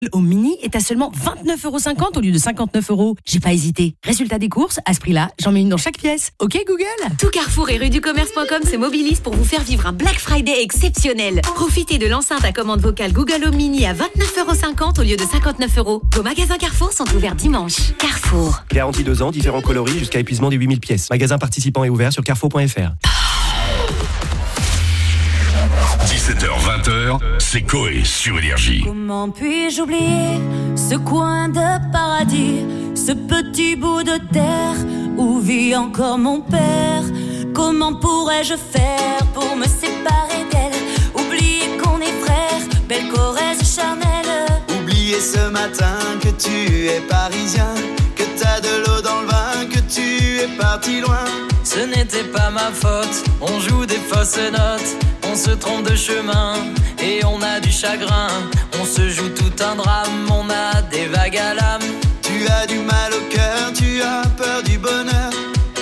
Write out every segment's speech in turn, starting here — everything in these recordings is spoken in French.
Au Mini est à seulement 29,50 € au lieu de 59 €. J'ai pas hésité. Résultat des courses, à ce prix-là, j'en mets une dans chaque pièce. Ok Google ? Tout Carrefour et rue du Commerce.com se mobilisent pour vous faire vivre un Black Friday exceptionnel. Profitez de l'enceinte à commande vocale Google Home Mini à 29,50 € au lieu de 59 €. Vos magasins Carrefour sont ouverts dimanche. Carrefour. Garantie 2 ans, différents coloris jusqu'à épuisement des 8000 pièces. Magasin participant est ouvert sur carrefour.fr. 17h-20h, c'est Coé sur Énergie. Comment puis-je oublier ce coin de paradis, ce petit bout de terre où vit encore mon père? Comment pourrais-je faire pour me séparer d'elle? Oublier qu'on est frères, belle Corrèze charnelle. Oublier ce matin que tu es parisien, que t'as de l'eau dans le vin, que tu es parti loin. Ce n'était pas ma faute, on joue des fausses notes. On se trompe de chemin et on a du chagrin. On se joue tout un drame, on a des vagues à l'âme. Tu as du mal au cœur, tu as peur du bonheur.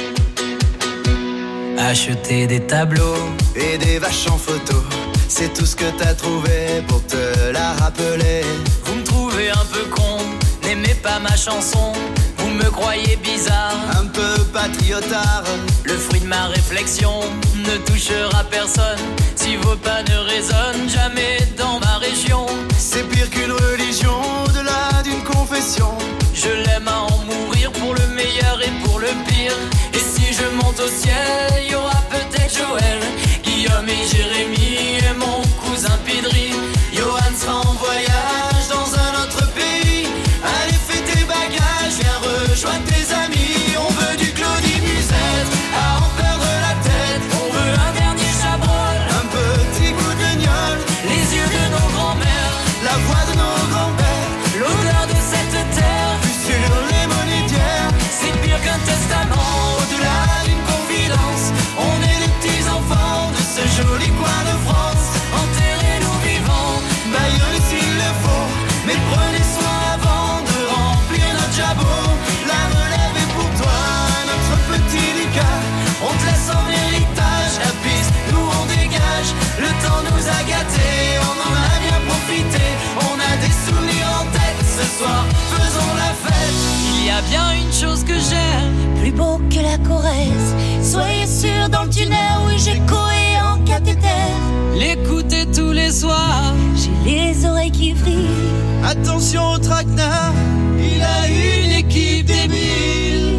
Acheter des tableaux et des vaches en photo, c'est tout ce que t'as trouvé pour te la rappeler. Vous me trouvez un peu con, n'aimez pas ma chanson. Vous me croyez bizarre, un peu patriotard. Le fruit de ma réflexion ne touchera personne. Si vos pas ne résonnent jamais dans ma région. C'est pire qu'une religion, au-delà d'une confession. Je l'aime à en mourir pour le meilleur et pour le pire. Et si je monte au ciel, il y aura peut-être Joël, Guillaume et Jérémy et mon cousin Pidri. Johan sera en voyage dans un autre pays. Allez fais tes bagages, viens rejoindre tes amis. On veut du Claudie Musette, à en perdre la tête. On veut un dernier Chabrol, un petit coup de gnôle. Les yeux de nos grands-mères, la voix de nos grands-pères, l'odeur de cette terre, vue sur les monétières. C'est pire qu'un testament, au-delà d'une confidence. On est les petits enfants de ce joli coin de France. Enterrez-nous vivants, baillez s'il le faut, mais prenez soin avant de remplir notre jabot. La relève est pour toi, notre petit Lucas. On te laisse en héritage la piste, nous on dégage. Le temps nous a gâtés, on en a bien profité. On a des souvenirs en tête, ce soir faisons la fête. Il y a bien une chose que j'aime, plus beau que la Corrèze. Soyez sûr dans le tunnel, oui j'ai Coé en cathéter. L'écouter tous les soirs, j'ai les oreilles qui vrillent. Attention au traquenard, il a une équipe débile.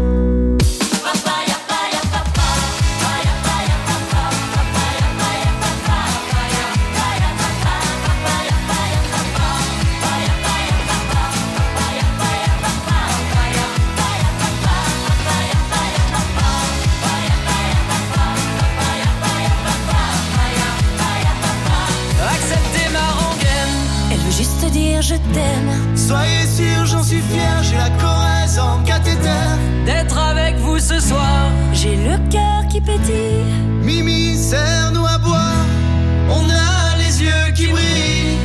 acceptez ma rengaine. Elle veut juste dire je t'aime. Soyez sûr, j'en suis fier, j'ai la Corrèze en cathéter. D'être avec vous ce soir, j'ai le cœur qui pétille. Mimi, serre-nous à boire, on a les yeux qui brillent.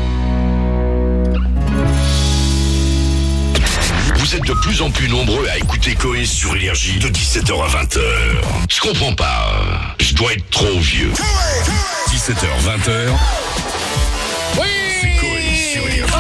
Vous êtes de plus en plus nombreux à écouter Coé sur Énergie de 17h à 20h. Je comprends pas, je dois être trop vieux. 17h, 20h. Oui, c'est Coé sur Énergie.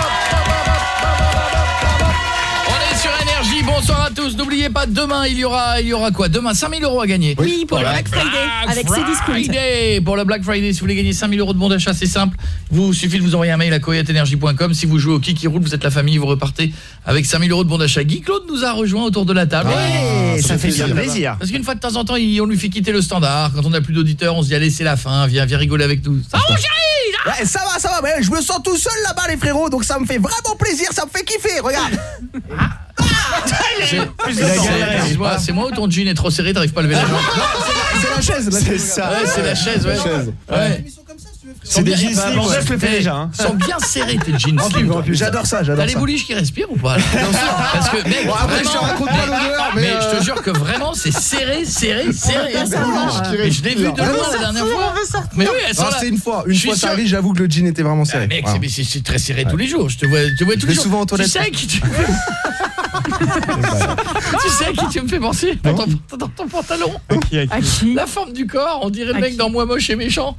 On est sur Énergie, bonsoir à tous. N'oubliez pas, demain, il y aura quoi? Demain, 5 000 € à gagner. Oui, pour le Black Friday, avec Cdiscount. Pour le Black Friday, si vous voulez gagner 5 000 € de bon d'achat, c'est simple. Vous suffit de vous envoyer un mail à coé@energie.com. Si vous jouez au qui roule, vous êtes la famille, vous repartez avec 5 000 € de bon d'achat. Guy Claude nous a rejoint autour de la table. Ouais, ça fait bien plaisir. Parce qu'une fois de temps en temps, on lui fait quitter le standard. Quand on n'a plus d'auditeurs, on se dit allez, c'est la fin, viens rigoler avec nous. Ça va mon chéri? Ouais, ça va, ouais, je me sens tout seul là-bas les frérots, donc ça me fait vraiment plaisir, ça me fait kiffer, regarde. C'est moi ou ton jean est trop serré, t'arrives pas à lever la jambe? C'est la chaise, c'est ça. Ouais, c'est la chaise, ouais. C'est des jeans slim, je le fais déjà. Ils sont bien serrés tes jeans slim. J'adore ça, T'as les bouliches qui respirent ou pas? Parce que mec, après je te raconte pas l'odeur, mais je te jure que vraiment c'est serré. Mais je l'ai vu de loin la dernière fois. Mais oui, elles sont là. C'est une fois ça arrive, j'avoue que le jean était vraiment serré. Mec, c'est très serré tous les jours. Je te vois tous les jours. Souvent aux toilettes. Tu sais qui tu Tu sais à qui tu me fais penser dans ton pantalon? À qui? La forme du corps, on dirait le mec dans Moi moche et méchant.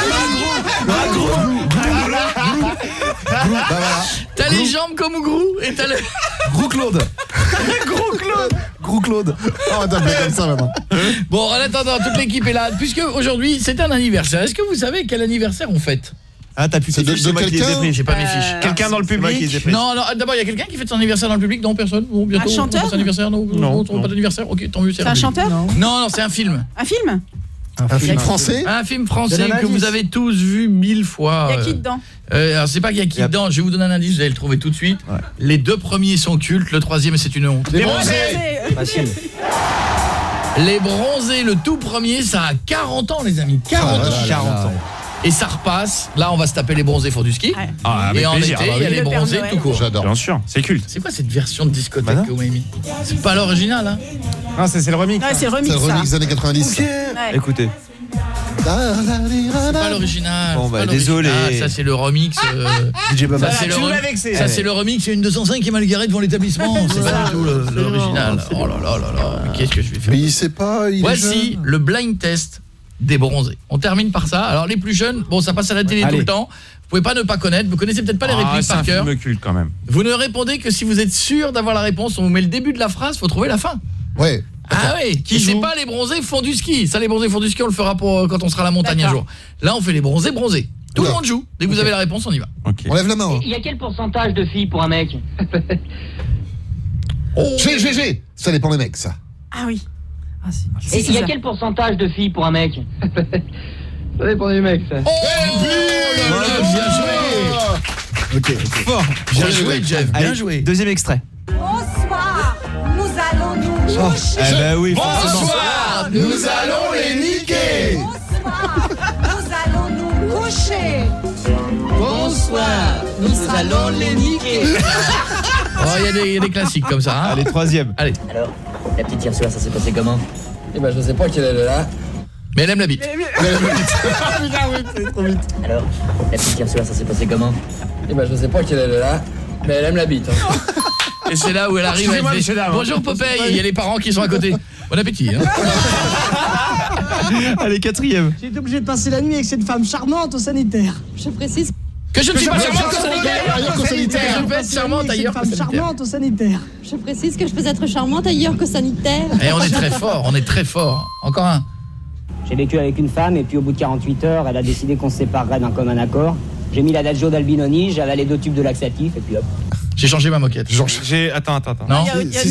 T'as les jambes comme Grou et t'as le... Gros Claude. Gros Claude. Oh, on va t'appeler comme ça maintenant. Bon, en attendant, toute l'équipe est là. Puisque aujourd'hui, c'est un anniversaire. Est-ce que vous savez quel anniversaire on fête? Ah, t'as pu tes fiches, c'est moi qui les ai pris. J'ai pas mes fiches. Quelqu'un dans le public? Non, d'abord, il y a quelqu'un qui fête son anniversaire dans le public? Non, personne. Bon, bientôt. Un chanteur? Son anniversaire? Non, pas d'anniversaire. OK, tant mieux, C'est un chanteur? Non, c'est un film. Un film? Un film français? Un film français que vous avez tous vu 1000 fois. Il y a qui dedans? Alors c'est pas qu'il y a qui dedans, je vais vous donner un indice, vous allez le trouver tout de suite. Ouais. Les 2 premiers sont cultes, le 3e c'est une honte. Les Bronzés. Facile. Les Bronzés, le tout premier, ça a 40 ans les amis, 40 ans. 40 ans. Et ça repasse. Là, on va se taper les Bronzés font du ski. Ouais. Et en plaisir, été, il y a les Bronzés tout court. J'adore. Bien sûr, c'est culte. C'est quoi cette version de discothèque que vous m'avez mis? C'est pas l'original hein? Non, c'est le remix. Ouais, c'est le remix. C'est le remix des années 90. Ouais. Écoutez. C'est pas l'original. Bon bah désolé. Ça c'est le remix. DJ Baba. Ça c'est le remix, il y a une 205 qui est mal garée devant l'établissement. C'est pas du tout l'original. Oh là là là là. Qu'est-ce que je vais faire? Mais il sait pas, Voici le blind test des Bronzés. On termine par ça. Alors les plus jeunes, bon ça passe à la télé tout le temps. Vous pouvez pas ne pas connaître, vous connaissez peut-être pas les répliques par cœur. C'est un film culte quand même. Vous ne répondez que si vous êtes sûr d'avoir la réponse. On vous met le début de la phrase, faut trouver la fin. Ouais. Ah oui, qui sait pas les Bronzés font du ski. Ça les Bronzés font du ski, on le fera pour quand on sera à la montagne un jour. Là on fait les Bronzés. Tout le monde joue. Dès que vous avez la réponse, on y va. Okay. On lève la main. Il y a quel pourcentage de filles pour un mec? G. Ça dépend des mecs ça. Ah oui. Ah, et il y a quel pourcentage de filles pour un mec? Ça dépend des mecs ça. Bien joué. OK. Fort. Bien joué Jeff, bien joué. Deuxième extrait. Bonsoir, nous allons nous coucher. Eh ben oui, bonsoir, nous allons les niquer. Bonsoir, nous allons nous coucher. Bonsoir, nous allons les niquer. Oh, il y a des classiques comme ça. Hein. Allez, troisième. Allez. Alors, la petite hier soir, ça s'est passé comment? Eh ben, je sais pas quelle elle est là. Mais elle aime la bite. Alors, la petite hier soir, ça s'est passé comment? Eh ben, je sais pas quelle elle est là. Mais elle aime la bite. Hein. Et c'est là où elle arrive. Elle fait, bonjour Popeye. Il y a les parents qui sont à côté. Bon appétit. Hein. Allez, quatrième. J'ai été obligé de passer la nuit avec cette femme charmante au sanitaire. Je précise que je ne suis pas charmante au sanitaire. Je peux être charmante ailleurs qu'au sanitaire. Charmante au sanitaire. Je précise que je peux être charmante ailleurs qu'au sanitaire. Et on est très fort, Encore un. J'ai vécu avec une femme et puis au bout de 48 heures, elle a décidé qu'on se séparerait d'un commun accord. J'ai mis l'adagio d'Albinoni, j'ai avalé 2 tubes de laxatif et puis hop. J'ai changé ma moquette. Attends. Non.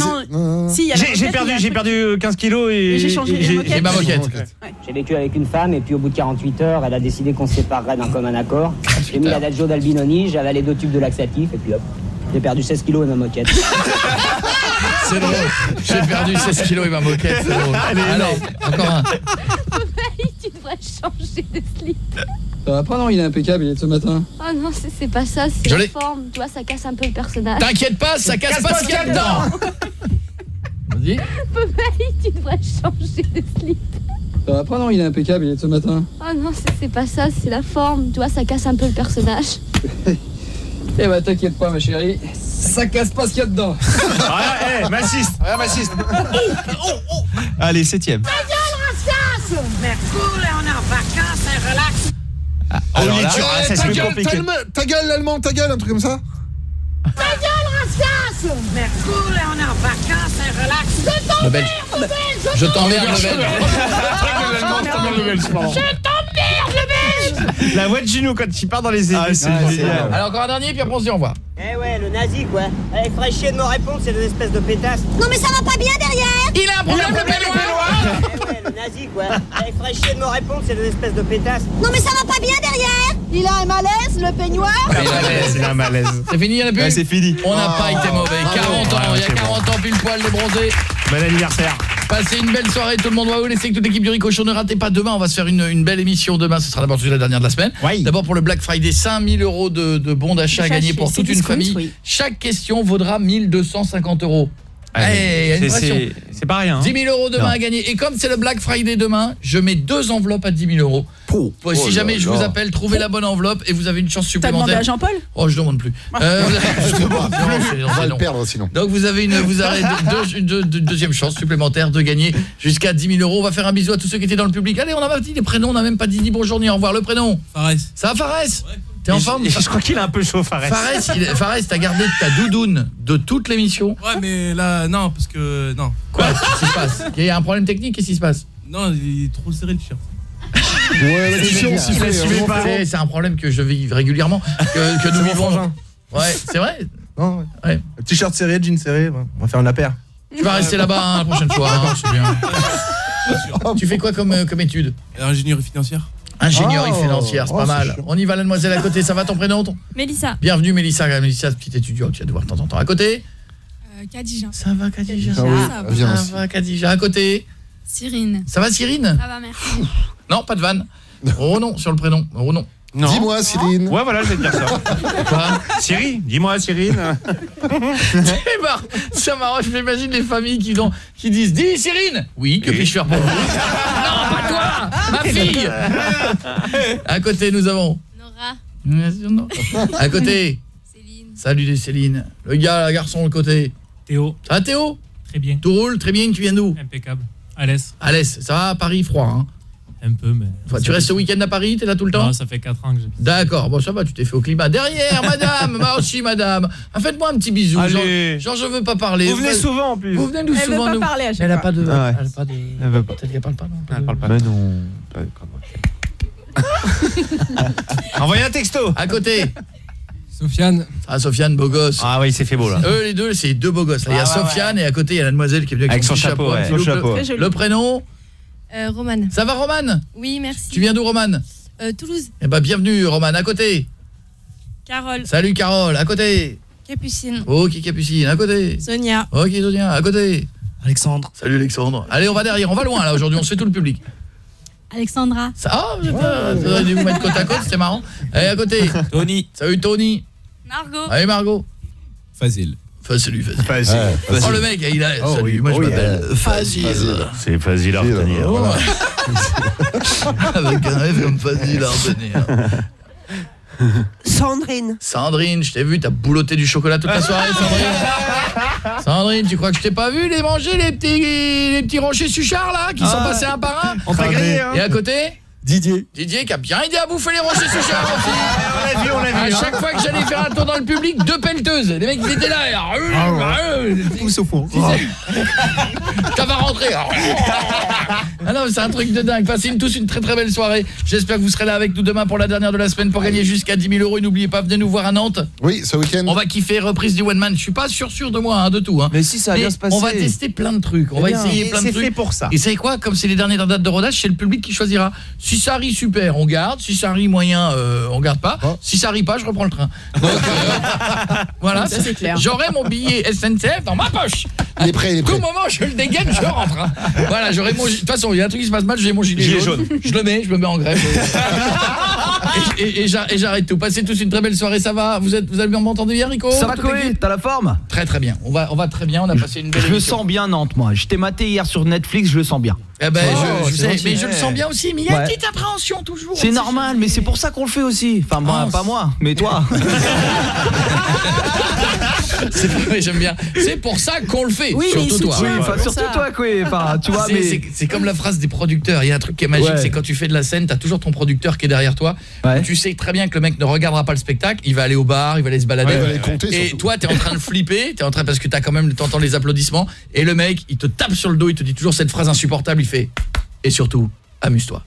J'ai perdu 15 kilos et j'ai changé ma moquette. J'ai vécu avec une femme et puis au bout de 48 heures, elle a décidé qu'on se séparerait d'un commun accord. J'ai mis l'adagio d'Albinoni, j'ai avalé 2 tubes de laxatif et puis hop. J'ai perdu 16 kilos et ma moquette. C'est drôle. J'ai perdu 16 kilos et ma moquette. C'est drôle. Alors, encore un. Tu devrais changer de slip. Ça va pas, non, il est impeccable, il est de ce matin. Oh non, c'est pas ça, c'est la forme. Tu vois, ça casse un peu le personnage. T'inquiète pas, ça casse pas ce qu'il y a dedans. Vas-y. Tu devrais changer de slip. Ça va pas, non, il est impeccable, il est de ce matin. Oh non, c'est pas ça, c'est la forme. Tu vois, ça casse un peu le personnage. Eh bah t'inquiète pas ma chérie, ça casse pas ce qu'il y a dedans. M'assiste. Allez, septième. Ta gueule, rascasse. Mais cool, on est en vacances, et relax. Alors là, ça c'est compliqué. Ta gueule l'allemand, ta gueule, un truc comme ça. Ta gueule, rascasse. Mais cool, on est en vacances, et relax. Le belge. Je t'emmerde le belge. Je t'emmerde le belge. La voix de Gino quand il part dans les aigus, c'est génial. Alors encore un dernier puis après on se dit au revoir. Eh ouais, le nazi quoi. Il ferait chier de me répondre, c'est des espèces de pétasses. Non mais ça va pas bien derrière. Il a un problème le peignoir. Eh ouais, le nazi quoi. Il ferait chier de me répondre, c'est des espèces de pétasses. Non mais ça va pas bien derrière. Il a un malaise, le peignoir. Il a un malaise. C'est fini, il y en a plus. Ouais, c'est fini. On n'a pas été mauvais. 40 ans, il y a 40 ans pile poil les Bronzés. Bon anniversaire. Passez une belle soirée, tout le monde va vous laisser avec toute l'équipe du Ricochet. Ne ratez pas demain, on va se faire une belle émission demain. Ce sera d'abord la dernière de la semaine. Oui. D'abord pour le Black Friday, 5 000 € de bons d'achat à gagner pour toute une famille. Oui. Chaque question vaudra 1 250 €. C'est pas rien. 10 000 € demain à gagner. Et comme c'est le Black Friday demain, je mets 2 enveloppes à 10 000 €. Si jamais je vous appelle, trouvez la bonne enveloppe et vous avez une chance supplémentaire. T'as demandé à Jean-Paul ? Oh, je demande plus. Je demande plus. On va le perdre sinon. Donc vous avez une deuxième chance supplémentaire de gagner jusqu'à 10 000 €. On va faire un bisou à tous ceux qui étaient dans le public. Allez, on n'a pas dit les prénoms, on n'a même pas dit ni bonjour ni au revoir. Le prénom Fares. Ça va, Fares? T'es en forme? Je crois qu'il est un peu chaud, Fares. Fares, t'as gardé ta doudoune de toute l'émission? Ouais, mais là, non, parce que... Non. Quoi? Qu'est-ce qui se passe? Il y a un problème technique? Qu'est-ce qui se passe? Non, il est trop serré le t-shirt. Ouais, la t-shirt, c'est un problème que je vis régulièrement, que nous vivons. Ouais, c'est vrai. Non, ouais. Le t-shirt serré, jean serré, on va faire une paire. Tu vas rester là-bas la prochaine fois, hein, c'est bien. Tu fais quoi comme étude? Ingénierie financière. Ingénierie financière, c'est pas mal. On y va, la demoiselle à côté, ça va ton prénom? Mélissa. Bienvenue Mélissa, petite étudiante, tu vas devoir de temps en temps. À côté? Khadija. Ça va Khadija? Ça va Khadija. À côté? Cyrine. Ça va Cyrine? Ça va, merci. Non, pas de vanne. Oh non, sur le prénom. Oh non. Non. Dis-moi, Cyrine. Ouais, voilà, je vais te dire ça. Quoi? Cyrine, dis-moi, Cyrine. Ça marrant, je m'imagine les familles qui disent « Dis, Cyrine !»« Oui, que puis-je faire pour vous ?»« Non, pas toi, ma fille !» À côté, nous avons... Nora. À côté. Céline. Salut Céline. Le garçon, le côté. Théo. Ça va Théo? Très bien. Tout roule, très bien, tu viens d'où? Impeccable. Alès. Alès, ça va à Paris, froid, hein? Un peu, mais... Enfin, tu restes ce week-end à Paris, t'es là tout le temps? Non, ça fait 4 ans que j'ai... D'accord, bon ça va, tu t'es fait au climat. Derrière, madame, moi aussi, madame. Faites-moi un petit bisou. Allez. Genre, je veux pas parler. Vous venez souvent en plus. Vous venez nous Elle souvent. veut pas parler à chaque fois. Elle a pas de... Ah ouais. Elle a pas de... Elle veut pas. Peut-être qu'elle parle pas, non? Elle parle pas. Mais non. Envoyez un texto. À côté. Sofiane. Ah, Sofiane, beau gosse. Ah oui, c'est fait beau là. Eux, les deux, c'est deux beaux gosses. Là, il y a Sofiane et à côté, il y a la demoiselle qui est venue avec son chapeau. Ouais. Son chapeau. Le prénom? Romane. Ça va, Romane? Oui, merci. Tu viens d'où, Romane? Toulouse. Eh ben, bienvenue, Romane. À côté? Carole. Salut, Carole. À côté? Capucine. Ok, Capucine. À côté? Sonia. Ok, Sonia. À côté? Alexandre. Salut, Alexandre. Allez, on va derrière. On va loin, là, aujourd'hui. On se fait tout le public. Alexandra. Vous auriez dû vous mettre côte à côte, c'était marrant. Allez, à côté. Tony. Salut, Tony. Margot. Allez, Margot. Facile. Salut, Fazil. Facile. Oh, le mec, il a... Salut, moi je m'appelle Fazil. C'est facile à retenir. Oh. Avec un F comme Fazil à retenir. Sandrine, je t'ai vu, t'as boulotté du chocolat toute la soirée, Sandrine. Sandrine, tu crois que je t'ai pas vu les manger, les petits rochers Suchard, là, qui sont passés un par un? On t'a grillé, hein. Et à côté? Didier qui a bien aidé à bouffer les rochers Suchard aussi. On l'a vu. À chaque fois que j'allais faire un tour dans le public, 2 pelleteuses. Les mecs, ils étaient là. Pousse au fond. Ça va rentrer. Ah non, c'est un truc de dingue. Passez tous une très très belle soirée. J'espère que vous serez là avec nous demain pour la dernière de la semaine pour gagner jusqu'à 10 000 €. Et n'oubliez pas, venez nous voir à Nantes. Oui, ce week-end. On va kiffer, reprise du One Man. Je suis pas sûr de moi, de tout. Hein. Mais si, ça va bien se passer. On va tester plein de trucs. On va essayer plein de trucs. C'est fait pour ça. Et savez quoi? Comme c'est les dernières dates de rodage, c'est le public qui choisira. Si ça rit super, on garde. Si ça rit moyen, on garde pas. Si ça rit pas, je reprends le train. Donc, voilà, ça c'est clair. J'aurai mon billet SNCF dans ma poche. Il est prêt. Tout moment je le dégaine, je rentre. Hein. Voilà, j'aurai mon... De toute façon, il y a un truc qui se passe mal, j'ai mon gilet jaune. Je le mets en grève. et j'arrête tout. Passez tous une très belle soirée, ça va? Vous avez bien entendu hier, Rico? Ça va, Koé? T'as la forme? Très très bien. On va très bien, on a passé une belle émission. Je le sens bien, Nantes, moi. Je t'ai maté hier sur Netflix, je le sens bien. Eh ben, je sais, mais je le sens bien aussi, mais il y a une petite appréhension toujours. C'est normal, mais c'est pour ça qu'on le fait aussi. Enfin, moi, pas moi, mais toi. C'est vrai, j'aime bien. C'est pour ça qu'on le fait, oui, surtout toi. Oui, enfin, surtout toi, quoi. Enfin, tu vois, mais c'est comme la phrase des producteurs. Il y a un truc qui est magique, c'est quand tu fais de la scène, t'as toujours ton producteur qui est derrière toi. Tu sais très bien que le mec ne regardera pas le spectacle, il va aller au bar, il va aller se balader. Il va aller compter, et surtout. toi, t'es en train de flipper, parce que t'entends les applaudissements, et le mec, il te tape sur le dos, il te dit toujours cette phrase insupportable, il fait et surtout, amuse-toi.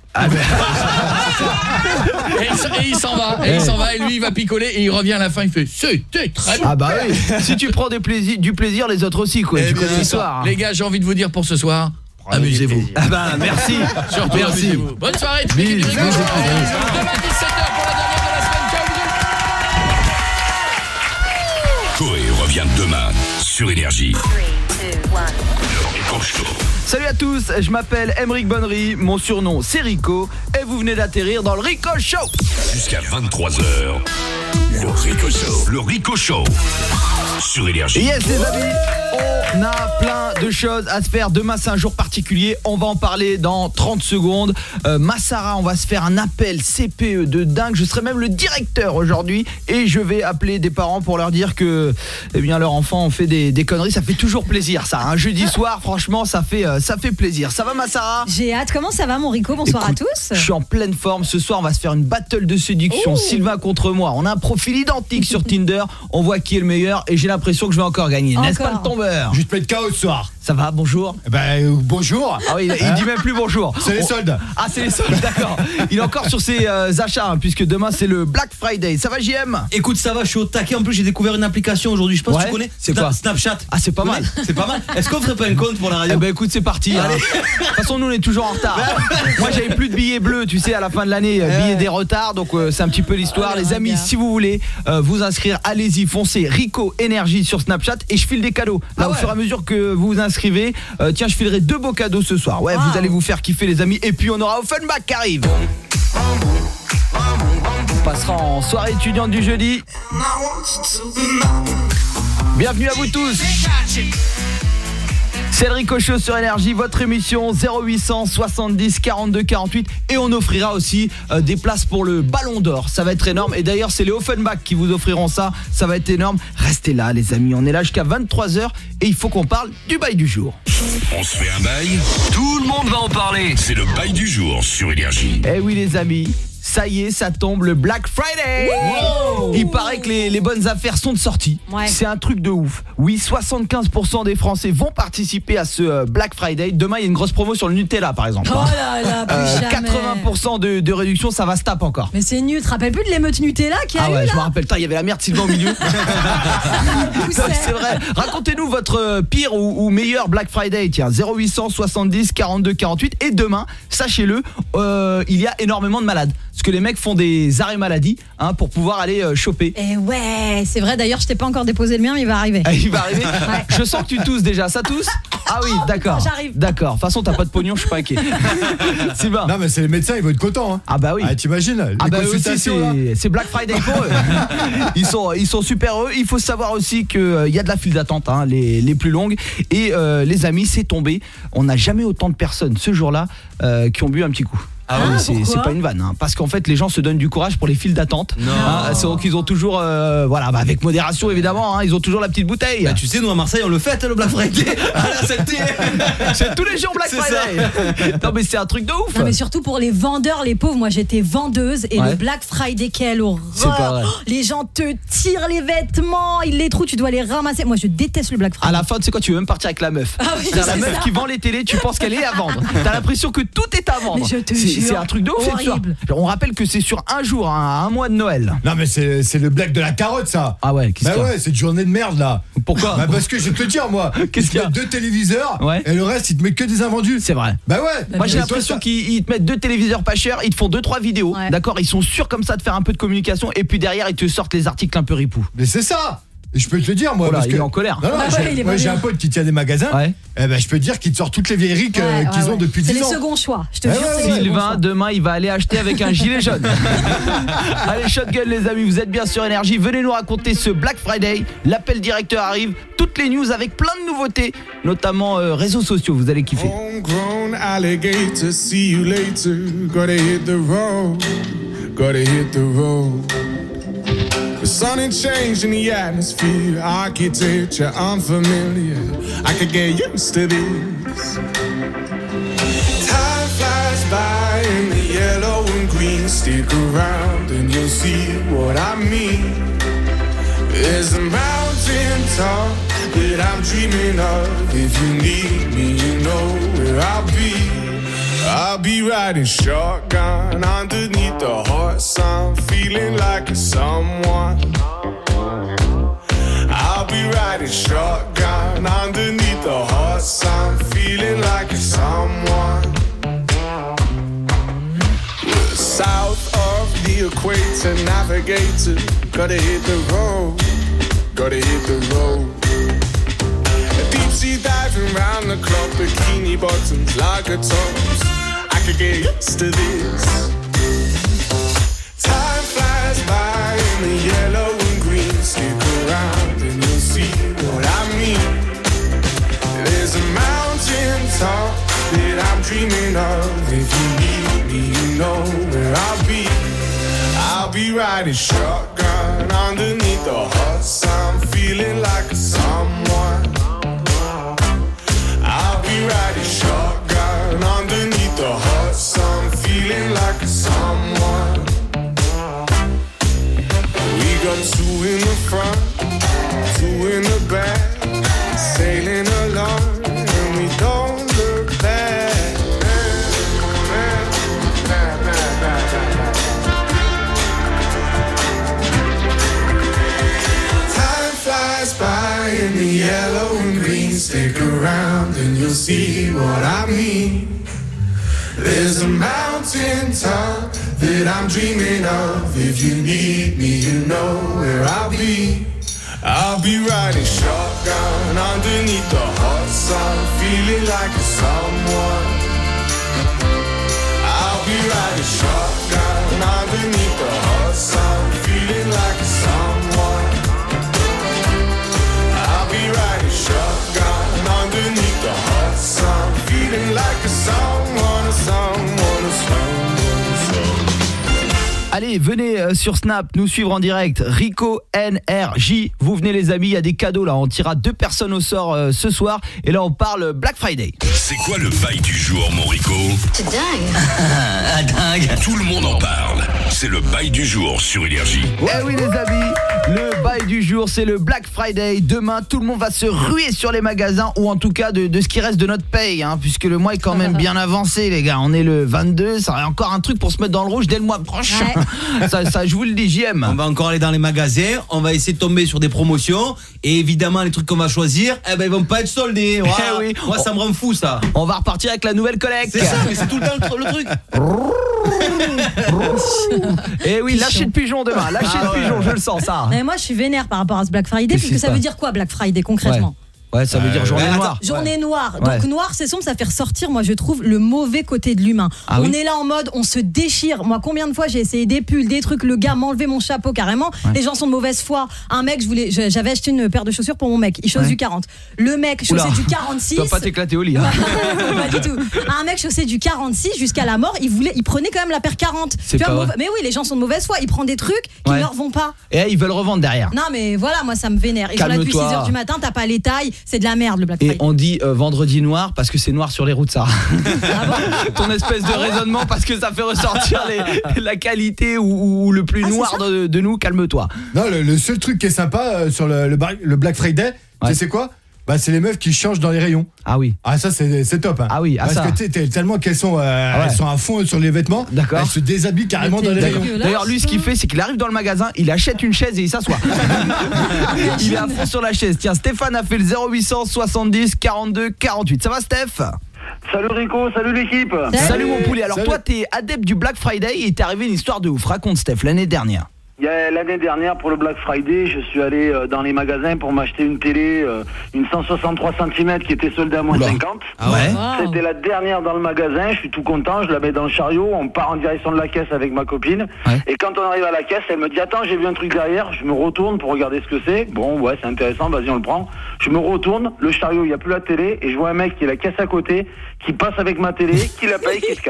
Et il s'en va, et lui il va picoler et il revient à la fin, il fait c'était très bien. Ah bah oui. Si tu prends du plaisir, les autres aussi, quoi. Tu connais l'histoire. Les gars, j'ai envie de vous dire pour ce soir, amusez-vous. Ah bah merci. Surtout amusez-vous. Bonne soirée, toute l'équipe du Rico. Demain 17h pour la dernière de la semaine. Ciao. Koé revient demain sur Énergie. 3, 2, 1. Le Rico Show. Salut à tous, je m'appelle Aymeric Bonnery, mon surnom c'est Rico, et vous venez d'atterrir dans le Rico Show. Jusqu'à 23h, le Rico Show. Le Rico Show. sur Énergie. Yes les amis, on a plein de choses à se faire. Demain c'est un jour particulier, on va en parler dans 30 secondes. Massara, on va se faire un appel CPE de dingue. Je serai même le directeur aujourd'hui et je vais appeler des parents pour leur dire que eh bien leurs enfants ont fait des conneries. Ça fait toujours plaisir ça, un jeudi soir, franchement ça fait plaisir. Ça va Massara? J'ai hâte. Comment ça va mon Rico? Bonsoir. Écoute, à tous. Je suis en pleine forme. Ce soir on va se faire une battle de séduction. Ouh. Sylvain contre moi. On a un profil identique sur Tinder. On voit qui est le meilleur et j'ai l'impression que je vais encore gagner. N'est-ce pas le tombeur? Je te mets de KO ce soir. Ça va, bonjour. Bonjour. Ah oui, il dit même plus bonjour. C'est les soldes. Ah, c'est les soldes, d'accord. Il est encore sur ses achats puisque demain c'est le Black Friday. Ça va JM? Écoute, ça va, je suis au taquet. En plus, j'ai découvert une application aujourd'hui. Je sais pas si tu connais. C'est quoi? Snapchat. Ah, c'est pas mal. C'est pas mal. Est-ce qu'on ferait pas un compte pour la radio? Eh ben écoute, c'est parti. Allez. De toute façon, nous on est toujours en retard. Moi, j'avais plus de billets bleus, tu sais, à la fin de l'année, billets des retards. Donc c'est un petit peu l'histoire. Les amis, si vous voulez vous inscrire, allez-y, foncez Rico Énergie sur Snapchat et je file des cadeaux. Là, au fur et à mesure que vous vous inscrivez, tiens, je filerai 2 beaux cadeaux ce soir. Ouais, vous allez vous faire kiffer les amis. Et puis on aura Offenbach qui arrive. On passera en soirée étudiante du jeudi. Bienvenue à vous tous. C'est le Rico Show sur Énergie, votre émission 0800 70 42 48 et on offrira aussi des places pour le Ballon d'Or. Ça va être énorme et d'ailleurs c'est les Offenbach qui vous offriront ça. Ça va être énorme. Restez là les amis, on est là jusqu'à 23h et il faut qu'on parle du bail du jour. On se fait un bail, tout le monde va en parler. C'est le bail du jour sur Énergie. Eh oui les amis, ça y est, ça tombe le Black Friday. Wow. Il paraît que les bonnes affaires sont de sortie. Ouais. C'est un truc de ouf. Oui, 75% des Français vont participer à ce Black Friday. Demain, il y a une grosse promo sur le Nutella, par exemple. Oh là là, plus jamais. 80% de réduction, ça va se taper encore. Mais c'est nul, tu te rappelles plus de l'émeute Nutella qu'il y a eu là? Je me rappelle, il y avait la merde Sylvain au milieu. C'est vrai. Racontez-nous votre pire ou meilleur Black Friday. Tiens, 0800 70 42 48. Et demain, sachez-le, il y a énormément de malades. Parce que les mecs font des arrêts maladie pour pouvoir aller choper. Et ouais, c'est vrai d'ailleurs, je t'ai pas encore déposé le mien mais il va arriver. Il va arriver. Ouais. Je sens que tu tousses déjà, ça tousse? Ah oui, d'accord. J'arrive. D'accord. De toute façon, t'as pas de pognon, je suis pas inquiet. Sylvain. Non mais c'est les médecins, ils vont être contents hein. Ah bah oui. T'imagines les consultations aussi, c'est Black Friday pour eux. Ils sont super heureux. Il faut savoir aussi que il y a de la file d'attente les plus longues et les amis, c'est tombé. On n'a jamais autant de personnes ce jour-là qui ont bu un petit coup. Ah oui, c'est pas une vanne parce qu'en fait les gens se donnent du courage pour les files d'attente. C'est donc ils ont toujours avec modération évidemment ils ont toujours la petite bouteille. Bah, tu sais nous à Marseille on le fête le Black Friday. C'est tous les jours Black Friday. Non mais c'est un truc de ouf. Non mais surtout pour les vendeurs les pauvres, moi j'étais vendeuse et le Black Friday quelle horreur. Les gens te tirent les vêtements, ils les trouvent, tu dois les ramasser. Moi je déteste le Black Friday. À la fin tu sais quoi, tu veux même partir avec la meuf. C'est la meuf qui vend les télés, tu penses qu'elle est à vendre. T'as l'impression que tout est à vendre. Mais je te c'est un truc de ouf cette histoire. On rappelle que c'est sur un jour, un mois de Noël. Non mais c'est le blague de la carotte ça. Ah ouais, qu'est-ce ouais, cette journée de merde là. Pourquoi? Parce que je vais te dire moi, qu'est-ce qu'il y a? 2 téléviseurs et le reste ils te mettent que des invendus. C'est vrai. Bah ouais. Moi j'ai l'impression qu'ils te mettent 2 téléviseurs pas chers, ils te font 2-3 vidéos. D'accord, ils sont sûrs comme ça de faire un peu de communication et puis derrière ils te sortent les articles un peu ripoux. Mais c'est ça. Je peux te le dire moi parce il est en colère. Non, moi j'ai un pote qui tient des magasins. Eh ben je peux te dire qu'il te sort toutes les vieilleries qu'ils ont depuis 10 ans. C'est les seconds choix. Je te jure. Sylvain demain il va aller acheter avec un gilet jaune. Allez shotgun les amis, vous êtes bien sur Énergie. Venez nous raconter ce Black Friday. L'appel directeur arrive. Toutes les news avec plein de nouveautés, notamment réseaux sociaux. Vous allez kiffer. Homegrown alligator, see you later. Gotta hit the road. Gotta hit the road. The sun ain't changing the atmosphere, architecture unfamiliar. I could get used to this. Time flies by in the yellow and green. Stick around and you'll see what I mean. There's a mountain top that I'm dreaming of. If you need me, you know where I'll be. I'll be riding shotgun underneath the hot sun, feeling like a someone. I'll be riding shotgun underneath the hot sun, feeling like a someone. South of the equator, navigator, gotta hit the road, gotta hit the road. Deep sea diving round the clock, bikini bottoms, lager tops. I could get used to this. Time flies by in the yellow and green. Stick around and you'll see riding shotgun underneath the hot sun, feeling like a someone. I'll be riding shotgun underneath the hot sun, feeling like a someone. We got two in the front, two in the back, sailing along, and we don't look back. Time flies by in the yellow and green. Stick around and you'll see what I mean. There's a mountain top that I'm dreaming of. If you need me, you know where I'll be. I'll be riding shotgun underneath the hot sun, feeling like a someone. I'll be riding shotgun underneath the hot sun, feeling like a someone. I'll be riding shotgun underneath the hot sun, feeling like a someone, a someone, a someone. Allez, venez sur Snap nous suivre en direct. Rico NRJ. Vous venez les amis, il y a des cadeaux là. On tirera 2 personnes au sort ce soir. Et là on parle Black Friday. C'est quoi le bail du jour, mon Rico? C'est dingue. Dingue. Tout le monde en parle. C'est le bail du jour sur Énergie. Eh oui les amis, le bail du jour c'est le Black Friday. Demain tout le monde va se ruer sur les magasins, ou en tout cas de ce qui reste de notre paye hein, puisque le mois est quand même bien avancé les gars. On est le 22, ça aurait encore un truc pour se mettre dans le rouge dès le mois prochain. Ouais. ça je vous le dis, JM. On va encore aller dans les magasins, on va essayer de tomber sur des promotions, et évidemment les trucs qu'on va choisir, eh ben ils vont pas être soldés. Voilà. Eh oui. Moi ça me rend fou ça. On va repartir avec la nouvelle collecte. C'est ça, mais c'est tout le temps le truc. Et oui, lâchez le pigeon demain, lâchez le pigeon, je le sens ça. Mais moi je suis vénère par rapport à ce Black Friday, puisque ça veut dire quoi Black Friday concrètement? Ouais, ça veut dire journée noire. Journée noire. Donc noir, c'est sombre, ça fait ressortir, moi je trouve, le mauvais côté de l'humain. Ah on est là en mode, on se déchire. Moi, combien de fois j'ai essayé des pulls, des trucs, le gars m'a enlevé mon chapeau carrément. Les gens sont de mauvaise foi. Un mec, j'avais acheté une paire de chaussures pour mon mec. Il chausse du 40. Le mec chaussait du 46. Tu vas pas t'éclater au lit. Hein. Pas du tout. Un mec chaussait du 46 jusqu'à la mort. Il prenait quand même la paire 40. C'est pas vrai. Mais oui, les gens sont de mauvaise foi. Ils prennent des trucs qui ne leur vont pas. Et ils veulent revendre derrière. Non, mais voilà, moi ça me vénère. Ils sont là depuis 6h du matin, t'as pas les tailles. C'est de la merde le Black Friday. Et on dit vendredi noir parce que c'est noir sur les routes, ça. Ton espèce de raisonnement parce que ça fait ressortir la qualité ou le plus noir de nous, calme-toi. Non, le seul truc qui est sympa sur le Black Friday, c'est quoi? Bah c'est les meufs qui changent dans les rayons. Ah oui. Ah ça c'est top hein. Ah oui, parce que tellement qu'elles sont elles sont à fond sur les vêtements. D'accord. Elles se déshabillent carrément dans les rayons. D'ailleurs lui ce qu'il fait c'est qu'il arrive dans le magasin, il achète une chaise et il s'assoit. Il est à fond sur la chaise. Tiens, Stéphane a fait le 0800 70 42 48. Ça va Steph? Salut Rico, salut l'équipe. Salut mon poulet. Alors toi t'es adepte du Black Friday et t'es arrivé une histoire de ouf. Raconte Steph, l'année dernière. L'année dernière pour le Black Friday, je suis allé dans les magasins pour m'acheter une télé, une 163 cm qui était soldée à moins 50. Ah ouais. C'était la dernière dans le magasin, je suis tout content, je la mets dans le chariot, on part en direction de la caisse avec ma copine. Ouais. Et quand on arrive à la caisse, elle me dit attends, j'ai vu un truc derrière, je me retourne pour regarder ce que c'est. Bon ouais, c'est intéressant, vas-y on le prend. Je me retourne, le chariot, il n'y a plus la télé et je vois un mec qui est la caisse à côté, qui passe avec ma télé, qui la paye, qui se casse.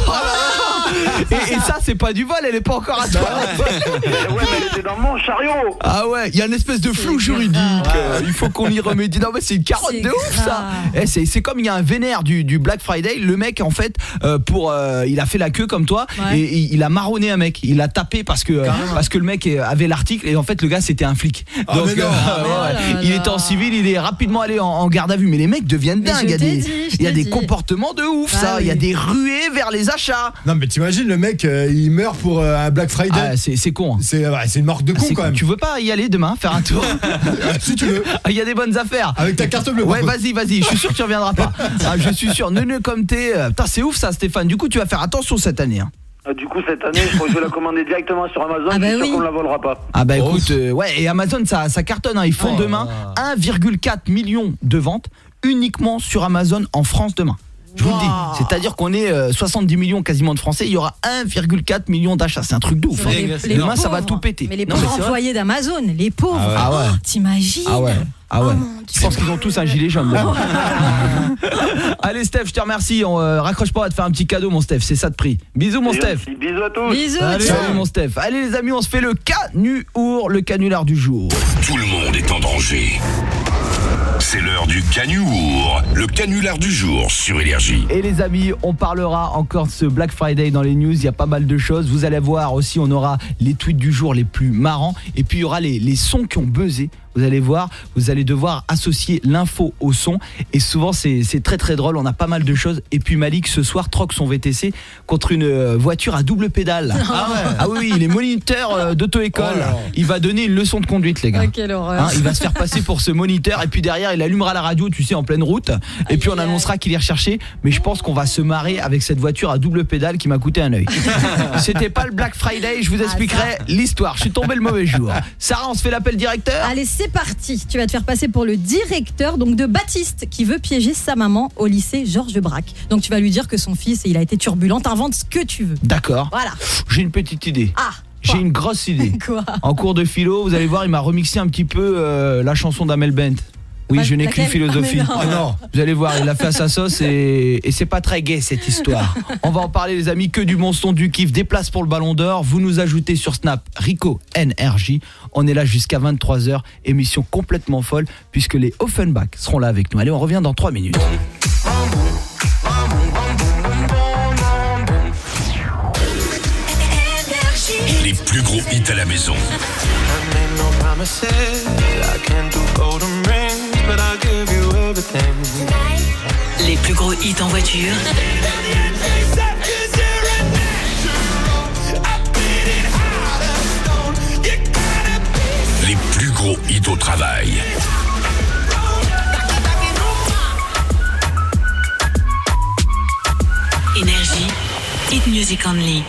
Et ça c'est pas du vol, elle est pas encore à toi. Ouais, mais elle était dans mon chariot. Ah ouais, il y a une espèce de flou juridique. Il faut qu'on y remédie. Non mais c'est une carotte de ouf ça. C'est comme il y a un vénère du Black Friday. Le mec en fait il a fait la queue comme toi et il a marronné un mec. Il a tapé parce que le mec avait l'article et en fait le gars c'était un flic. Donc il était en civil, il est rapidement allé en garde à vue. Mais les mecs deviennent dingues. Il y a des comportements de ouf ça. Il y a des ruées vers les achats. Non mais t'imagines le mec il meurt pour un Black Friday. Ah, c'est con. C'est une marque de con quand même. Tu veux pas y aller demain faire un tour? Si tu veux. Il y a des bonnes affaires. Avec ta carte bleue. Ouais, vas-y, je suis sûr que tu reviendras pas. Je suis sûr. Neuneu comme t'es. Putain, c'est ouf ça Stéphane. Du coup, tu vas faire attention cette année. Hein. Du coup cette année, je crois que je vais la commander directement sur Amazon, je suis sûr qu'on ne la volera pas. Ah bah écoute, et Amazon ça cartonne hein. Ils font demain 1,4 million de ventes uniquement sur Amazon en France demain. Je vous le dis. C'est-à-dire qu'on est 70 millions quasiment de Français, il y aura 1,4 million d'achats. C'est un truc de ouf. Demain, ça va tout péter. Mais les pauvres employés d'Amazon, les pauvres. Ah ouais. T'imagines? Ah ouais. Je pense qu'ils ont tous un gilet jaune. Allez Steph, je te remercie. On raccroche pas, on va te faire un petit cadeau mon Steph. C'est ça de prix. Bisous mon Steph. Bisous à tous. Bisous. Salut mon Steph. Allez les amis, on se fait le canular, le canular du jour. Tout le monde est en danger. C'est l'heure du canular, le canular du jour sur Énergie. Et les amis, on parlera encore de ce Black Friday dans les news, il y a pas mal de choses. Vous allez voir aussi, on aura les tweets du jour les plus marrants. Et puis il y aura les sons qui ont buzzé. Vous allez voir, vous allez devoir associer l'info au son. Et souvent c'est très très drôle, on a pas mal de choses. Et puis Malik ce soir troque son VTC contre une voiture à double pédale. Ah oui, il est moniteur d'auto-école. Il va donner une leçon de conduite les gars. Quelle horreur. Il va se faire passer pour ce moniteur. Et puis derrière il allumera la radio, tu sais, en pleine route. Et puis on annoncera qu'il est recherché. Mais je pense qu'on va se marrer avec cette voiture à double pédale qui m'a coûté un œil. C'était pas le Black Friday, je vous expliquerai l'histoire. Je suis tombé le mauvais jour. Sarah, on se fait l'appel directeur. Allez, c'est parti. Tu vas te faire passer pour le directeur donc de Baptiste qui veut piéger sa maman au lycée Georges Braque. Donc tu vas lui dire que son fils il a été turbulent, t'inventes ce que tu veux. D'accord. Voilà. J'ai une petite idée. J'ai une grosse idée. Quoi? En cours de philo, vous allez voir, il m'a remixé un petit peu la chanson d'Amel Bent. Oui, je n'ai qu'une philosophie. Oh non. Vous allez voir, il a fait à sa sauce et c'est pas très gai cette histoire. On va en parler les amis, que du bon son, du kiff, des places pour le Ballon d'Or. Vous nous ajoutez sur Snap Rico NRJ. On est là jusqu'à 23h, émission complètement folle puisque les Offenbach seront là avec nous. Allez, on revient dans 3 minutes. Les plus gros hits à la maison. Les plus gros hits en voiture. Les plus gros hits au travail. Énergie, Hit Music Only.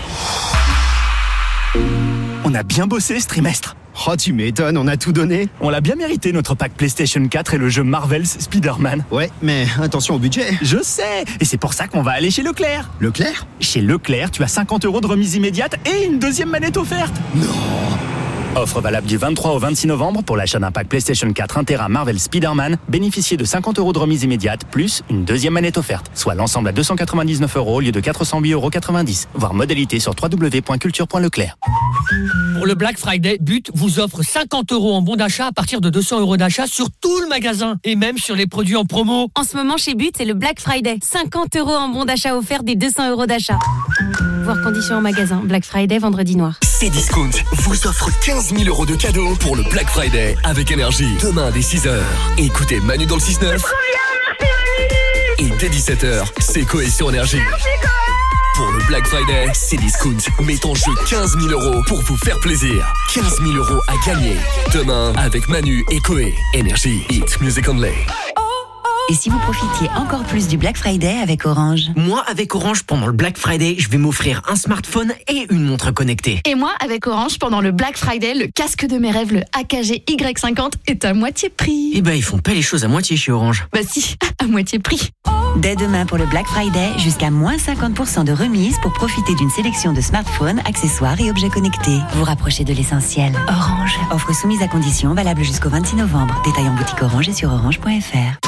On a bien bossé ce trimestre. Oh, tu m'étonnes, on a tout donné. On l'a bien mérité, notre pack PlayStation 4 et le jeu Marvel's Spider-Man. Ouais, mais attention au budget. Je sais, et c'est pour ça qu'on va aller chez Leclerc. Leclerc ? Chez Leclerc, tu as 50 € de remise immédiate et une deuxième manette offerte. Non. Offre valable du 23 au 26 novembre pour l'achat d'un pack PlayStation 4 1 Tera Marvel Spider-Man. Bénéficiez de 50 € de remise immédiate plus une deuxième manette offerte, soit l'ensemble à 299 € au lieu de 408,90 €. Voir modalité sur www.culture.leclerc. Pour le Black Friday, But vous offre 50 € en bon d'achat à partir de 200 € d'achat sur tout le magasin et même sur les produits en promo. En ce moment chez But, c'est le Black Friday. 50 € en bon d'achat offert des 200 € d'achat. Voir conditions en magasin. Black Friday, vendredi noir. Cdiscount vous offre 15 000 € de cadeaux pour le Black Friday avec Énergie. Demain dès 6h, écoutez Manu dans le 6-9. Et dès 17h, c'est Coé sur Énergie. Pour le Black Friday, Cdiscount met en jeu 15 000 € pour vous faire plaisir. 15 000 € à gagner. Demain avec Manu et Coé. Énergie, Hit Music Only. Et si vous profitiez encore plus du Black Friday avec Orange? Moi, avec Orange, pendant le Black Friday, je vais m'offrir un smartphone et une montre connectée. Et moi, avec Orange, pendant le Black Friday, le casque de mes rêves, le AKG Y50, est à moitié prix. Eh ben, ils font pas les choses à moitié chez Orange. Bah si, à moitié prix. Dès demain pour le Black Friday, jusqu'à moins 50% de remise pour profiter d'une sélection de smartphones, accessoires et objets connectés. Vous rapprochez de l'essentiel. Orange. Offre soumise à conditions, valable jusqu'au 26 novembre. Détail en boutique Orange et sur orange.fr.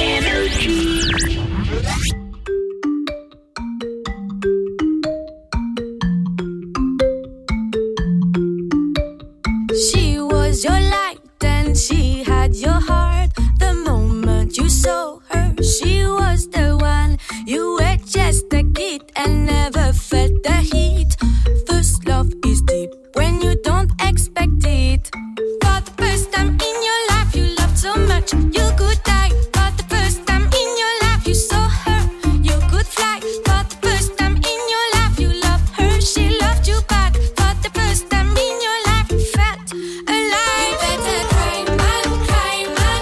She was your light and she had your heart. The moment you saw her, she was the one. You were just a kid and never felt the heat. First love is deep when you don't expect it. For the first time in your life, you loved so much you could die. For the first time in your life, you saw her, you could fly. For the first time in your life, you loved her, she loved you back. For the first time in your life, you felt alive. You better cry, man,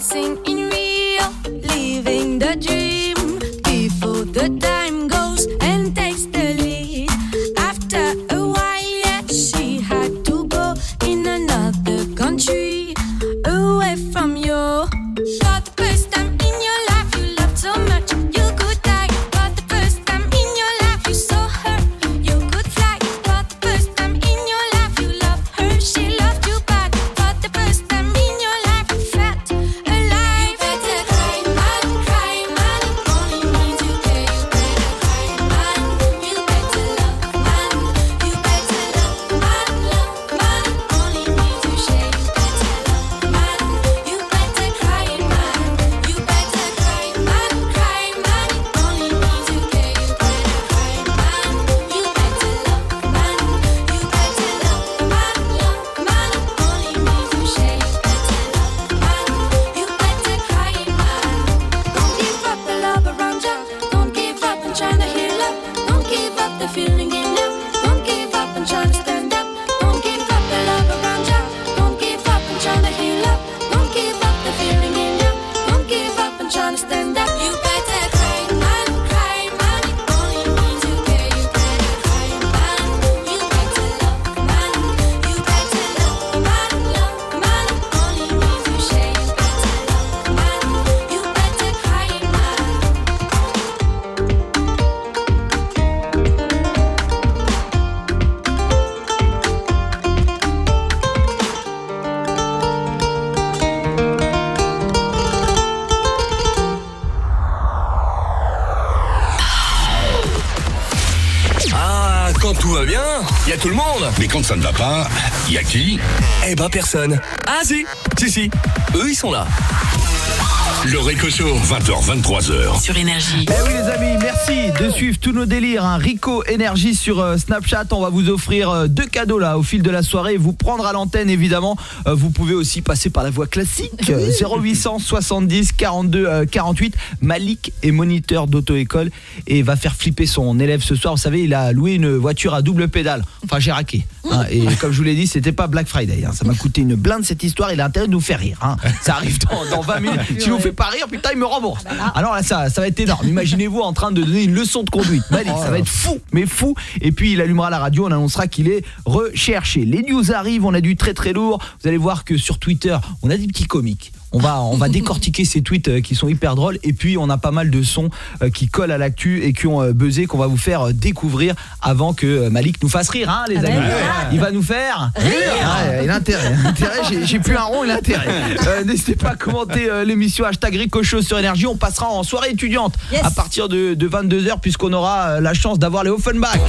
dancing in Rio, living the dream before the time goes and takes the lead. After a while, yeah, she had to go in another country, away from you. For the first time in your life, you loved so much you could die. For the first time in your life, you saw her, you could fly. For the first time in your life, you loved her, she loved you back. For the first time in your life, you felt alive. You better cry, man, it only means you care. You better cry, man, you better love, man, you better love, man, it only means you share. You better love, man, you better cry, man, you better cry, man, it only means you care. You better cry, man, you better love, man, you better love, man, it only means you share. You better love, man, you better cry, man. Don't give up the love around you. Don't give up and trying to heal up. Don't give up the feeling in you. Don't give up and trying to stand up. Don't give up the love around you. Don't give up and trying to heal up. Don't give up the feeling in you. Don't give up and trying to stand up. You better cry, man, it only means you care. You better cry, man, you better love, man, you better love, man, it only means you share. You better love, man, you better cry, man. Ah, quand tout va bien, il y a tout le monde. Mais quand ça ne va pas, il y a qui? Eh ben personne. Ah si. Eux ils sont là. Le Rico Show, 20h, 23h. Sur Énergie. Eh oui les amis, merci de suivre tous nos délires. Rico Énergie sur Snapchat. On va vous offrir 2 cadeaux là au fil de la soirée. Vous prendre à l'antenne évidemment. Vous pouvez aussi passer par la voie classique. 0800 70 42 48. Malik est moniteur d'auto-école et va faire flipper son élève ce soir. Vous savez, il a loué une voiture à double pédale. Enfin j'ai raqué. Et comme je vous l'ai dit, c'était pas Black Friday. Ça m'a coûté une blinde cette histoire. Il a intérêt de nous faire rire. Ça arrive dans 20 minutes. Si vous faites pas rire, putain, il me rembourse. Alors là, ça va être énorme. Imaginez-vous en train de donner une leçon de conduite. Malik, ça va être fou, mais fou. Et puis il allumera la radio, on annoncera qu'il est recherché. Les news arrivent, on a du très très lourd. Vous allez voir que sur Twitter, on a des petits comiques. On va décortiquer ces tweets qui sont hyper drôles. Et puis on a pas mal de sons qui collent à l'actu et qui ont buzzé, qu'on va vous faire découvrir avant que Malik nous fasse rire, les amis. Il va nous faire rire. Il a intérêt. J'ai plus un rond, il a intérêt. N'hésitez pas à commenter l'émission #Rico Show sur Énergie. On passera en soirée étudiante à partir de 22h puisqu'on aura la chance d'avoir les Offenbach.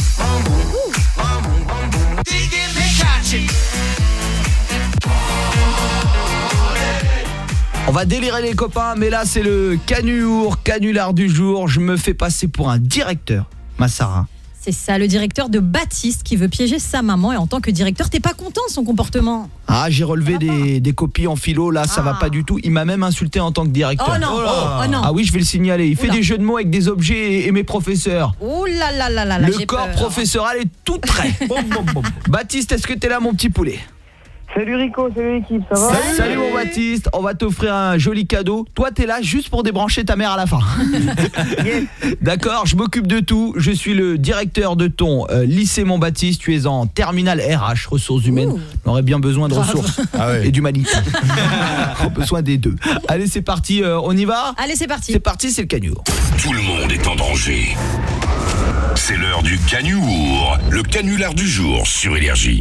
On va délirer les copains, mais là c'est le canular du jour. Je me fais passer pour un directeur, Massara. C'est ça, le directeur de Baptiste qui veut piéger sa maman. Et en tant que directeur, t'es pas content de son comportement? Ah, j'ai relevé des copies en philo, là ça va pas du tout. Il m'a même insulté en tant que directeur. Oh non, oh non. Ah oui, je vais le signaler. Il fait des jeux de mots avec des objets et mes professeurs. Oh là là là là, le corps professoral est tout prêt. Baptiste, est-ce que t'es là mon petit poulet? Salut Rico, salut l'équipe, ça va? Salut mon Baptiste, on va t'offrir un joli cadeau. Toi t'es là juste pour débrancher ta mère à la fin. Yes. D'accord, je m'occupe de tout. Je suis le directeur de ton lycée mon Baptiste. Tu es en terminale RH, ressources humaines. On aurait bien besoin de ressources et d'humanité. On a besoin des deux. Allez c'est parti, on y va? Allez c'est parti. C'est parti, c'est le canular. Tout le monde est en danger. C'est l'heure du canular, le canular du jour sur Énergie.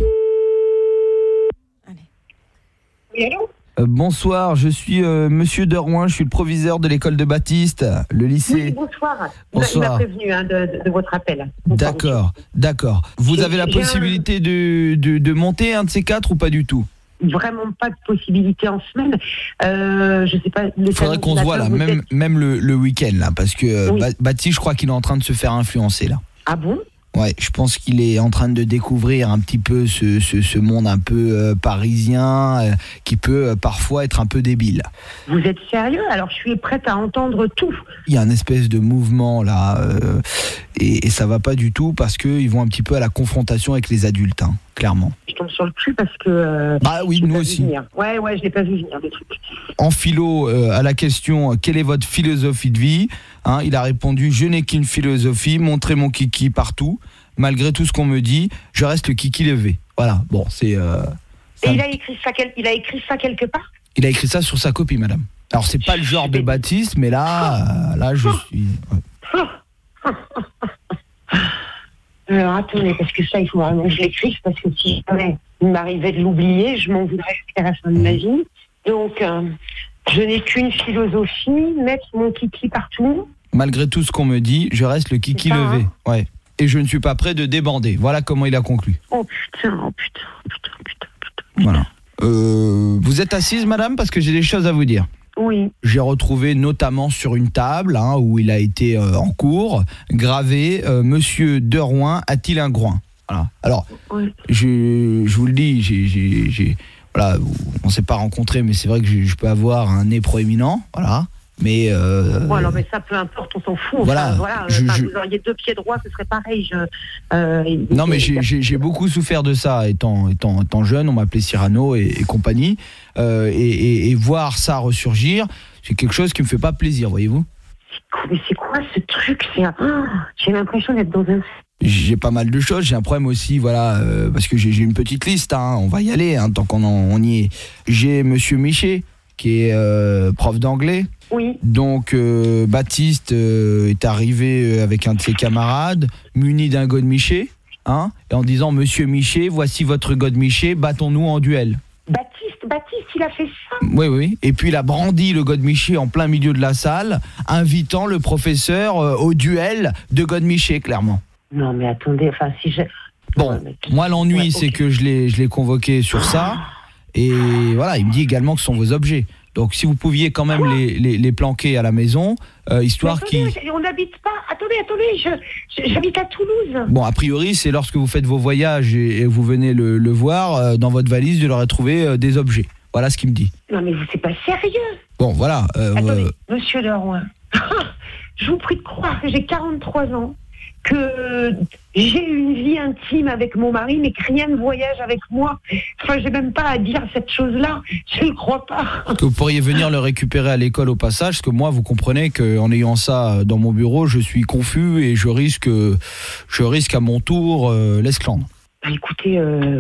Oui, allô? Bonsoir, je suis monsieur Derouin, je suis le proviseur de l'école de Baptiste, le lycée. Oui, bonsoir. Bonsoir. Il m'a prévenu de votre appel. D'accord. Vous avez la possibilité de monter un de ces 4 ou pas du tout? Vraiment pas de possibilité en semaine. Je sais pas. Il faudrait qu'on se voit là, même le week-end là, parce que Baptiste, je crois qu'il est en train de se faire influencer là. Ah bon? Ouais, je pense qu'il est en train de découvrir un petit peu ce monde un peu parisien qui peut parfois être un peu débile. Vous êtes sérieux? Alors je suis prête à entendre tout. Il y a un espèce de mouvement là et ça va pas du tout parce qu'ils vont un petit peu à la confrontation avec les adultes. clairement. Je tombe sur le cul parce que... bah oui, nous aussi. Ouais, je l'ai pas vu venir, le truc. En philo, à la question « Quelle est votre philosophie de vie ?» il a répondu « Je n'ai qu'une philosophie, montrer mon kiki partout. Malgré tout ce qu'on me dit, je reste le kiki levé. » Voilà, bon, c'est... Et il a écrit ça quelque part? Il a écrit ça sur sa copie, madame. Alors, c'est pas le genre de Baptiste, mais là, je suis... Alors, attendez, parce que ça, il faut vraiment que je l'écrive, parce que si jamais il m'arrivait de l'oublier, je m'en voudrais jusqu'à la fin de ma vie. Donc, je n'ai qu'une philosophie, mettre mon kiki partout. Malgré tout ce qu'on me dit, je reste le kiki levé. Ouais. Et je ne suis pas prêt de débander. Voilà comment il a conclu. Oh putain. Voilà. Vous êtes assise, madame, parce que j'ai des choses à vous dire. Oui. J'ai retrouvé notamment sur une table où il a été en cours, gravé Monsieur de Rouen a-t-il un groin? Voilà. Alors, je vous le dis, voilà, on s'est pas rencontrés, mais c'est vrai que je peux avoir un nez proéminent, voilà. Mais bon, alors, mais ça, peu importe, on s'en fout. Voilà, vous auriez 2 pieds droits, ce serait pareil. Non, mais j'ai beaucoup souffert de ça étant jeune. On m'appelait Cyrano et compagnie. Et voir ça ressurgir, c'est quelque chose qui me fait pas plaisir, voyez-vous. Mais c'est quoi ce truc? J'ai l'impression d'être dans un... J'ai pas mal de choses. J'ai un problème aussi, voilà, parce que j'ai une petite liste. On va y aller, tant qu'on y est. J'ai Monsieur Michet, qui est prof d'anglais. Oui. Donc Baptiste est arrivé avec un de ses camarades, muni d'un godemiché, et en disant Monsieur Michet, voici votre godemiché, battons-nous en duel. Baptiste, il a fait ça? Oui. Et puis il a brandi le godemiché en plein milieu de la salle, invitant le professeur au duel de godemiché, clairement. Non, mais attendez, si je... Bon, moi l'ennui, c'est que je l'ai convoqué sur ça, et voilà, il me dit également que ce sont vos objets. Donc si vous pouviez quand même les planquer à la maison, histoire on n'habite pas... Attendez, j'habite à Toulouse. Bon, a priori, c'est lorsque vous faites vos voyages et vous venez le voir, dans votre valise, je leur ai trouvé des objets. Voilà ce qu'il me dit. Non, mais c'est pas sérieux. Bon, voilà. Attendez, Monsieur de Rouen, je vous prie de croire que j'ai 43 ans, que j'ai une vie intime avec mon mari, mais que rien ne voyage avec moi. Enfin, j'ai même pas à dire cette chose-là. Je ne crois pas. Que vous pourriez venir le récupérer à l'école au passage, parce que moi, vous comprenez qu'en ayant ça dans mon bureau, je suis confus et je risque à mon tour l'esclandre. Écoutez,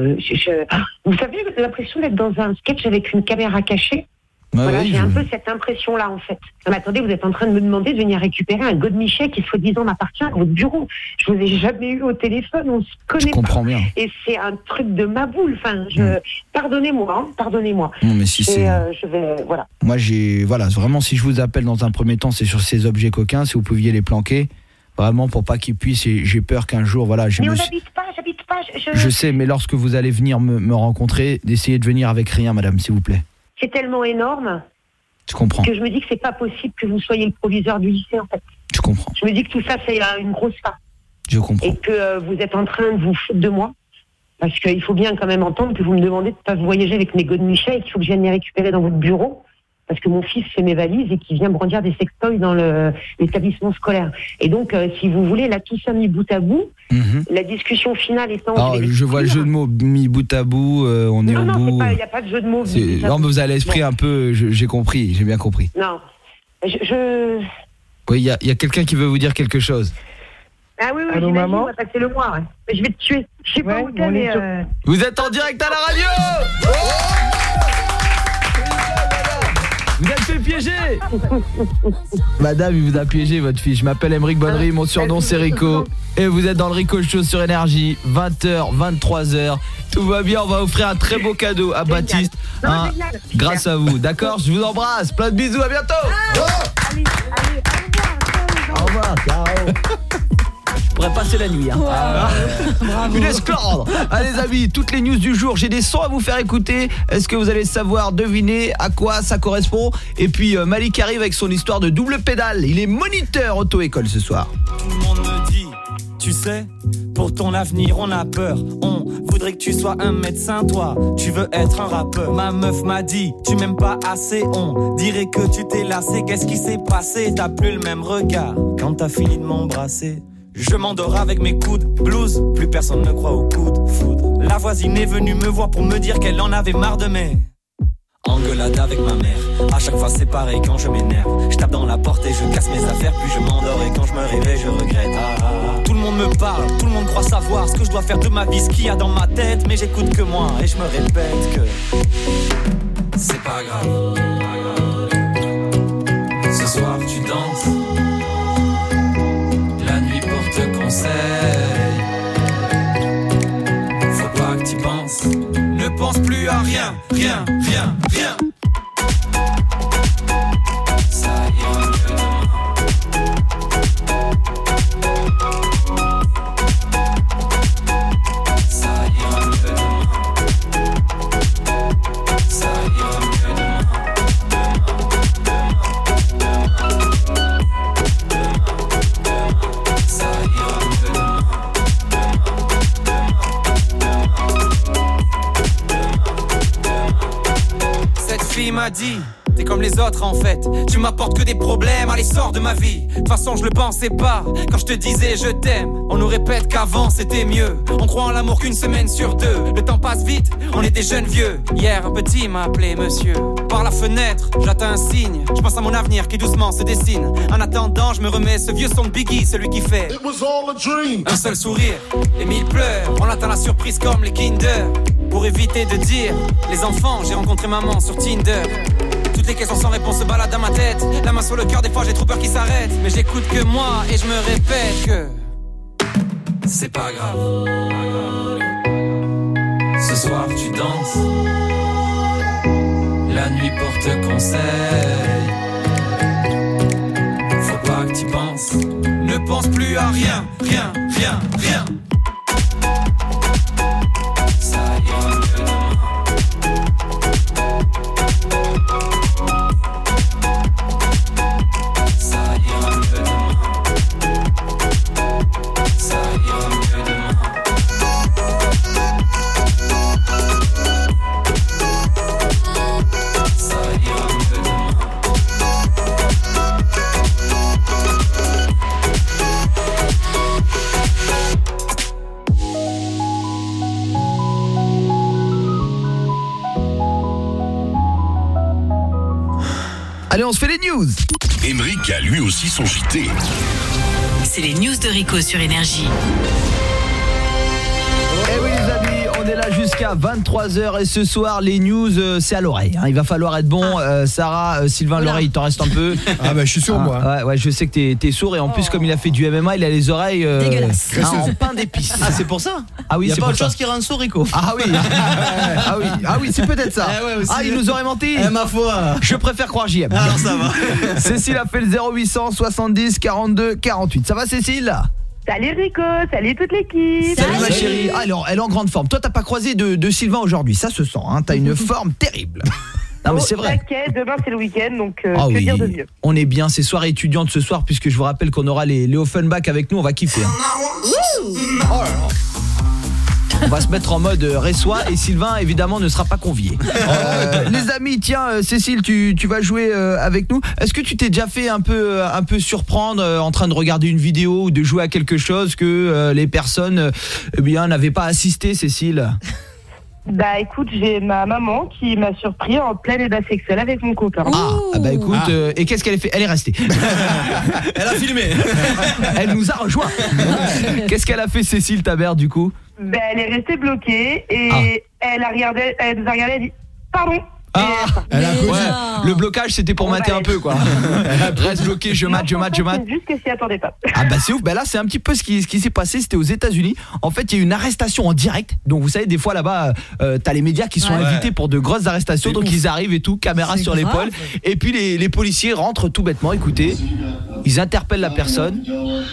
vous savez, j'ai l'impression d'être dans un sketch avec une caméra cachée. Voilà, j'ai un peu cette impression-là, en fait. Non, mais attendez, vous êtes en train de me demander de venir récupérer un godemiché qui, soi-disant, m'appartient à votre bureau. Je vous ai jamais eu au téléphone, on se connaît pas. Je comprends bien. Et c'est un truc de ma boule. Enfin, pardonnez-moi. Non, mais si c'est... je vais... Voilà. Moi, vraiment, si je vous appelle dans un premier temps, c'est sur ces objets coquins, si vous pouviez les planquer, vraiment, pour pas qu'ils puissent, et j'ai peur qu'un jour, voilà... Mais on n'habite pas. Je sais, mais lorsque vous allez venir me rencontrer, d'essayer de venir avec rien, madame, s'il vous plaît. C'est tellement énorme. Je comprends. Que je me dis que c'est pas possible que vous soyez le proviseur du lycée, en fait. Je comprends. Je me dis que tout ça, c'est une grosse part. Je comprends. Et que vous êtes en train de vous foutre de moi. Parce qu'il faut bien quand même entendre que vous me demandez de pas voyager avec mes godemichets et qu'il faut que je vienne les récupérer dans votre bureau. Parce que mon fils fait mes valises et qu'il vient brandir des sextoys dans l'établissement scolaire. Et donc, si vous voulez, là, tout ça mis bout à bout, la discussion finale étant... Alors, je vois le jeu de mots mis bout à bout, on est au bout... Non, il n'y a pas de jeu de mots. Non, mais vous avez l'esprit un peu... J'ai compris, j'ai bien compris. Non, Oui, il y a quelqu'un qui veut vous dire quelque chose. Ah oui, j'imagine, maman. C'est le moi, ouais. Mais je vais te tuer. Je sais pas où t'es, mais... Vous êtes en direct à la radio. Vous êtes fait piéger. Madame, il vous a piégé, votre fille. Je m'appelle Aymeric Bonnery, mon surnom c'est Rico. Et vous êtes dans le Rico Show sur Énergie, 20h, 23h. Tout va bien, on va offrir un très beau cadeau à Baptiste, grâce à vous. D'accord, je vous embrasse, plein de bisous, à bientôt. Allez, au revoir, ciao. Je pourrais passer la nuit. Une esclandre. Allez les amis, toutes les news du jour, j'ai des sons à vous faire écouter. Est-ce que vous allez savoir deviner à quoi ça correspond? Et puis Malik arrive avec son histoire de double pédale. Il est moniteur auto-école ce soir. Tout le monde me dit, tu sais, pour ton avenir on a peur. On voudrait que tu sois un médecin, toi tu veux être un rappeur. Ma meuf m'a dit, tu m'aimes pas assez. On dirait que tu t'es lassé. Qu'est-ce qui s'est passé? T'as plus le même regard quand t'as fini de m'embrasser. Je m'endors avec mes coudes, blues, plus personne ne croit au coup de foudre. La voisine est venue me voir pour me dire qu'elle en avait marre de mes engueulades avec ma mère. À chaque fois c'est pareil quand je m'énerve. Je tape dans la porte et je casse mes affaires. Puis je m'endors et quand je me réveille je regrette. Tout le monde me parle, tout le monde croit savoir ce que je dois faire de ma vie, ce qu'il y a dans ma tête. Mais j'écoute que moi et je me répète que c'est pas grave. Ce soir tu danses, la nuit porte conseil. Faut pas que t'y penses, ne pense plus à rien, rien, rien, rien. Ça ira mieux demain. Ça ira mieux demain. Ça ira mieux demain. Ça ira mieux demain. Cette fille m'a dit, t'es comme les autres en fait. Tu m'apportes que des problèmes, allez sors de ma vie. De toute façon je le pensais pas, quand je te disais je t'aime. On nous répète qu'avant c'était mieux. On croit en l'amour qu'une semaine sur deux. Le temps passe vite, on est des jeunes vieux. Hier un petit m'a appelé monsieur. Par la fenêtre, j'attends un signe. Je pense à mon avenir qui doucement se dessine. En attendant je me remets ce vieux son de Biggie, celui qui fait It was all a dream. Un seul sourire et 1000 pleurs. On attend la surprise comme les Kinder. Pour éviter de dire les enfants, j'ai rencontré maman sur Tinder. Toutes les questions sans réponse se baladent dans ma tête. La main sur le cœur, des fois j'ai trop peur qu'ils s'arrêtent. Mais j'écoute que moi et je me répète que c'est pas grave. Ce soir tu danses, la nuit porte conseil. Faut pas que t'y penses, ne pense plus à rien, rien, rien, rien. Ça ira mieux demain. Allez, on se fait les news. Émeric a lui aussi son JT. C'est les news de Rico sur Énergie. Eh oui les amis, on est là jusqu'à 23h et ce soir les news c'est à l'oreille hein. Il va falloir être bon. Sarah, Sylvain, l'oreille il t'en reste un peu. Ah bah je suis sourd moi. Ouais, je sais que t'es sourd et en plus comme il a fait du MMA, il a les oreilles dégueulasse. En pain d'épices. Ah c'est pour ça. Ah oui, il y a c'est pas pour autre ça. chose qui rend sourd Rico. Ah oui. Ah oui, c'est peut-être ça. Il nous aurait menti. Ma foi. Je préfère croire j'y aime. Alors ça va. Cécile a fait le 0800 70 42 48. Ça va Cécile? Salut Rico, salut toute l'équipe. Salut ma chérie. Alors, elle est en grande forme. Toi, t'as pas croisé de Sylvain aujourd'hui, ça se sent. Hein. T'as une forme terrible. Non mais c'est vrai. Okay, demain c'est le week-end, donc que dire de mieux. On est bien, c'est soirée étudiante ce soir, puisque je vous rappelle qu'on aura les Offenbach avec nous, on va kiffer. Hein. On va se mettre en mode Ressois et Sylvain évidemment ne sera pas convié. Les amis, tiens Cécile, tu vas jouer avec nous. Est-ce que tu t'es déjà fait un peu surprendre en train de regarder une vidéo ou de jouer à quelque chose que les personnes n'avaient pas assisté, Cécile? Bah écoute, j'ai ma maman qui m'a surpris en plein débat sexuel avec mon copain. Ah bah écoute, et qu'est-ce qu'elle a fait? Elle est restée. Elle a filmé. Elle nous a rejoint. Qu'est-ce qu'elle a fait Cécile, ta mère, du coup? Bah elle est restée bloquée et elle nous a regardé, elle a dit pardon. Le blocage c'était pour mater un peu quoi. Reste bloqué, je mate. C'est juste qu'elle s'y attendait pas. Ah bah c'est ouf. Bah là c'est un petit peu ce qui s'est passé. C'était aux États-Unis. En fait il y a eu une arrestation en direct. Donc vous savez des fois là-bas t'as les médias qui sont invités pour de grosses arrestations. Donc ils arrivent et tout, caméra sur l'épaule. Et puis les policiers rentrent tout bêtement. Écoutez, ils interpellent la personne.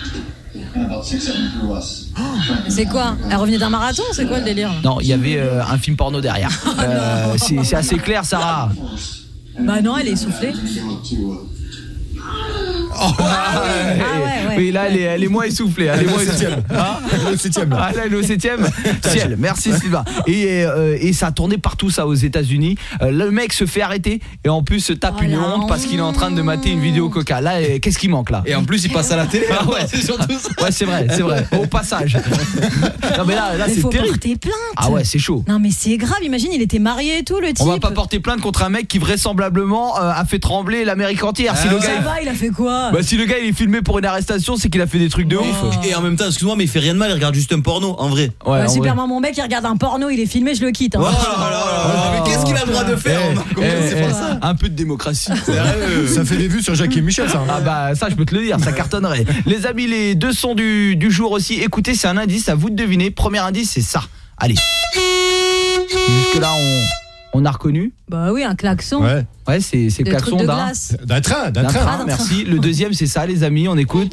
C'est quoi? Elle revenait d'un marathon? C'est quoi le délire? Non, il y avait un film porno derrière. C'est assez clair, Sarah. Bah non, elle est essoufflée. Oui, là elle est moins essoufflée, elle est moins essoufflée. Au 7e. Ah là, elle est au 7e. Ciel, merci Sylvain. Et ça a tourné partout ça aux États-Unis. Le mec se fait arrêter et en plus se tape une honte parce qu'il est en train de mater une vidéo Coca. Là, qu'est-ce qui manque là? Et en plus, il passe à la télé. Ah ouais, c'est surtout ça. Ouais, c'est vrai. Au passage. Non mais là Mais c'est faut terrible. porter plainte. Ah ouais, c'est chaud. Non mais c'est grave, imagine, il était marié et tout, le type. On va pas porter plainte contre un mec qui vraisemblablement a fait trembler l'Amérique entière. Si le gars, ça va, il a fait quoi? si le gars il est filmé pour une arrestation, c'est qu'il a fait des trucs de ouf. Et en même temps, excuse-moi, mais il fait rien de mal, il regarde juste un porno, en vrai. Ouais, Superman, mon mec, il regarde un porno, il est filmé, je le quitte. Hein. Mais qu'est-ce qu'il a le droit de faire? C'est pas ça. Un peu de démocratie. Ça fait des vues sur Jackie et Michel, ça. Ah bah ça je peux te le dire, ça cartonnerait. Les amis, les deux sons du jour aussi. Écoutez, c'est un indice, à vous de deviner. Premier indice, c'est ça. Allez. Jusque là on a reconnu. Bah oui, un klaxon. Ouais, c'est le klaxon d'un train. Merci. Le deuxième, c'est ça, les amis, on écoute.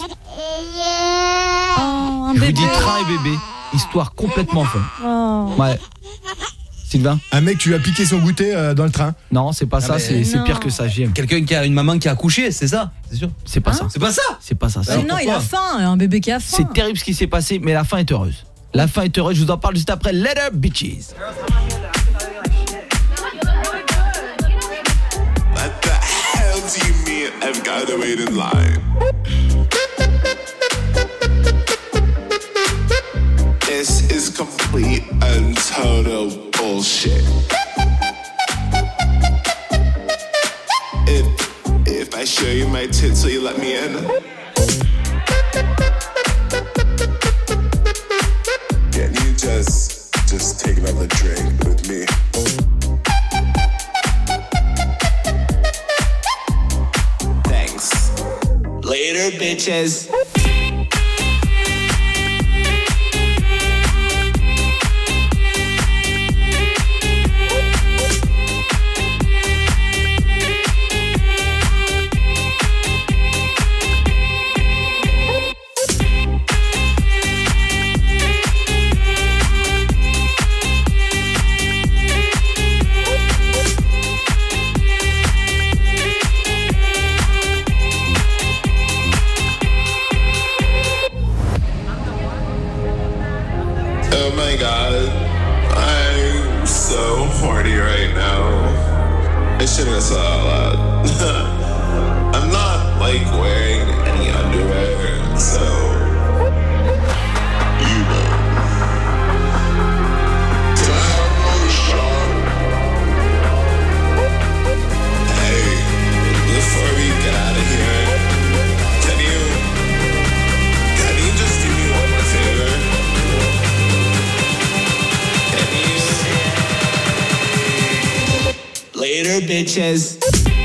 Je vous dis train et bébé, histoire complètement folle. Ouais. Sylvain, un mec tu lui as piqué son goûter dans le train. Non, c'est pas ça, c'est pire que ça, j'aime. Quelqu'un qui a une maman qui a accouché, c'est ça? C'est sûr. C'est pas ça. C'est pas ça. C'est pas ça. Non, il a faim, un bébé qui a faim. C'est terrible ce qui s'est passé, mais la fin est heureuse. La fin est heureuse, je vous en parle juste après. Later, bitches. What the hell do you mean I've gotta wait in line? This is complete and total bullshit. If I show you my tits, will you let me in? Can you just take another drink with me? Thanks. Later, bitches. Oh my god, I'm so horny right now. I shouldn't have said that out loud. I'm not like wearing any underwear, so you know. Do I have another shot? Hey, before we get out of here, can you just do me one more favor? Later, bitches.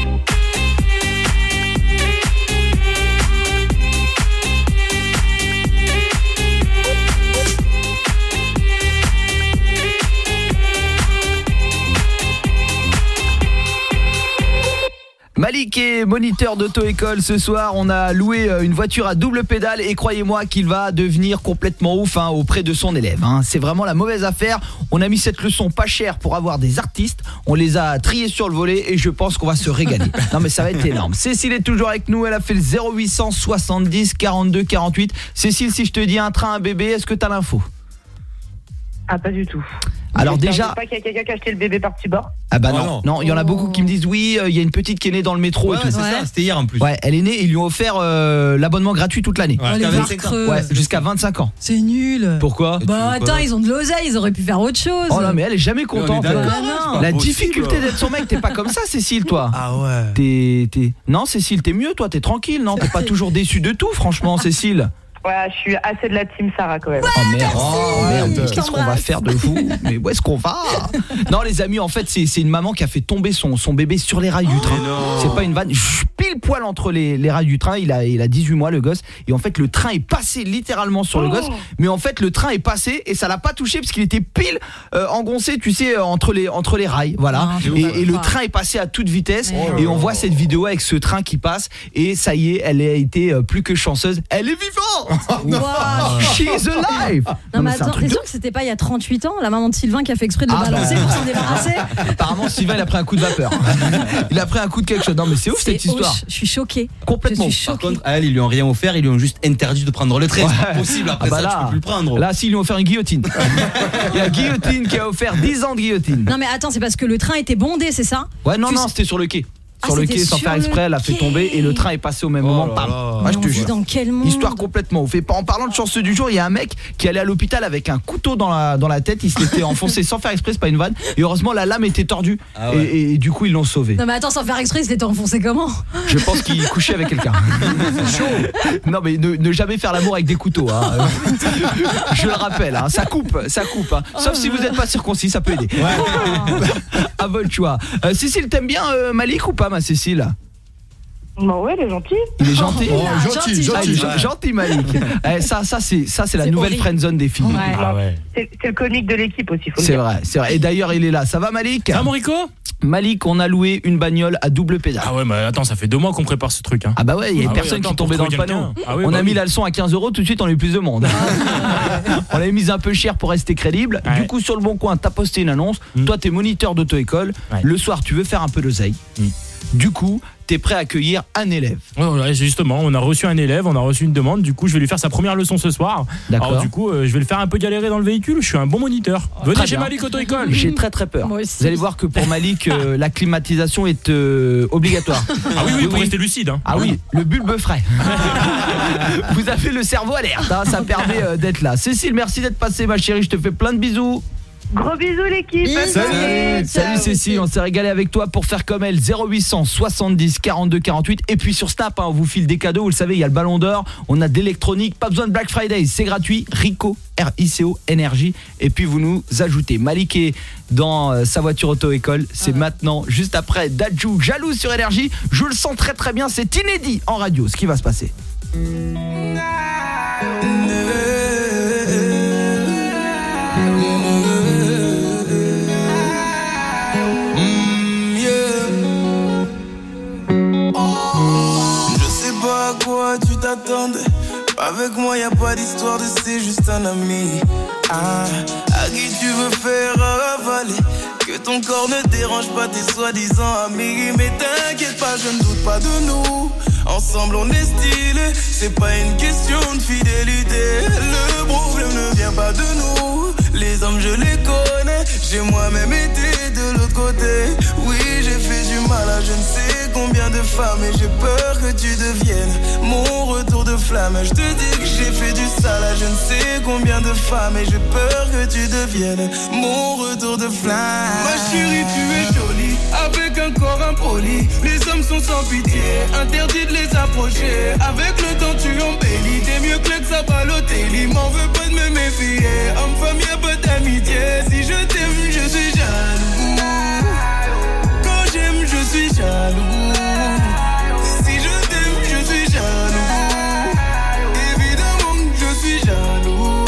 Malik est moniteur d'auto-école. Ce soir, on a loué une voiture à double pédale et croyez-moi qu'il va devenir complètement ouf auprès de son élève. C'est vraiment la mauvaise affaire. On a mis cette leçon pas chère pour avoir des artistes. On les a triés sur le volet et je pense qu'on va se régaler. Non mais ça va être énorme. Cécile est toujours avec nous. Elle a fait le 0800 70 42 48. Cécile, si je te dis un train, un bébé, est-ce que t'as l'info? Ah, pas du tout. Alors mais déjà, pas qu'il y a quelqu'un qui a acheté le bébé par-dessus bord. Ah bah non, il y en a beaucoup qui me disent oui, il y a une petite qui est née dans le métro et tout. C'est ça, c'était hier en plus. Ouais, elle est née, ils lui ont offert l'abonnement gratuit toute l'année. Jusqu'à 25 ans. Ouais, jusqu'à 25 ans. C'est nul. Pourquoi? Bah attends, ils ont de l'oseille, ils auraient pu faire autre chose. Oh non, mais elle est jamais contente. La difficulté d'être son mec, t'es pas comme ça, Cécile, toi. Ah ouais. Non, Cécile, t'es mieux, toi, t'es tranquille, non? T'es pas toujours déçue de tout, franchement, Cécile. Ouais, je suis assez de la team Sarah quand même. Oh merde, qu'est-ce qu'on va faire de vous? Mais où est-ce qu'on va? Non les amis, en fait c'est une maman qui a fait tomber son bébé sur les rails du train. C'est pas une vanne, pile poil entre les rails du train. Il a 18 mois le gosse. Et en fait le train est passé littéralement sur le gosse. Mais en fait le train est passé et ça l'a pas touché parce qu'il était pile engoncé, tu sais, entre les rails. Voilà. Et le train est passé à toute vitesse. Et on voit cette vidéo avec ce train qui passe. Et ça y est, elle a été plus que chanceuse. Elle est vivante. Wow. She's alive. Non mais attends, t'es sûr que c'était pas il y a 38 ans la maman de Sylvain qui a fait exprès de le balancer pour s'en débarrasser? Apparemment Sylvain il a pris un coup de vapeur. Il a pris un coup de quelque chose. Non mais c'est ouf cette histoire. Je suis choquée. Complètement. Par contre, à elle, ils lui ont rien offert, ils lui ont juste interdit de prendre le train. C'est pas possible, après tu peux plus le prendre. Là, si, ils lui ont offert une guillotine. Il y a Guillotine qui a offert 10 ans de guillotine. Non mais attends, c'est parce que le train était bondé, c'est ça? Ouais, non, c'était sur le quai. Sur le quai, sans faire exprès, elle a fait tomber et le train est passé au même moment. Je te jure. Dans quel monde? Histoire complètement ouf. En parlant de chanceux du jour, il y a un mec qui allait à l'hôpital avec un couteau dans la tête. Il s'était enfoncé sans faire exprès, c'est pas une vanne. Et heureusement, la lame était tordue. Et du coup, ils l'ont sauvé. Non mais attends, sans faire exprès, il s'était enfoncé comment? Je pense qu'il couchait avec quelqu'un. Chaud. Non mais ne jamais faire l'amour avec des couteaux. Hein. Je le rappelle, hein. Ça coupe. Hein. Sauf si vous n'êtes pas circoncis, ça peut aider. À votre choix. Cécile, t'aimes bien Malik ou pas, ma Cécile? Bah ouais, il est gentil. Il est gentil. Gentil Malik. Ça c'est la nouvelle friendzone des filles. C'est le comique de l'équipe aussi, faut le C'est dire. vrai. Et d'ailleurs, il est là. Ça va, Malik? Ça va, Morico? Malik, on a loué une bagnole à double pédale. Ah ouais, mais attends, ça fait 2 mois qu'on prépare ce truc. Hein. Ah bah ouais, il y a personne qui tombait dans le panneau. On a mis la leçon à 15 €, tout de suite on a eu plus de monde. On l'avait mise un peu cher pour rester crédible. Du coup, sur le Bon Coin, t'as posté une annonce. Toi, t'es moniteur d'auto-école. Le soir, tu veux faire un peu d'oseille. Du coup, t'es prêt à accueillir un élève. Ouais, justement, on a reçu un élève, on a reçu une demande. Du coup, je vais lui faire sa première leçon ce soir. D'accord. Alors du coup, je vais le faire un peu galérer dans le véhicule. Je suis un bon moniteur. Venez chez Malik Auto-École. J'ai très peur. Vous allez voir que pour Malik, la climatisation est obligatoire. Ah oui, pour rester lucide. Hein. Ah oui, le bulbe frais. Vous avez le cerveau alerte, hein, ça permet d'être là. Cécile, merci d'être passée, ma chérie. Je te fais plein de bisous. Gros bisous l'équipe. Salut Cécile, on s'est régalé avec toi. Pour faire comme elle, 0800 70 42 48. Et puis sur Snap, on vous file des cadeaux. Vous le savez, il y a le Ballon d'Or, on a d'électronique, pas besoin de Black Friday, c'est gratuit. Rico, RICO, énergie. Et puis vous nous ajoutez Malik est dans sa voiture auto-école. C'est maintenant, juste après Dadju, Jaloux sur énergie. Je le sens très très bien, c'est inédit en radio ce qui va se passer. À quoi tu t'attendais? Avec moi y a pas d'histoire de c'est juste un ami. À qui tu veux faire avaler? Que ton corps ne dérange pas tes soi-disant amis. Mais t'inquiète pas, je ne doute pas de nous. Ensemble on est stylé, c'est pas une question de fidélité. Le problème ne vient pas de nous. Les hommes je les connais, j'ai moi-même été de l'autre côté. Oui, j'ai fait du mal à je ne sais combien de femmes. Et j'ai peur que tu deviennes mon retour de flamme. Je te dis que j'ai fait du sale à je ne sais combien de femmes. Et j'ai peur que tu deviennes mon retour de flamme. Ma chérie, tu es jolie, avec un corps impoli. Les hommes sont sans pitié, interdit de les approcher. Avec le temps tu embellis, t'es mieux que ça Balotelli. M'en veux pas de me méfier, homme-femme y'a pas d'amitié. Si je t'aime, je suis jaloux. Quand j'aime, je suis jaloux. Si je t'aime, je suis jaloux. Évidemment que je suis jaloux.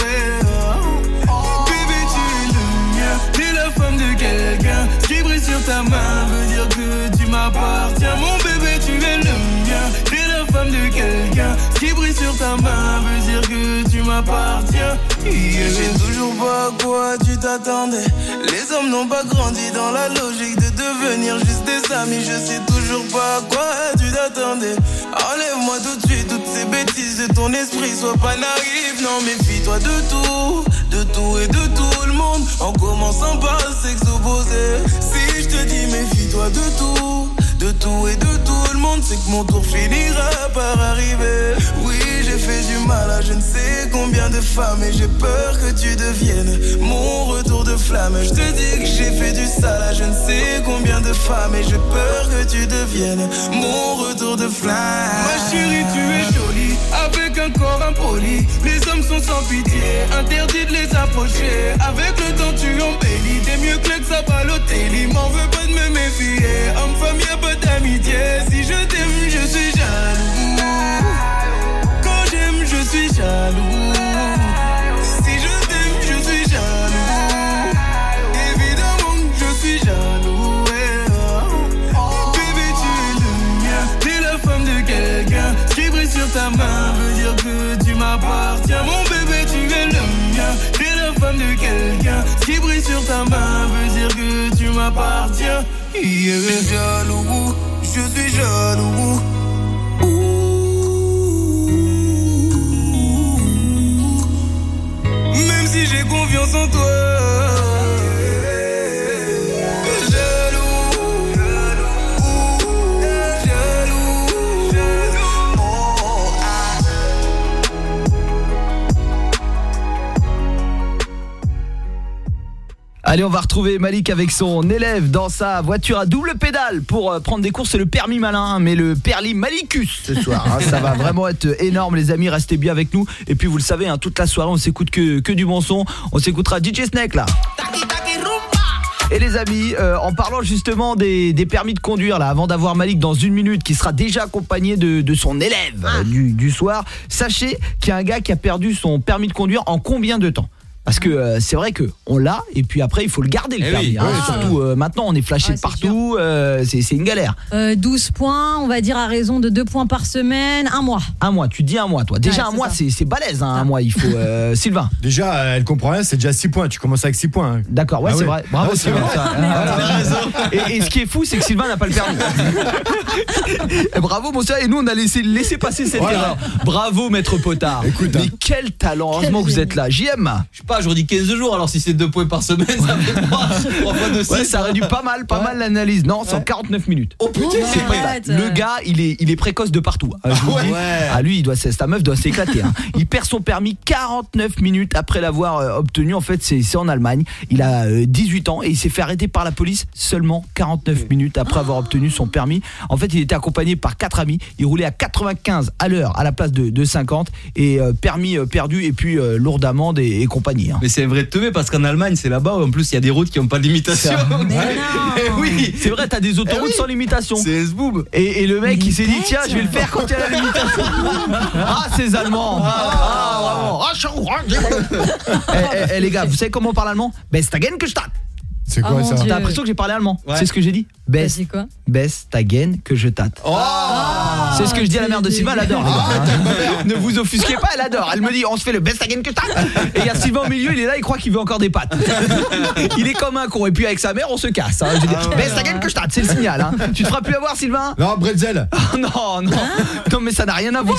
Bébé, tu es le mien, t'es la femme de quelqu'un. Ce qui brille sur ta main veut dire que tu m'appartiens. Mon bébé, tu es le mien, t'es la femme de quelqu'un. Ce qui brille sur ta main veut dire que tu m'appartiens. Je sais toujours pas à quoi tu t'attendais. Les hommes n'ont pas grandi dans la logique de devenir juste des amis. Je sais toujours pas à quoi tu t'attendais. Enlève-moi tout de suite toutes ces bêtises de ton esprit. Sois pas naïf, non méfie-toi de tout et de tout le monde. En commençant par le sexe opposé. Si je te dis méfie-toi de tout et de tout le monde, c'est que mon tour finira par arriver. Oui, j'ai fait du mal à je ne sais combien de femmes. Et j'ai peur que tu deviennes mon retour de flamme. Je te dis que j'ai fait du sale à je ne sais combien de femmes. Et j'ai peur que tu deviennes mon retour de flamme. Ma chérie, tu es jolie, avec un corps impoli. Les hommes sont sans pitié, interdit de les approcher. Avec le temps tu embellis, t'es mieux que ça Balotelli. M'en veux pas de me méfier, homme-femme y'a pas d'amitié. Si je t'aime, je suis jaloux. Quand j'aime, je suis jaloux. Si je t'aime, je suis jaloux. Évidemment que je suis jaloux. Bébé, tu es le mien, t'es la femme de quelqu'un. Ce qui brille sur ta main veut dire que tu m'appartiens. Mon bébé, tu es le mien, t'es la femme de quelqu'un. Ce qui brille sur ta main veut dire que tu m'appartiens. Je suis jaloux, je suis jaloux. j'ai confiance en toi. Allez, on va retrouver Malik avec son élève dans sa voiture à double pédale pour prendre des courses. C'est le permis malin, mais le perli Malicus ce soir. Hein. Ça va vraiment être énorme, les amis. Restez bien avec nous. Et puis, vous le savez, hein, toute la soirée, on s'écoute que du bon son. On s'écoutera DJ Snake, là. Et les amis, en parlant justement des permis de conduire, là, avant d'avoir Malik dans 1 minute, qui sera déjà accompagné de son élève du soir, sachez qu'il y a un gars qui a perdu son permis de conduire en combien de temps ? Parce que c'est vrai que on l'a et puis après il faut le garder le permis. Oui, hein. Surtout maintenant on est flashé de partout, c'est une galère. 12 points, on va dire à raison de 2 points par semaine, 1 mois. 1 mois, tu dis 1 mois toi. Déjà un mois c'est balèze hein, 1 mois, il faut Sylvain. Déjà elle comprend rien, c'est déjà 6 points, tu commences avec 6 points. Hein. D'accord, ouais, c'est vrai. Bravo Sylvain. Et ce qui est fou c'est que Sylvain n'a pas le permis. Bravo mon cher, et nous on a laissé passer cette erreur. Bravo maître Potard. Écoute, mais quel talent, heureusement que vous êtes là. JM. Je sais pas, j'aurais dit 15 jours, alors si c'est 2 points par semaine, ça fait 3 fois de 6. Ouais, ça réduit pas mal l'analyse. Non, c'est en 49 minutes. Oh putain, c'est pas le gars, il est précoce de partout. Lui, sa meuf doit s'éclater. Hein. Il perd son permis 49 minutes après l'avoir obtenu. En fait, c'est en Allemagne. Il a 18 ans et il s'est fait arrêter par la police seulement 49 minutes après avoir obtenu son permis. En fait, il était accompagné par 4 amis. Il roulait à 95 à l'heure à la place de 50 et permis perdu et puis lourde amende et compagnie. Hein. Mais c'est un vrai teubé parce qu'en Allemagne, c'est là-bas. En plus, il y a des routes qui n'ont pas de limitation. Oui, c'est vrai, t'as des autoroutes sans limitation. C'est S-boob. Et le mec, il s'est dit tiens, je vais le faire quand il y a la limitation. Ah, ces Allemands. Les gars, vous savez comment on parle allemand? Bestagen que Stadt. C'est quoi ça? T'as l'impression que j'ai parlé allemand? C'est ce que j'ai dit? Bestagen que je tâte. C'est ce que je dis à la mère de Sylvain, elle adore. Ne vous offusquez pas, elle adore. Elle me dit on se fait le Bestagen que je tâte. Et il y a Sylvain au milieu, il est là, il croit qu'il veut encore des pâtes. Il est comme un con. Et puis avec sa mère, on se casse. Hein. Je dis Bestagen que je tâte, c'est le signal. Hein. Tu te feras plus avoir, Sylvain? Non, bretzel. Non. Non, mais ça n'a rien à voir.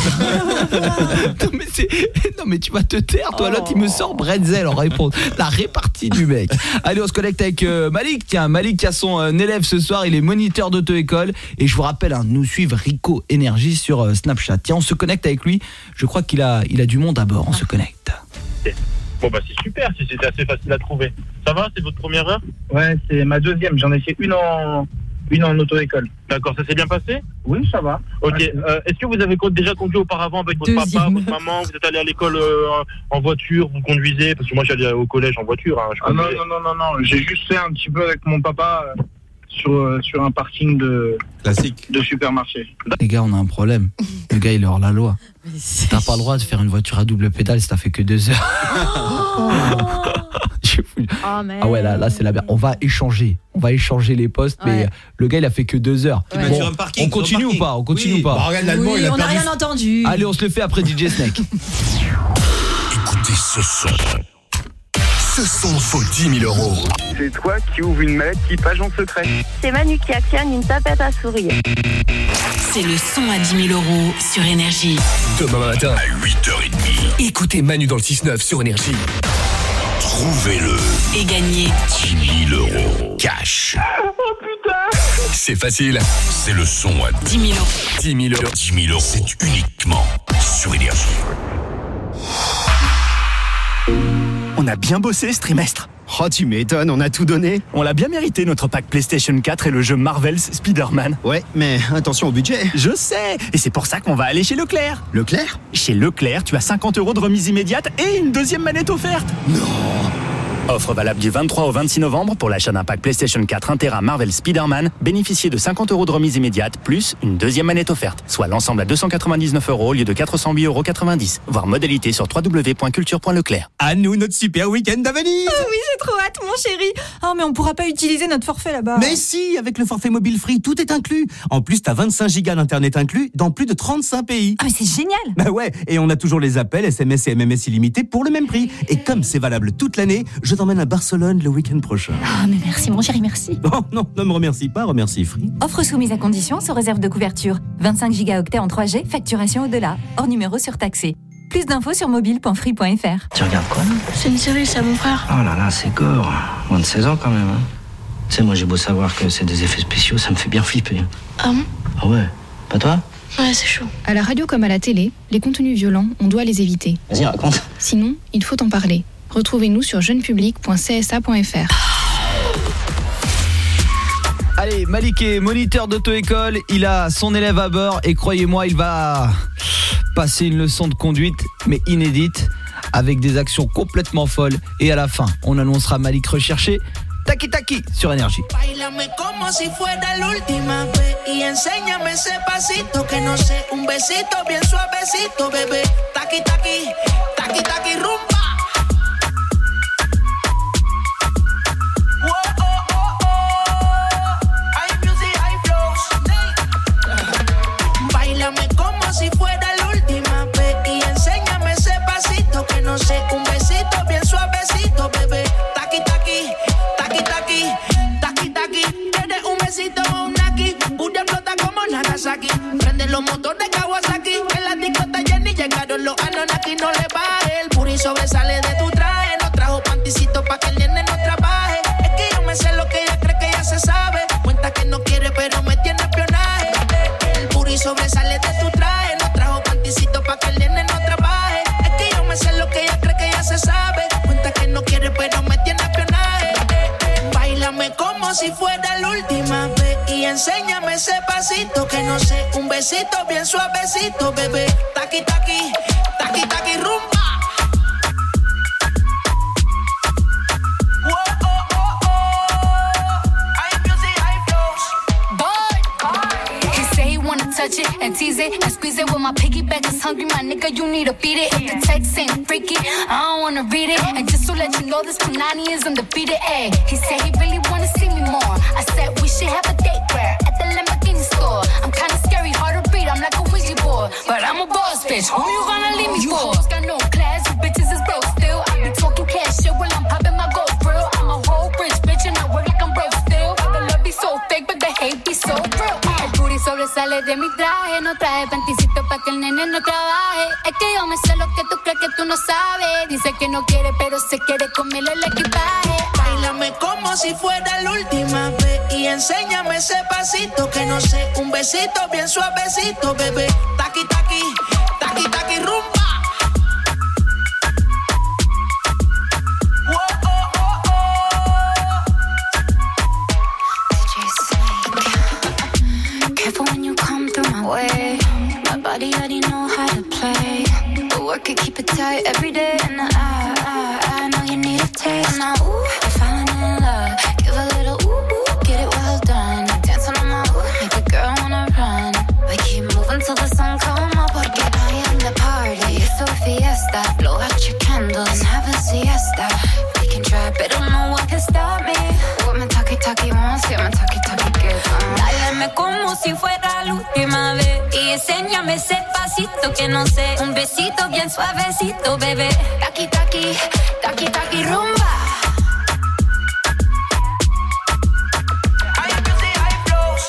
Non, mais tu vas te taire, toi. L'autre, il me sort bretzel en réponse. La répartie du mec. Allez, on se connecte avec Malik. Tiens, Malik qui a son élève ce soir. Il est moniteur d'auto-école. Et je vous rappelle, hein, nous suivre Rico Énergie sur Snapchat. Tiens, on se connecte avec lui. Je crois qu'il a du monde à bord. On se connecte. Bon bah c'est super si c'était assez facile à trouver. Ça va, c'est votre première heure? Ouais, c'est ma deuxième. J'en ai fait une en auto-école. D'accord, ça s'est bien passé? Oui, ça va. Ok, est-ce que vous avez déjà conduit auparavant avec votre papa, votre maman? Vous êtes allé à l'école en voiture, vous conduisez? Parce que moi j'allais au collège en voiture. Hein, non, j'ai juste fait un petit peu avec mon papa sur un parking classique de supermarché. Les gars, on a un problème. Le gars, il est hors la loi. T'as pas le droit de faire une voiture à double pédale si t'as fait que 2 heures. Ah ouais, là c'est la merde. On va échanger les postes, mais le gars il a fait que 2 heures. Bon, on continue ou pas? Regarde l'allemand, oui, on n'a rien entendu. Allez, on se le fait après DJ Snake. Écoutez ce son. Ce son vaut 10 000 €. C'est toi qui ouvre une mallette qui page en secret. C'est Manu qui actionne une tapette à sourire. C'est le son à 10 000 € sur Énergie. Demain matin À 8h30. écoutez Manu dans le 6-9 sur Énergie. Trouvez-le. Et gagner 10 000 € cash. Oh putain! C'est facile. C'est le son à 10 000 10 €. 000 €. 10 000 €. C'est uniquement sur Énergie. On a bien bossé ce trimestre. Oh, tu m'étonnes, on a tout donné. On l'a bien mérité, notre pack PlayStation 4 et le jeu Marvel's Spider-Man. Ouais, mais attention au budget. Je sais, et c'est pour ça qu'on va aller chez Leclerc. Leclerc? Chez Leclerc, tu as 50 € de remise immédiate et une deuxième manette offerte. Non. Offre valable du 23 au 26 novembre pour l'achat d'un pack PlayStation 4 1 Tera Marvel Spider-Man. Bénéficiez de 50 € de remise immédiate plus une deuxième manette offerte, soit l'ensemble à 299 € au lieu de 408,90 €. Voir modalité sur www.culture.leclerc. À nous notre super week-end à Venise. Oh oui, j'ai trop hâte, mon chéri. Oh, mais on pourra pas utiliser notre forfait là-bas. Mais si, avec le forfait mobile free, tout est inclus. En plus, t'as 25 gigas d'internet inclus dans plus de 35 pays. Ah, mais c'est génial. Bah ouais, et on a toujours les appels, SMS et MMS illimités pour le même prix. Et comme c'est valable toute l'année, je t'emmène à Barcelone le week-end prochain. Ah, mais merci, mon chéri, merci. Oh non, ne me remercie pas, remercie Free. Offre soumise à condition sous réserve de couverture. 25 gigaoctets en 3G, facturation au-delà. Hors numéro surtaxé. Plus d'infos sur mobile.free.fr. Tu regardes quoi? C'est une série, c'est à mon frère. Oh là là, c'est gore. Moins de 16 ans quand même. Hein. Tu sais, moi j'ai beau savoir que c'est des effets spéciaux, ça me fait bien flipper. Ah bon? Ah ouais, pas toi? Ouais, c'est chaud. À la radio comme à la télé, les contenus violents, on doit les éviter. Vas-y, raconte. Sinon, il faut en parler. Retrouvez-nous sur jeunepublic.csa.fr. Allez, Malik est moniteur d'auto-école, il a son élève à bord et croyez-moi, il va passer une leçon de conduite, mais inédite, avec des actions complètement folles. Et à la fin, on annoncera Malik recherché. Taki taki sur Énergie. Báilame como si fuera la última vez y enséñame ese pasito que no sé, un besito bien suavecito, bebé. Taki taki, taki taki rumba. Oh, oh, oh, oh. Hay music, hay flows. Báilame como si fuera la última vez y enséñame ese pasito que no sé, un besito bien suavecito, bebé. Taki taki. Taki taki, taki taki, tienes un besito o un naki, Bulla explota como Nagasaki, prende los motores Kawasaki, en la disco está llena y llegaron los Anunnaki, no le baje, el puri sobresale de tu traje, no trajo panticito pa' que el nene no trabaje, es que yo me sé lo que ella cree que ya se sabe, cuenta que no quiere pero me tiene espionaje, el puri sobresale de tu traje, no trajo panticito pa' que el nene no trabaje, es que yo me sé lo que ella cree que ya se sabe, cuenta que no quiere pero me tiene espionaje. Báilame como si fuera la última vez y enséñame ese pasito que no sé, un besito bien suavecito, bebé. Taki taki, taki taki rumba. Oh, oh, oh, oh. Hay music, hay flows. Boy, he say he wanna touch it and tease it and squeeze it. When my piggyback is hungry, my nigga, you need to feed it. If the text ain't freaky, I don't wanna read it. And just to let you know, this Punani is undefeated. Ay, he said he really wanna see me more. I said we should have a date where at the Lamborghini store. I'm kinda scary, hard to read, I'm like a Ouija board, but I'm a boss bitch. Who you gonna leave me You for? hoes Got no class, you bitches is broke still. I be talking cash shit while I'm popping my gold grill. I'm a whole rich bitch and I work like I'm broke still. The love be so fake, but the hate be so real. El booty sobresale de mi traje, no traje panticito pa' que el nene no trabaje. Es que yo me sé lo que tú crees que tú no sabes. Dice que no quiere, pero se quiere comerle el equipaje. Báilame como si fuera la última vez y enséñame ese pasito que no sé, un besito bien suavecito, bebé. Taki taki, taki taki rumba. Oh, oh, oh, oh. Careful when you come through my way. My body already know how to play. But work it, keep it tight every day. And I know you need a taste. Now, ooh, I'm falling in love. Give a little ooh, ooh, get it well done. Dancing on my ooh, make a girl wanna run. We keep moving till the sun come up. Porque I am the party. It's a fiesta. Blow out your candles and have a siesta. We can try, but don't know what can stop me. What my talkie wants, yeah, my talkie gives. Dáleme como si fuera la última vez y enséñame ese pasito que no sé, un besito bien suavecito, bebé. Taki taki, taki taki rumba. hay music, hay flows.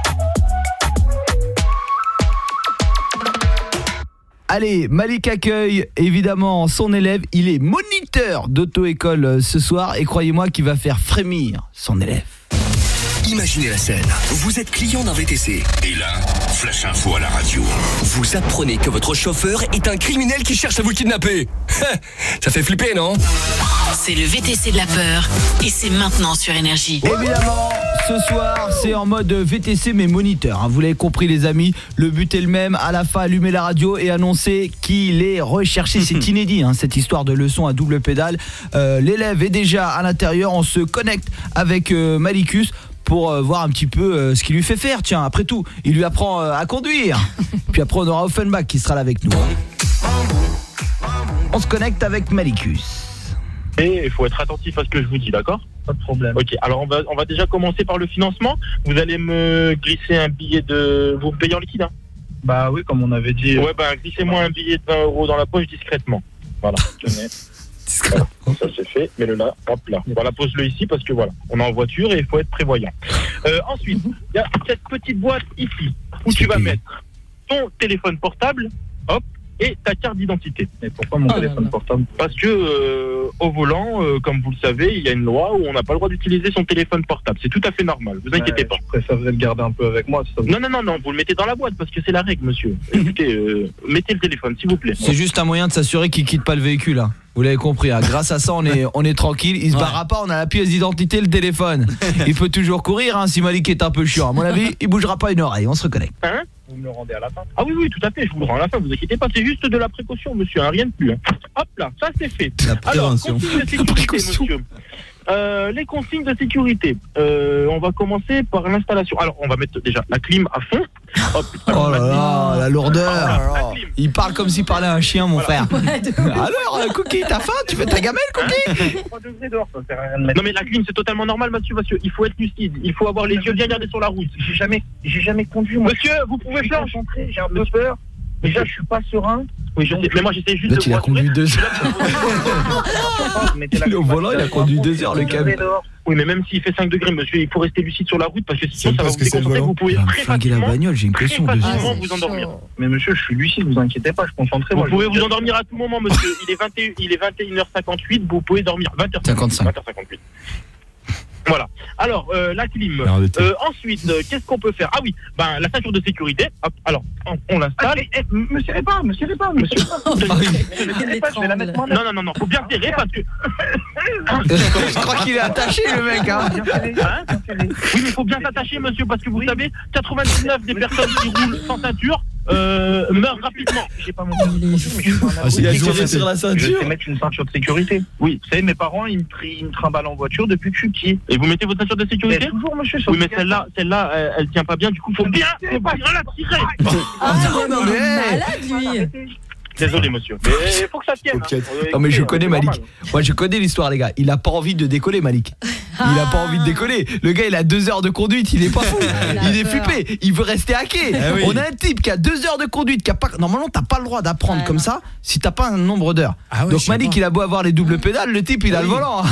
Allez, Malik accueille évidemment son élève, il est moniteur d'auto-école ce soir et croyez-moi qu'il va faire frémir son élève. Imaginez la scène. Vous êtes client d'un VTC. Et là, flash info à la radio. Vous apprenez que votre chauffeur est un criminel qui cherche à vous kidnapper. Ça fait flipper, non? C'est le VTC de la peur et c'est maintenant sur Énergie. Évidemment, ce soir, c'est en mode VTC mais moniteur. Vous l'avez compris les amis, le but est le même. À la fin, allumer la radio et annoncer qu'il est recherché. C'est inédit, cette histoire de leçon à double pédale. L'élève est déjà à l'intérieur. On se connecte avec Malikus pour voir un petit peu ce qu'il lui fait faire. Tiens, après tout, il lui apprend à conduire. Puis après, on aura Offenbach qui sera là avec nous. On se connecte avec Malikus. Et il faut être attentif à ce que je vous dis, d'accord? Pas de problème. Ok, alors on va déjà commencer par le financement. Vous allez me glisser un billet de... Vous me payez en liquide, hein? Bah oui, comme on avait dit. Ouais, bah glissez-moi un billet de 20 € dans la poche discrètement. Voilà, tenez. Voilà, ça c'est fait, mets-le là, hop là. Voilà, pose-le ici parce que voilà, on est en voiture et il faut être prévoyant. Ensuite, il y a cette petite boîte ici où tu vas mettre ton téléphone portable, hop, et ta carte d'identité. Mais pourquoi mon téléphone portable? Parce que au volant, comme vous le savez, il y a une loi où on n'a pas le droit d'utiliser son téléphone portable. C'est tout à fait normal, vous inquiétez pas. Je préférerais le garder un peu avec moi. Si ça vous... Non, vous le mettez dans la boîte parce que c'est la règle, monsieur. Écoutez, mettez le téléphone, s'il vous plaît. C'est juste un moyen de s'assurer qu'il quitte pas le véhicule, hein. Vous l'avez compris, hein. Grâce à ça on est tranquille. Il se barra pas, on a la pièce d'identité, le téléphone. Il peut toujours courir, hein, si Malik est un peu chiant. À mon avis, il bougera pas une oreille, on se reconnecte. Hein? Vous me le rendez à la fin? Ah oui, tout à fait, je vous le rends à la fin, vous inquiétez pas, c'est juste de la précaution, monsieur, hein, rien de plus. Hein. Hop là, ça c'est fait. La prévention. Alors, consignes de sécurité, monsieur. Les consignes de sécurité, on va commencer par l'installation. Alors, on va mettre déjà la clim à fond. Hop, alors, oh là là, la lourdeur. Il parle comme s'il parlait à un chien, mon frère. Alors, Cookie, t'as faim? Tu fais ta gamelle, Cookie? 3 degrés dehors, ça sert à rien de mettre. Non mais la clim c'est totalement normal, monsieur, il faut être lucide, il faut avoir les yeux bien gardés sur la route. J'ai jamais conduit, moi. Monsieur, vous pouvez faire concentrer, j'ai un peu peur. Déjà, je suis pas serein. Oui, je sais, mais moi j'essaie juste de il a conduit 2 heures. Il est au volant, il a conduit 2 heures, le câble. Oui, mais même s'il fait 5 degrés, monsieur, il faut rester lucide sur la route parce que sinon ça va vous déconcentrer, vous pouvez très facilement la bagnole, j'ai une pression dessus. vous endormir. Mais monsieur, je suis lucide, vous inquiétez pas, je suis concentré. Vous pouvez vous endormir à tout moment, monsieur. Il est 21h58, vous pouvez dormir 20h58. Voilà. Alors, la clim. Ensuite, qu'est-ce qu'on peut faire? Ah oui, la ceinture de sécurité. Hop, alors, on l'installe. Me serrez pas. Je vais la mettre moi. Non, faut bien serrer parce que... Je crois qu'il est attaché, le mec, hein. Oui, mais faut bien s'attacher, monsieur, parce que vous savez, 99 des personnes qui roulent sans ceinture meurent rapidement. J'ai pas mon il a joué sur la ceinture. Je sais mettre une ceinture de sécurité. Oui, vous savez, mes parents, ils me trimballent en voiture depuis que je suis petit. Et vous mettez votre ceinture de sécurité? Toujours, monsieur. Oui, mais celle-là, elle tient pas bien, du coup, faut bien la tirer. Non, mais malade, lui. Désolé, monsieur. Mais faut que ça tienne. Non, mais je connais Malik. Moi, je connais l'histoire, les gars. Il a pas envie de décoller, Malik. Il a pas envie de décoller. Le gars, il a 2 heures de conduite. Il est pas fou. Il est flippé. Il veut rester hacké. On a un type qui a 2 heures de conduite. Qui a pas... Normalement, t'as pas le droit d'apprendre comme ça si t'as pas un nombre d'heures. Donc, Malik, il a beau avoir les doubles pédales. Le type, il a le volant.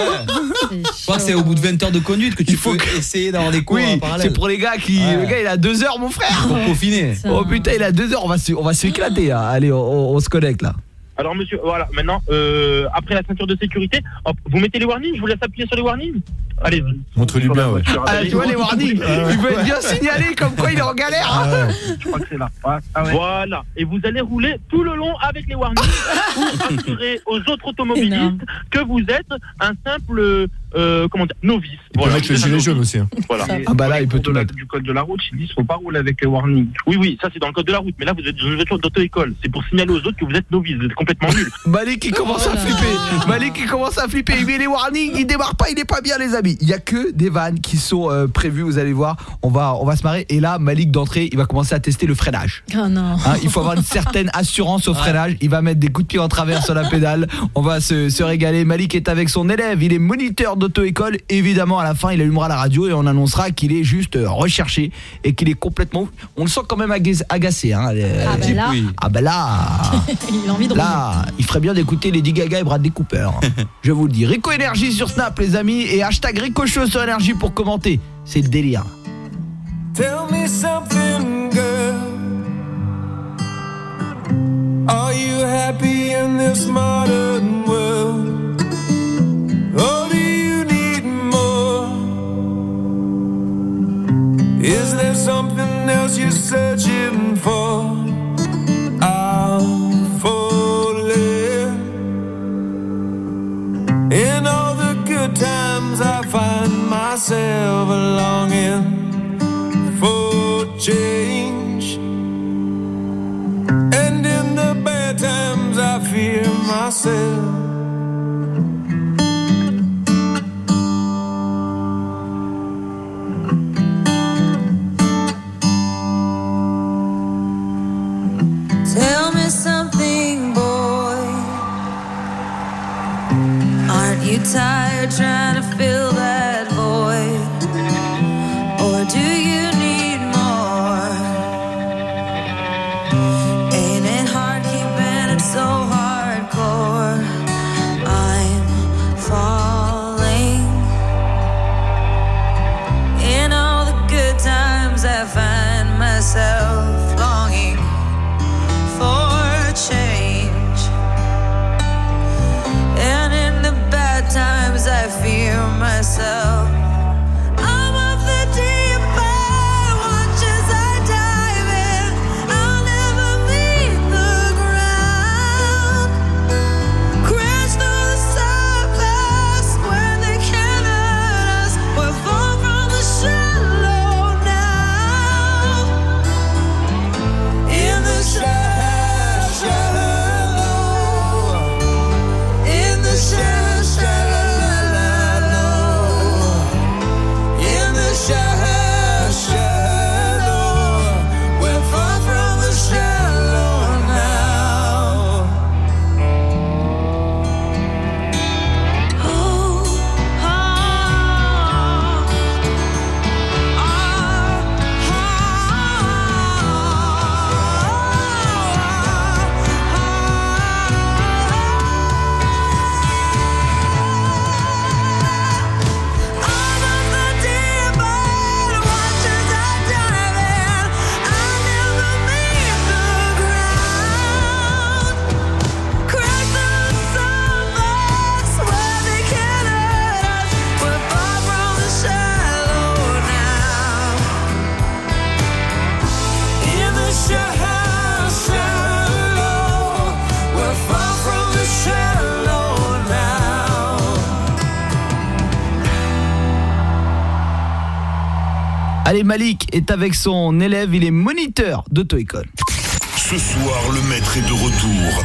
Je crois que c'est au bout de 20 heures de conduite que tu peux essayer d'avoir des cours en parallèle. C'est pour les gars qui... Le gars, il a 2 heures, mon frère. Pour peaufiner. Oh putain, il a 2 heures. On va s'éclater. Allez, on se connecte là. Alors monsieur, voilà, maintenant, après la ceinture de sécurité, hop, vous mettez les warnings, je vous laisse appuyer sur les warnings. Allez-y. Montre-lui bien, ouais. Tu vois les warnings, il veut être bien signalé comme quoi il est en galère. Je crois que c'est là. Voilà, et vous allez rouler tout le long avec les warnings pour assurer aux autres automobilistes que vous êtes un simple novice. Voilà, avec le gilet jaune aussi. Voilà. Ah bah là, il peut tout mettre. Du code de la route, ils disent faut pas rouler avec les warnings. Oui, ça c'est dans le code de la route, mais là vous êtes dans une voiture d'auto-école. C'est pour signaler aux autres que vous êtes novice, vous êtes complètement nul. Malik il commence à flipper. Il met les warnings, il démarre pas, il est pas bien les amis. Il y a que des vannes qui sont prévues, vous allez voir. On va se marrer et là Malik d'entrée, il va commencer à tester le freinage. Oh non. Il faut avoir une certaine assurance au freinage. Il va mettre des coups de pied en travers sur la pédale. On va se régaler. Malik est avec son élève, il est moniteur d'auto-école. Évidemment à la fin, il allumera la radio et on annoncera qu'il est juste recherché et qu'il est complètement... On le sent quand même agacé hein. Ah bah là il a envie de là, il ferait bien d'écouter Lady Gaga et Bradley Cooper. Je vous le dis. Rico Énergie sur Snap les amis et hashtag Rico Show sur Énergie pour commenter. C'est le délire. Tell me something, girl. Are you happy in this modern world? Or do you need more? Is there something else you're searching for? I'm falling. In all the good times I find myself longing for change. And in the bad times I fear myself. Tell me something, boy. Aren't you tired trying to fill that void? Or do you need more? Ain't it hard keeping it so hardcore? I'm falling. In all the good times I find myself longing for change. Allez, Malik est avec son élève, il est moniteur d'auto-école. Ce soir, le maître est de retour.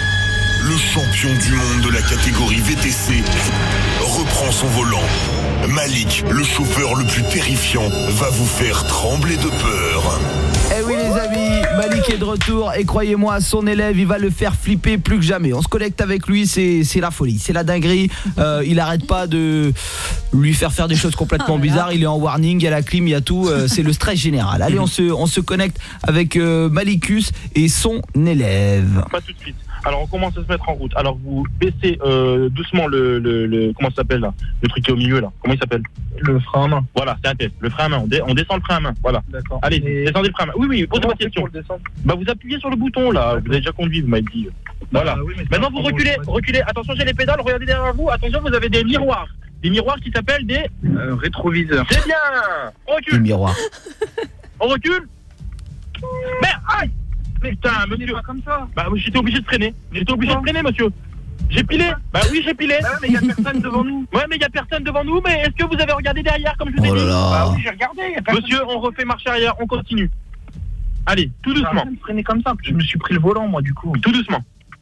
Le champion du monde de la catégorie VTC reprend son volant. Malik, le chauffeur le plus terrifiant, va vous faire trembler de peur. Eh oui les amis, Malik est de retour et croyez-moi, son élève, il va le faire flipper plus que jamais. On se connecte avec lui, c'est la folie, c'est la dinguerie. Il arrête pas de lui faire des choses complètement bizarres. Il est en warning, il y a la clim, il y a tout. C'est le stress général. Allez, on se connecte avec Malikus et son élève. Pas tout de suite. Alors on commence à se mettre en route. Alors vous baissez doucement le comment ça s'appelle là, le truc qui est au milieu là. Comment il s'appelle? Le frein à main. Voilà, c'est un test. Le frein à main. On descend le frein à main. Voilà. D'accord. Allez, descendez le frein à main. Oui, posez votre question. Bah vous appuyez sur le bouton là. Vous avez déjà conduit, vous m'avez dit. Voilà. Oui, maintenant vous reculez. Attention, j'ai les pédales. Regardez derrière vous. Attention, vous avez des miroirs. Des miroirs qui s'appellent des rétroviseurs. C'est bien. On recule. Des miroirs. On recule. Merde, aïe. Putain, monsieur, pas comme ça. Bah, j'étais obligé de freiner. Monsieur. J'ai pilé. Bah oui, j'ai pilé. Bah, mais il y a personne devant nous. Ouais, mais il y a personne devant nous. Mais est-ce que vous avez regardé derrière comme je vous ai dit? Bah oui, j'ai regardé. Monsieur, on refait marche arrière. On continue. Allez, tout doucement. Freiner comme ça. Je me suis pris le volant, moi, du coup. Tout doucement.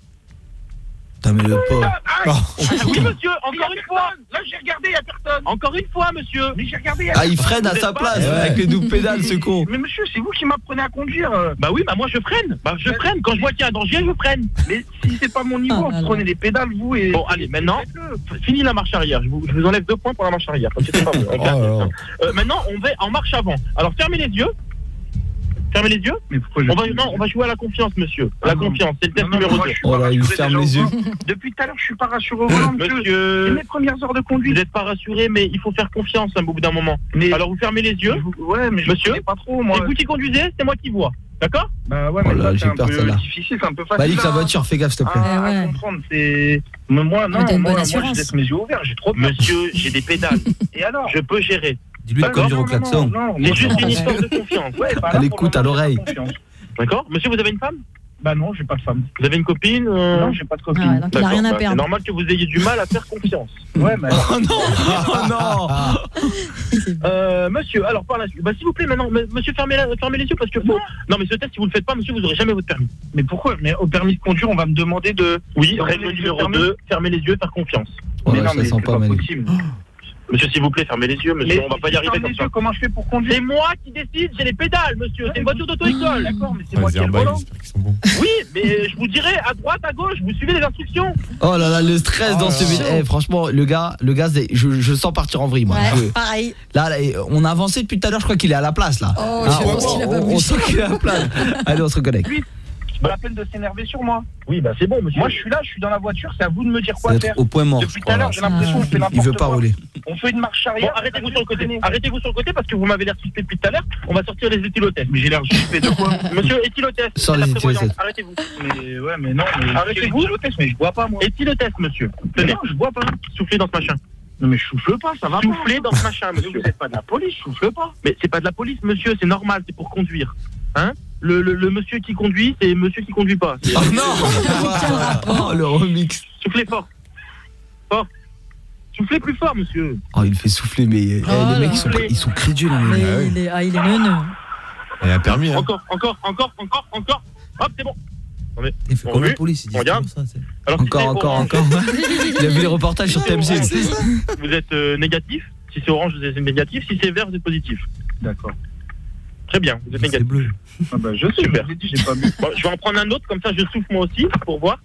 Putain, mais le pauvre. Oui, monsieur, encore une fois. Là, j'ai regardé, il n'y a personne. Encore une fois, monsieur. Mais j'ai regardé. Il freine à sa place avec les doubles pédales, ce con. Mais monsieur, c'est vous qui m'apprenez à conduire. Bah oui, bah moi je freine. Bah je freine. Quand je vois qu'il y a un danger, je freine. Mais si c'est pas mon niveau, vous prenez les pédales, vous et. Bon, allez, maintenant, fini la marche arrière. Je vous enlève 2 points pour la marche arrière. C'est pas bon. Maintenant, on va en marche avant. Alors fermez les yeux. Fermez les yeux. Mais pourquoi on va jouer à la confiance, monsieur. La confiance, c'est le test numéro 2. Oh là, il ferme les yeux. Depuis tout à l'heure, je suis pas rassuré au volant, monsieur. C'est mes premières heures de conduite. Vous n'êtes pas rassuré, mais il faut faire confiance au bout d'un moment. Alors vous fermez les yeux. Ouais, mais monsieur, je pas trop, moi. Et vous qui conduisez, c'est moi qui vois. D'accord? Bah ouais, mais là, c'est un peu difficile, c'est un peu facile. Malik, la voiture, fais gaffe, s'il te plaît. À comprendre, c'est... Moi, non, moi, je laisse mes yeux ouverts, j'ai trop peur. Monsieur, j'ai des pédales. Et alors? Je peux gérer. Dis-lui de conduire au klaxon. C'est juste une histoire de confiance. À l'écoute, à l'oreille. D'accord? Monsieur, vous avez une femme? Bah non, j'ai pas de femme. Vous avez une copine? Non, j'ai pas de copine. Donc il a rien à perdre. C'est normal que vous ayez du mal à faire confiance. Ouais, mais... Oh non. Monsieur, alors par la suite, bah s'il vous plaît maintenant, monsieur fermez les yeux parce que faut... Non mais ce test, si vous le faites pas, monsieur, vous aurez jamais votre permis. Mais pourquoi? Mais au permis de conduire, on va me demander de... Oui, règle numéro 2, fermez les yeux, faire confiance. Mais non, mais c'est pas possible. Monsieur, s'il vous plaît, fermez les yeux, monsieur, on va pas y arriver comme ça. Comment je fais pour conduire? C'est moi qui décide, j'ai les pédales, monsieur, c'est une voiture d'auto-école. D'accord, mais c'est moi qui ai le volant. Oui, mais je vous dirai à droite, à gauche, vous suivez les instructions. Oh là là, le stress dans ce vidéo. Franchement, le gars, je sens partir en vrille, moi. Ouais, pareil. Là, on a avancé depuis tout à l'heure, je crois qu'il est à la place, là. On sent qu'il est à la place. Allez, on se reconnecte. Pas la peine de s'énerver sur moi. Oui, bah c'est bon, monsieur. Moi, je suis là, je suis dans la voiture, c'est à vous de me dire quoi faire. Au point mort. Depuis tout à l'heure, j'ai l'impression qu'on fait n'importe quoi. Il veut pas rouler. On fait une marche arrière. Bon, arrêtez-vous sur le côté. Arrêtez-vous sur le côté parce que vous m'avez l'air suspect depuis tout à l'heure. On va sortir les éthylotestes. Mais j'ai l'air suspect de quoi? Monsieur, éthylotest. Sans les éthylotestes. Arrêtez-vous. Mais ouais, mais non. Arrêtez-vous. Éthylotest, mais je bois pas, moi. Éthylotest, monsieur. Tenez. Non, je bois pas. Soufflez dans ce machin. Non, mais je souffle pas, ça va pas. Soufflez dans ce machin, monsieur. Vous êtes pas de la police, je souffle pas. Mais c'est pas de la police, monsieur, c'est normal, c'est pour conduire. Hein? Le monsieur qui conduit, c'est monsieur qui conduit pas. Oh non. Oh, le remix. Soufflez fort. Fort. Soufflez plus fort, monsieur. Oh, il fait souffler, mais les mecs, ils sont crédules. Il est neuneux. Il a un permis, hein. Encore. Hop, c'est bon. Il fait comme la police, il dit regarde. ça. Alors, encore. Il a vu les reportages sur TMC. Vous êtes négatif. Si c'est orange, vous êtes négatif. Si c'est vert, vous êtes positif. D'accord. Très bien, vous êtes négatif. C'est bleu. Ah bah je sais, super. J'ai pas vu. Bon, je vais en prendre un autre, comme ça je souffle moi aussi, pour voir.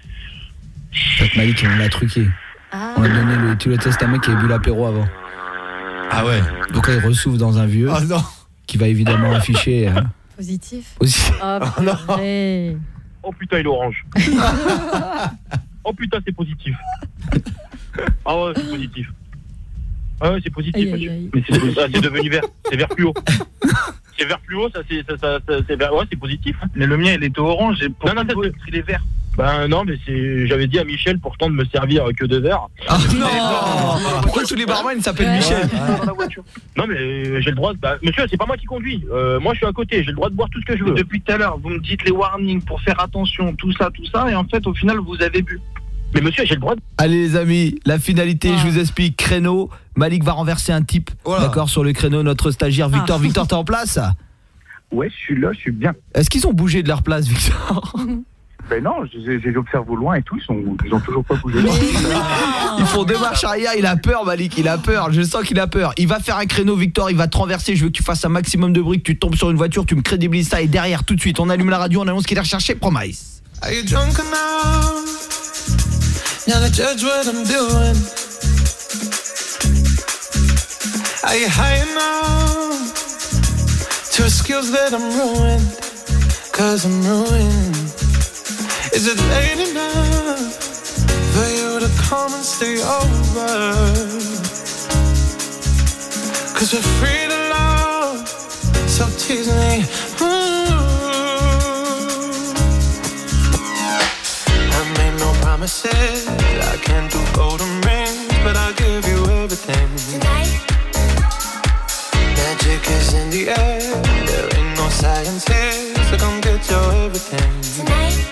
Cette Malik, on l'a truqué. On a donné le éthylotest à un mec qui avait bu l'apéro avant. Ah ouais. Donc là, il ressouffle dans un vieux. Ah non. Qui va évidemment afficher... Positif. Oh non. Oh putain, il est orange. Oh putain, c'est positif. Ah ouais, c'est positif. Ah ouais, c'est positif. Mais c'est devenu vert. C'est vert fluo. C'est vert fluo, ça c'est vert. Ouais, c'est positif. Mais le mien, il était orange. Non, il est vert. Ben non, mais j'avais dit à Michel pourtant de me servir que de verre. Ah non. Pourquoi tous les barman s'appellent Michel? Non mais j'ai le droit. Monsieur, c'est pas moi qui conduis. Moi je suis à côté, j'ai le droit de boire tout ce que je veux. Depuis tout à l'heure, vous me dites les warnings pour faire attention, tout ça, et en fait au final vous avez bu. Mais monsieur, j'ai le droit de... Allez les amis, la finalité, je vous explique. Créneau, Malik va renverser un type, d'accord, sur le créneau, notre stagiaire Victor. Victor, t'es en place? Ouais, je suis là, je suis bien. Est-ce qu'ils ont bougé de leur place, Victor? Ben non, j'observe au loin et tout, ils ont toujours pas bougé. Ils font deux marches arrière, il a peur Malik, il a peur, je sens qu'il a peur. Il va faire un créneau Victor, il va te renverser, je veux que tu fasses un maximum de bruit, que tu tombes sur une voiture, tu me crédibilises ça et derrière tout de suite, on allume la radio, on annonce qu'il est recherché, Promise. Are you drunk enough now to judge what I'm doing? Are you high enough to skills that I'm ruined? Cause I'm ruined. Is it late enough for you to come and stay over? Cause we're free to love, so tease me. I made no promises, I can't do golden rings, but I'll give you everything. Tonight. Magic is in the air, there ain't no science here, so come get your everything. Tonight.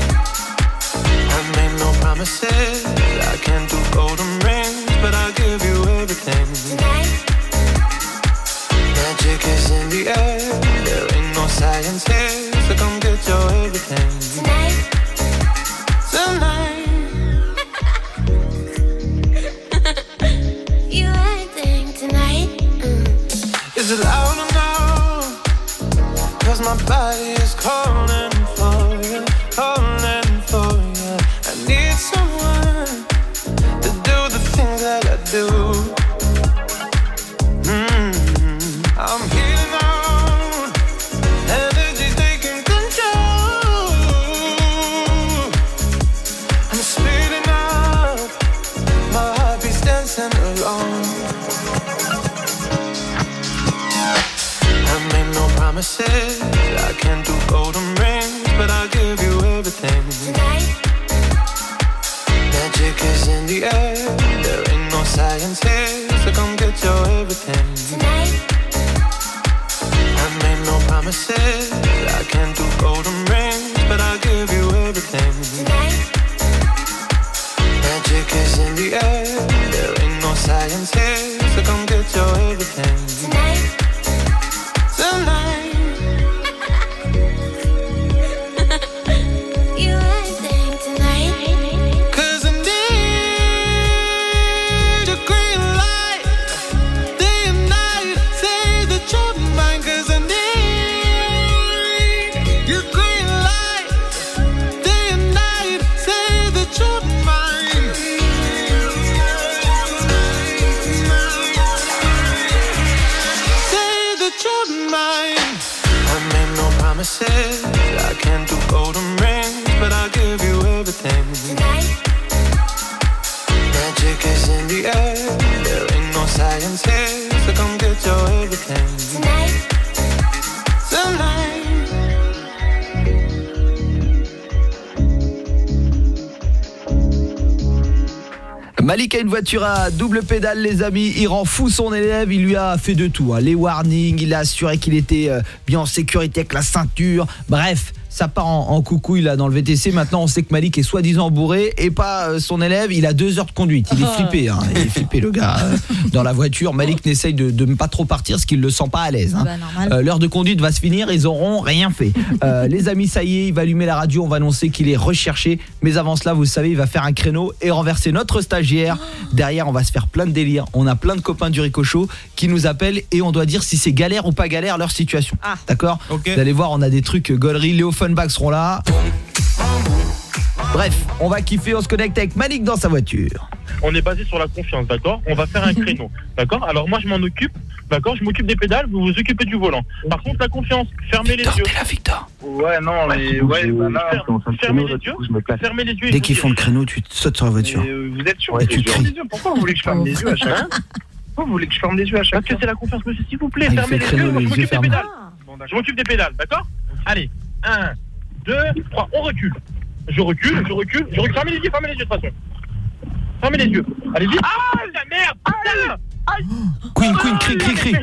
I made no promises, I can't do golden rings, but I'll give you everything. Tonight. Magic is in the air, there ain't no science here, so come get your everything. Tonight. Tonight. You acting tonight. Is it loud enough? Cause my body is calling for you, calling for you. I need someone to do the things that I do. I'm here now, energy's taking control. I'm speeding up, my heart beats dancing along. I made no promises, I can't do golden rings, but I'll give you everything. Tonight. Magic is in the air, there ain't no science here, so come get your everything. Tonight. I made no promises, I can't do golden rings, but I'll give you everything. Tonight. Magic is in the air, there ain't no science here, so come get your everything. Tonight. Tonight. You acting tonight. Cause I need your green light, day and night, say that you're mine. Cause I need your green light, day and night, say that you're mine. Say that you're mine. I made no promises, I can't do golden rings, but I'll give you everything. Tonight. Magic is in the air, there ain't no science here, so come get your everything. Tonight. Tonight. Malik a une voiture à double pédale les amis, il rend fou son élève, il lui a fait de tout, les warnings, il a assuré qu'il était bien en sécurité avec la ceinture, bref, ça part en coucouille là dans le VTC. Maintenant on sait que Malik est soi-disant bourré et pas son élève, il a 2 heures de conduite, il est flippé hein. Il est flippé le gars dans la voiture. Malik n'essaye de ne pas trop partir parce qu'il le sent pas à l'aise hein. L'heure de conduite va se finir, ils auront rien fait. Les amis, ça y est, il va allumer la radio, on va annoncer qu'il est recherché, mais avant cela vous savez, il va faire un créneau et renverser notre stagiaire. Derrière on va se faire plein de délires, on a plein de copains du Ricochot qui nous appellent et on doit dire si c'est galère ou pas galère leur situation. D'accord, okay. Vous allez voir, on a des trucs gauleries, Léo Funback seront là. Bref, on va kiffer, on se connecte avec Malik dans sa voiture. On est basé sur la confiance, d'accord? On va faire un créneau, d'accord? Alors moi je m'en occupe, d'accord? Je m'occupe des pédales, vous vous occupez du volant. Par contre la confiance, fermez Victor, les yeux. T'es là, Victor? Ouais, non, mais fermez les yeux. Fermez les yeux. Dès qu'ils font le créneau, tu sautes sur la voiture. Vous êtes sûr? Et tu cries. Pourquoi vous voulez que je ferme les yeux à chaque fois? Pourquoi vous voulez que je ferme les yeux à chaque fois? Parce que c'est la confiance, monsieur, s'il vous plaît, fermez les yeux, moi je m'occupe des pédales. Je m'occupe des pédales, d'accord? Allez, 1, 2, 3, on recule. Je recule. Fermez les yeux de toute façon. Fermez les yeux. Allez vite. Ah la merde. Queen, crie.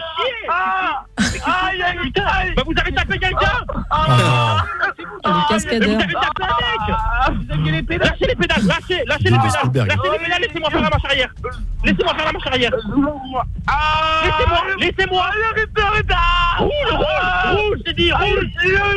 Bah vous avez tapé quelqu'un. Le cascadeur. Vous avez tapé un mec. Vous aviez les pédales. Lâchez les pédales, lâchez les pédales. Laissez-moi faire la marche arrière. Laissez-moi. Roule, c'est dit, roule.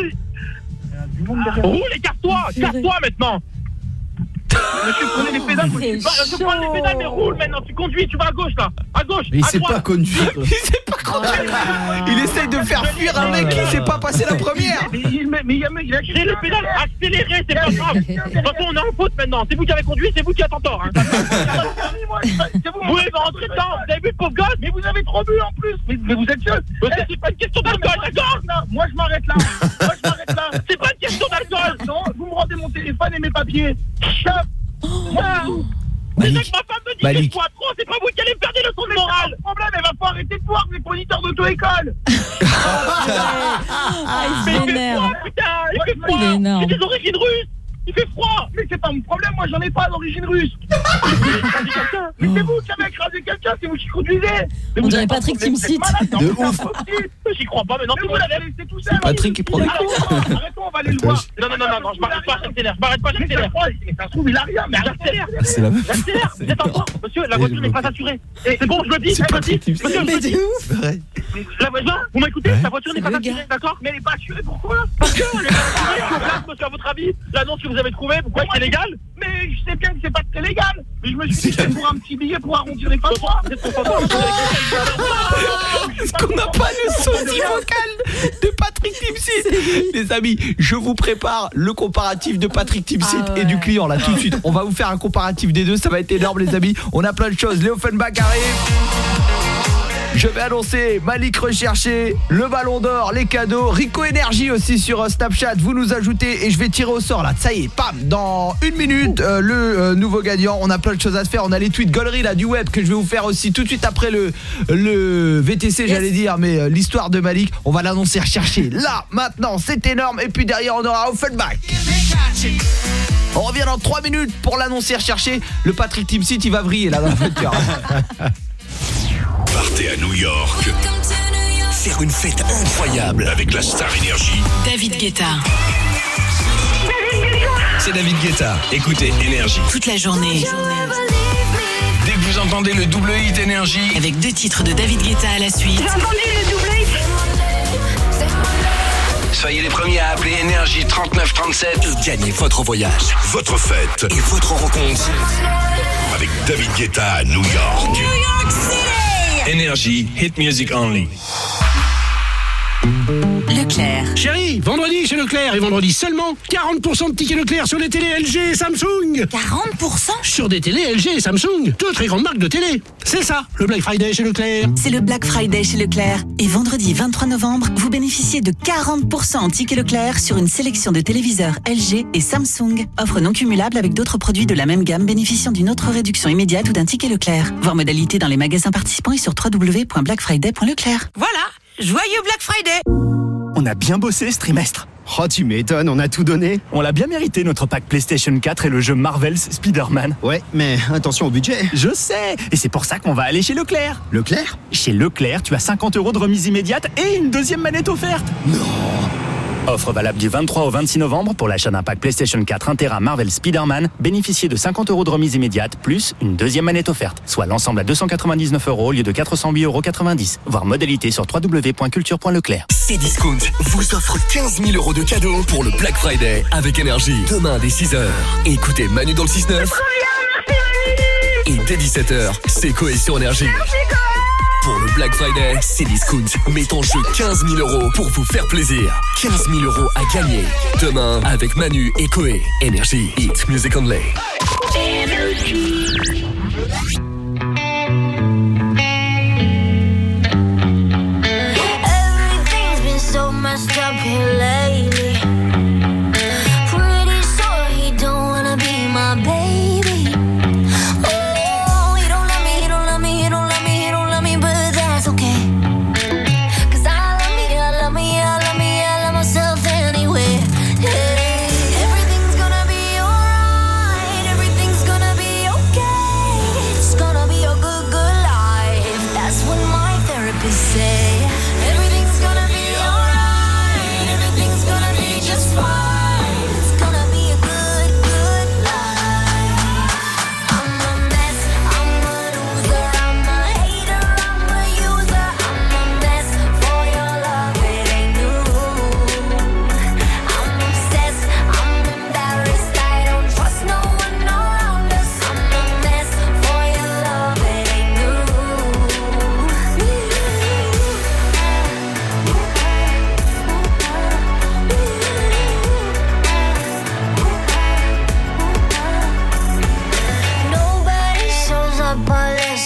Roule et casse-toi maintenant. Monsieur, prenez les pédales. Je prends les pédales, mais roule maintenant. Tu conduis, tu vas à gauche là. À gauche. Mais il sait pas conduire. Il essaye de faire fuir un mec qui sait pas passer la première. Mais il a créé le pédale accéléré, c'est pas grave. De toute façon, on est en faute maintenant. C'est vous qui avez conduit, c'est vous qui êtes en tort. Vous avez rentré dedans. Vous avez vu le pauvre gosse. Mais vous avez trop bu en plus. Mais vous êtes sûr. C'est pas une question d'alcool, d'accord? Moi, je m'arrête là. C'est pas une question d'alcool. Non, vous me rendez mon téléphone et mes papiers. C'est ça que ma femme me dit que je bois trop, c'est pas vous qui allez me faire des leçons de morale. Le problème, elle va pas arrêter de boire, vous êtes moniteur d'auto-école. Il s'énerve. Il fait froid. J'ai des origines russes. Il fait froid. Mais c'est pas mon problème, moi j'en ai pas d'origine russe. Mais c'est vous qui avez écrasé quelqu'un, c'est vous qui conduisez. On dirait Patrick Timsit. De ouf. J'y crois pas, mais non, vous l'avez laissé tout seul. Patrick qui prend des coups. Arrêtons, on va aller le voir. Non, je m'arrête pas, j'accélère. Ça se trouve, il a rien, mais j'accélère. J'accélère. Vous êtes en droit. Monsieur, la voiture n'est pas assurée. C'est bon, je le dis. Monsieur, Mais c'est ouf. La voiture, vous m'écoutez? La voiture n'est pas assurée, d'accord? Mais elle n'est pas assurée, pourquoi? Parce qu'elle n'est pas assurée. Monsieur, à votre avis, l'annonce que vous avez trouvée, vous croyez que c'est légal? Mais je sais bien que c'est pas très légal. Mais je me suis dit que c'est pour un petit billet pour arrondir les fins de mois. Est-ce qu'on n'a pas le sosie vocal de Patrick Timsit? Les amis, je vous prépare le comparatif de Patrick Timsit et du client là tout de suite. On va vous faire un comparatif des deux, ça va être énorme les amis. On a plein de choses. Léo Offenbach arrive. Je vais annoncer Malik recherché, le ballon d'or, les cadeaux, Rico Énergie aussi sur Snapchat. Vous nous ajoutez et je vais tirer au sort là. Ça y est, pam, dans 1 minute le nouveau gagnant. On a plein de choses à se faire. On a les tweets gauleries là du web que je vais vous faire aussi tout de suite après le VTC, j'allais dire, mais l'histoire de Malik, on va l'annoncer recherché. Là, maintenant, c'est énorme. Et puis derrière, on aura Offenbach. On revient dans 3 minutes pour l'annoncer recherché. Le Patrick Timsit, il va vriller là dans la voiture. Partez à New York. Faire une fête incroyable avec la Star Énergie. David Guetta. C'est David Guetta. Écoutez Énergie. Toute la journée. Dès que vous entendez le double hit Énergie. Avec 2 titres de David Guetta à la suite. J'ai entendu le double hit. Soyez les premiers à appeler Énergie 3937 et gagnez votre voyage, votre fête et votre rencontre avec David Guetta à New York. New York City. Énergie, hit music only. Leclerc. Chérie, vendredi chez Leclerc et vendredi seulement 40% de tickets Leclerc sur les télés LG et Samsung. 40% Sur des télés LG et Samsung, 2 très grandes marques de télé. C'est ça, le Black Friday chez Leclerc. C'est le Black Friday chez Leclerc. Et vendredi 23 novembre, vous bénéficiez de 40% en tickets Leclerc sur une sélection de téléviseurs LG et Samsung. Offre non cumulable avec d'autres produits de la même gamme bénéficiant d'une autre réduction immédiate ou d'un ticket Leclerc. Voir modalité dans les magasins participants et sur www.blackfriday.leclerc. Voilà, joyeux Black Friday. On a bien bossé ce trimestre. Oh, tu m'étonnes, on a tout donné. On l'a bien mérité notre pack PlayStation 4 et le jeu Marvel's Spider-Man. Ouais, mais attention au budget. Je sais, et c'est pour ça qu'on va aller chez Leclerc. Leclerc? Chez Leclerc, tu as 50 € de remise immédiate et une deuxième manette offerte. Non. Offre valable du 23 au 26 novembre pour l'achat d'un pack PlayStation 4 1 Tera Marvel Spider-Man. Bénéficiez de 50 € de remise immédiate plus une deuxième manette offerte. Soit l'ensemble à 299 € au lieu de 408,90 €. Voir modalité sur www.culture.leclerc. Cdiscount vous offre 15 000 € de cadeaux pour le Black Friday avec Énergie. Demain dès 6h. Écoutez Manu dans le 6-9. Et dès 17h, c'est Cohésion Énergie. Pour le Black Friday, Cdiscount met en jeu 15 000 € pour vous faire plaisir. 15 000 € à gagner. Demain, avec Manu et Coé. Énergie, hit music only. Everything's been so messed up here lately. Pretty sure he don't wanna be my baby. Oh, he don't love me, he don't love me, he don't love me, he don't love me, but that's okay. 'Cause I love me, I love me, I love me, I love myself anyway. Hey, everything's gonna be alright, everything's gonna be okay.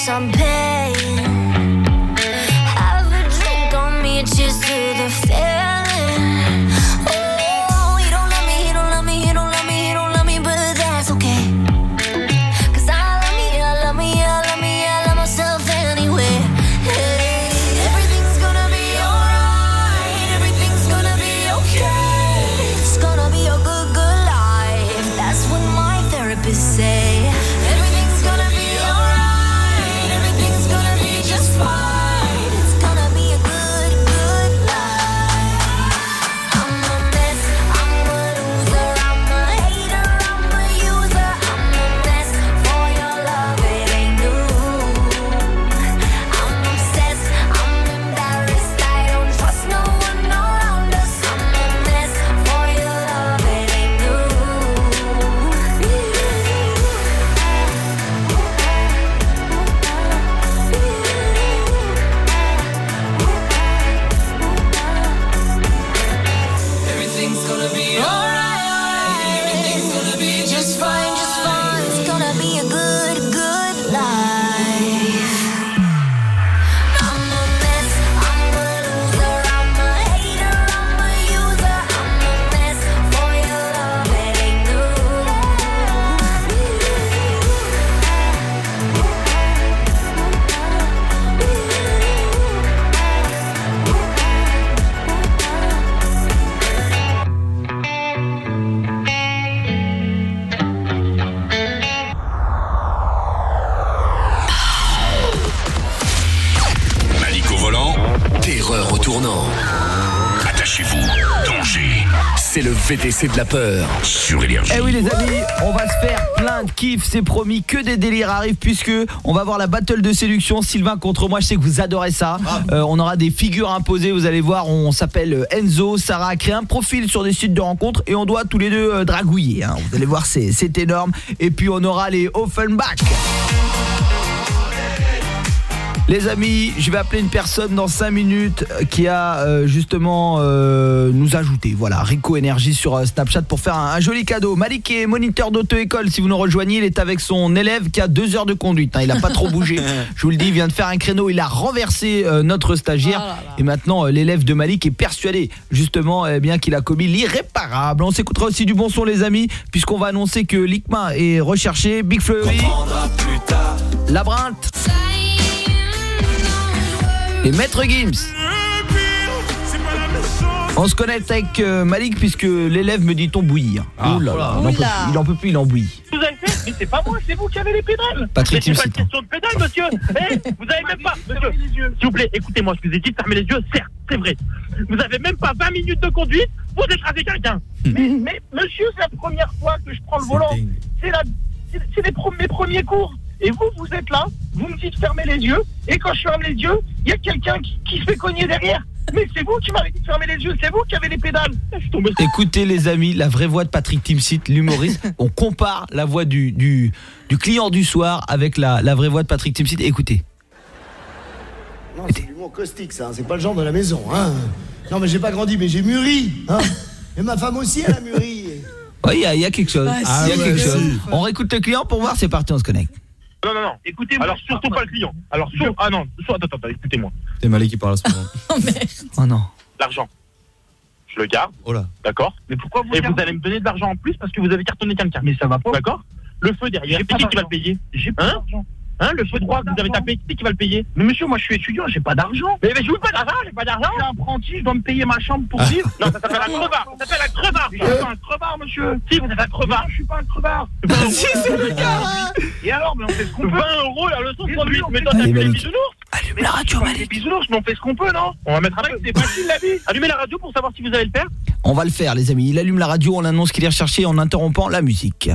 some pain. Have a drink on me, cheers to the feeling. Oh, he don't love me, he don't love me, he don't love me, he don't love me, but that's okay. 'Cause I love me, I love me, I love me, I love myself anyway. Hey, everything's gonna be alright, everything's gonna be okay. It's gonna be a good, good life. That's what my therapist say. Everything's gonna be alright, everything's gonna be just fine. It's gonna be a good, good life. I'm a mess, I'm a loser, I'm a hater, I'm a user. I'm a mess for your love, it ain't new. I'm obsessed, I'm embarrassed, I don't trust no one around us. I'm a mess for your love, it ain't new. Everything's gonna be alright. Everything's gonna be just fine, just fine. It's gonna be a good, good life. I'm a mess, I'm a loser, I'm a hater, I'm a user. I'm a mess for your love, it ain't new. Malik au volant, terreur au tournant. Attachez-vous, danger. C'est le VTC de la peur sur Énergie. Eh oui les amis, on va se faire plein de kiff, c'est promis, que des délires arrivent puisque on va voir la battle de séduction. Sylvain contre moi, je sais que vous adorez ça. On aura des figures imposées, vous allez voir, on s'appelle Enzo. Sarah a créé un profil sur des sites de rencontres et on doit tous les deux dragouiller, hein. Vous allez voir, c'est énorme. Et puis on aura les Offenbach. Les amis, je vais appeler une personne dans 5 minutes qui a justement nous ajouté, voilà, Rico Énergie sur Snapchat pour faire un joli cadeau. Malik est moniteur d'auto-école, si vous nous rejoignez, il est avec son élève qui a 2 heures de conduite, hein, il a pas trop bougé. Je vous le dis, il vient de faire un créneau, il a renversé notre stagiaire et maintenant l'élève de Malik est persuadé justement bien qu'il a commis l'irréparable. On s'écoutera aussi du bon son les amis, puisqu'on va annoncer que Likma est recherché, Big Fleury, Labyrinthe et Maître Gims. On se connecte avec Malik puisque l'élève me dit ton bouillir. Ah. Oh là là, il en peut plus, il en bouillit. Vous avez fait, mais c'est pas moi, c'est vous qui avez les pédales. Patrick c'est pas Timsit. une question de pédales, monsieur. Vous avez même pas, monsieur. S'il vous plaît, écoutez-moi, je vous ai dit de fermer les yeux, certes, c'est vrai. Vous avez même pas 20 minutes de conduite pour écraser quelqu'un. Mais monsieur, c'est la première fois que je prends le volant. C'est mes premiers cours. Et vous êtes là, vous me dites fermer les yeux, et quand je ferme les yeux, il y a quelqu'un qui se fait cogner derrière. Mais c'est vous qui m'avez dit de fermer les yeux, c'est vous qui avez les pédales. Je suis tombé. Écoutez les amis, la vraie voix de Patrick Timsit, l'humoriste. On compare la voix du client du soir avec la vraie voix de Patrick Timsit. Écoutez. Non, c'est l'humour caustique ça, c'est pas le genre de la maison, hein. Non mais j'ai pas grandi, mais j'ai mûri, hein. Et ma femme aussi, elle a mûri. Oui, il y a quelque chose. Quelque chose. On réécoute le client pour voir, c'est parti, on se connecte. Non, écoutez-moi. Alors surtout pas le client. Alors attends, écoutez-moi. C'est Malik qui parle à ce moment. Oh merde. Oh non. L'argent, je le garde. Oh là. D'accord. Mais pourquoi vous allez me donner de l'argent en plus parce que vous avez cartonné quelqu'un. Mais ça va pas. D'accord. Le feu derrière, c'est qui va le payer? J'ai pas d'argent. Hein, le feu droit que vous avez tapé, qui va le payer? Mais monsieur, moi je suis étudiant, j'ai pas d'argent. Mais je veux pas d'argent, j'ai pas d'argent. Je suis apprenti, je dois me payer ma chambre pour vivre. Non, ça s'appelle un crevard. Ça s'appelle un crevard. Je suis pas un crevard, monsieur. Si, vous êtes un crevard. Je suis pas un crevard. Si, c'est le cas. Et alors, mais on fait ce qu'on peut. 20 € la leçon de conduite. Mais toi, t'as fait les bisounours. Allume la radio, Malik. Les bisounours, mais on fait ce qu'on peut, non? On va mettre un peu. C'est facile la vie. Allumez la radio pour savoir si vous allez le faire. On va le faire les amis. Il allume la radio, on annonce qu'il est recherché en interrompant la musique.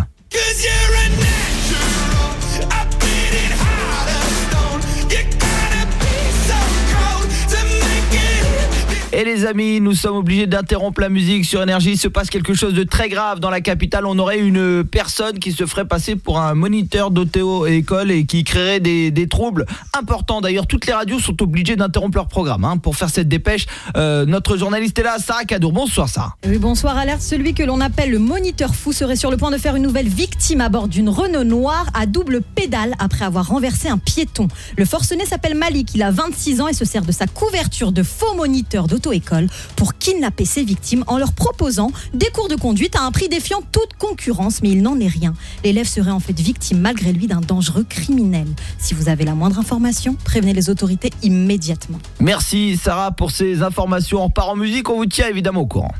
Et les amis, nous sommes obligés d'interrompre la musique sur Énergie. Il se passe quelque chose de très grave dans la capitale. On aurait une personne qui se ferait passer pour un moniteur d'auto-école et qui créerait des troubles importants. D'ailleurs, toutes les radios sont obligées d'interrompre leur programme pour faire cette dépêche. Notre journaliste est là, Sarah Cadour. Bonsoir Sarah. Oui, bonsoir. Alerte, celui que l'on appelle le moniteur fou serait sur le point de faire une nouvelle victime à bord d'une Renault noire à double pédale après avoir renversé un piéton. Le forcené s'appelle Malik, il a 26 ans et se sert de sa couverture de faux moniteur d'auto-école pour kidnapper ses victimes en leur proposant des cours de conduite à un prix défiant toute concurrence, mais il n'en est rien. L'élève serait en fait victime malgré lui d'un dangereux criminel. Si vous avez la moindre information, prévenez les autorités immédiatement. Merci Sarah pour ces informations. On part en musique, on vous tient évidemment au courant.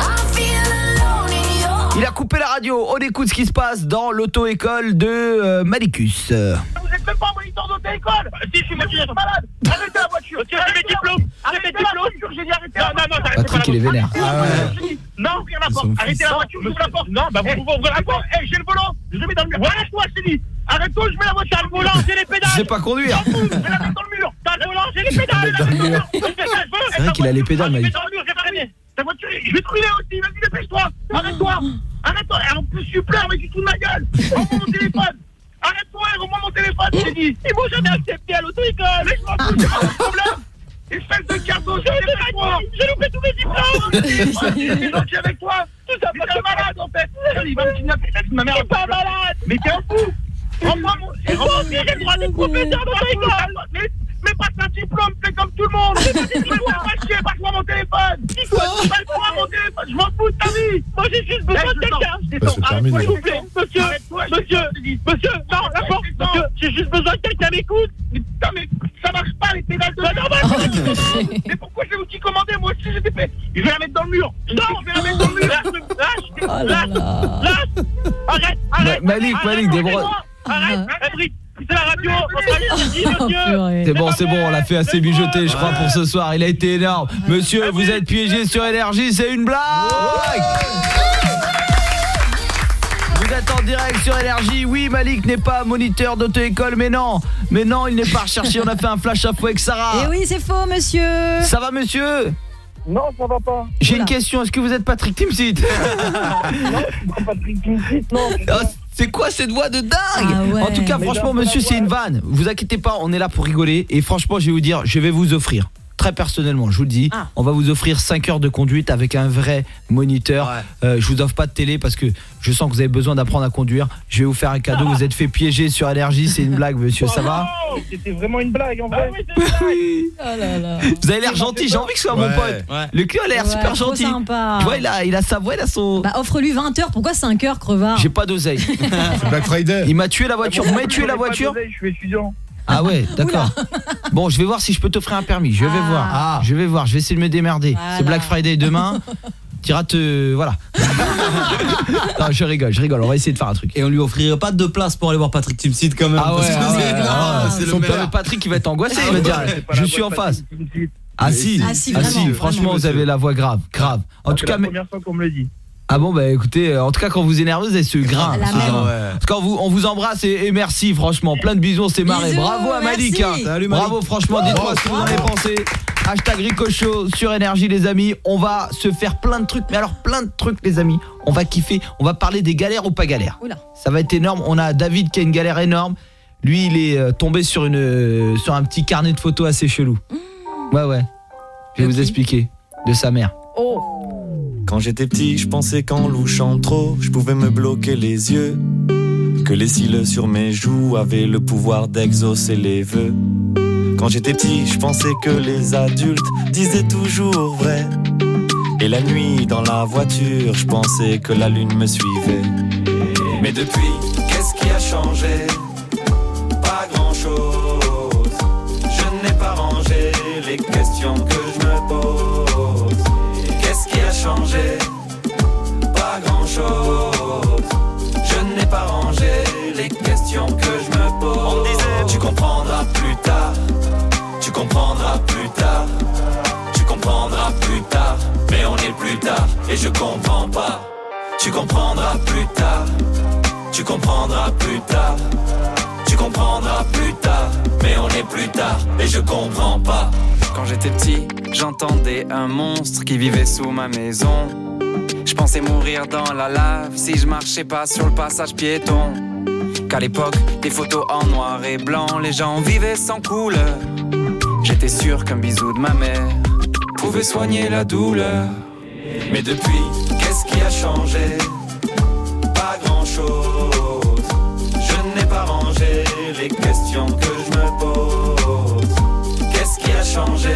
Il a coupé la radio, on écoute ce qui se passe dans l'auto-école de Malicus. Vous êtes même pas en moniteur d'auto-école. Si, je suis malade. Arrêtez la voiture. J'ai mes diplômes. Arrêtez la voiture, j'ai dit arrêtez. Non, Patrick, il est vénère. Non, ouvrir la porte. Arrêtez la voiture, j'ouvre la porte. Non, bah vous pouvez ouvrir la porte. J'ai le volant, je le mets dans le mur. Arrête-toi, je t'ai dit. Arrête-toi, je mets la voiture. T'as le volant, j'ai les pédales. Je sais pas conduire. Je vais la mettre dans le mur. T'as le volant, j'ai les pédales. C'est vrai qu'il a les pédales, Malik. Ta voiture, je vais te ruiner aussi, vas-y, dépêche-toi. Arrête-toi. Arrête-toi. En plus, tu pleures, mais tu te fous de ma gueule. Rends-moi mon téléphone. Arrête-toi et rends-moi mon téléphone, je t'ai dit. Ils m'ont jamais accepté à l'auto-école. Mais je m'en fous, c'est pas mon problème. Espèce de carton, j'ai loupé tous mes diplômes. Je suis gentil avec toi. Tout ça parce que malade en fait. Il va me kidnapper, ma mère est pas malade. Mais t'es un fou. Rends-moi mon... J'ai le droit de professeur d'auto-école. Mais passe un diplôme, fais comme tout le monde. Pas chier, passe-moi mon téléphone. Passe-moi mon téléphone, je m'en fous de ta vie. Moi j'ai juste besoin de quelqu'un. Arrête-moi s'il vous plaît. Monsieur, non, la porte, monsieur, j'ai juste besoin de quelqu'un m'écoute. Putain, mais ça marche pas les pédales de normal. Mais pourquoi je vais vous commander? Moi aussi j'étais fait. Je vais la mettre dans le mur. Non, je vais la mettre dans le mur. Lâche. Arrête. Malik, débrouille. Arrête, c'est la radio, monsieur. C'est bon, on l'a fait assez mijoter, je crois, pour ce soir. Il a été énorme. Monsieur, vous êtes piégé sur Énergie, c'est une blague. Vous êtes en direct sur Énergie. Oui, Malik n'est pas moniteur d'auto-école, mais non, il n'est pas recherché. On a fait un flash info avec Sarah. Et oui, c'est faux, monsieur. Ça va, monsieur? Non, ça va pas. J'ai une question, est-ce que vous êtes Patrick Timsit? Non, pas Patrick Timsit, non. C'est quoi cette voix de dingue? En tout cas, franchement, monsieur, c'est une vanne. Vous inquiétez pas, on est là pour rigoler. Et franchement, je vais vous dire, je vais vous offrir, très personnellement, je vous le dis, on va vous offrir 5 heures de conduite avec un vrai moniteur. Je vous offre pas de télé parce que je sens que vous avez besoin d'apprendre à conduire. Je vais vous faire un cadeau, vous êtes fait piéger sur Énergie, c'est une blague, monsieur, ça va? C'était vraiment une blague, en vrai. Vous avez l'air gentil, j'ai envie que ce soit mon pote. Le cul a l'air super gentil. Sympa. Tu vois, il a sa voix, il a son... Bah offre-lui 20 heures, pourquoi 5 heures, crevard? J'ai pas d'oseille. C'est Black Friday. Il m'a tué la voiture, vous m'avez tué la voiture? Je suis étudiant. Ah ouais, d'accord. Bon, je vais voir si je peux t'offrir un permis. Je vais voir. Je vais essayer de me démerder. Voilà. C'est Black Friday demain. T'iras te... Voilà. Non, je rigole. On va essayer de faire un truc. Et on lui offrirait pas 2 places pour aller voir Patrick Timsit quand même. C'est son père Patrick qui va être angoissé. Il va dire, je suis en face. Ah si, franchement, vous avez la voix grave. En tout cas, c'est la première fois qu'on me le dit. Ah bon, bah écoutez, en tout cas quand vous énervez, vous avez ce grain. Quand on vous embrasse et merci, franchement, plein de bisous, on s'est marré. Bravo à Malik. Salut, Malik. Bravo, franchement, dites-moi ce que vous en avez pensé. #Ricochot sur Énergie, les amis. On va se faire plein de trucs, mais alors plein de trucs, les amis. On va kiffer, on va parler des galères ou pas galères. Ça va être énorme. On a David qui a une galère énorme. Lui, il est tombé sur un petit carnet de photos assez chelou. Ouais. Je vais vous expliquer de sa mère. Quand j'étais petit, je pensais qu'en louchant trop, je pouvais me bloquer les yeux. Que les cils sur mes joues avaient le pouvoir d'exaucer les vœux. Quand j'étais petit, je pensais que les adultes disaient toujours vrai. Et la nuit, dans la voiture, je pensais que la lune me suivait. Mais depuis, qu'est-ce qui a changé? Pas grand-chose. Je n'ai pas rangé les questions que je me pose. Qu'est-ce qui a changé? Pas grand-chose. Je n'ai pas rangé les questions que je me pose. On me disait, tu comprendras plus tard. Tu comprendras plus tard. Tu comprendras plus tard. Mais on est plus tard et je comprends pas. Tu comprendras plus tard. Tu comprendras plus tard. Tu comprendras plus tard. Mais on est plus tard et je comprends pas. Quand j'étais petit, j'entendais un monstre qui vivait sous ma maison. Je pensais mourir dans la lave si je marchais pas sur le passage piéton. Qu'à l'époque, des photos en noir et blanc, les gens vivaient sans couleur. J'étais sûr qu'un bisou de ma mère pouvait soigner la douleur. Mais depuis, qu'est-ce qui a changé? Pas grand-chose. Je n'ai pas rangé les questions que je me pose. Qu'est-ce qui a changé?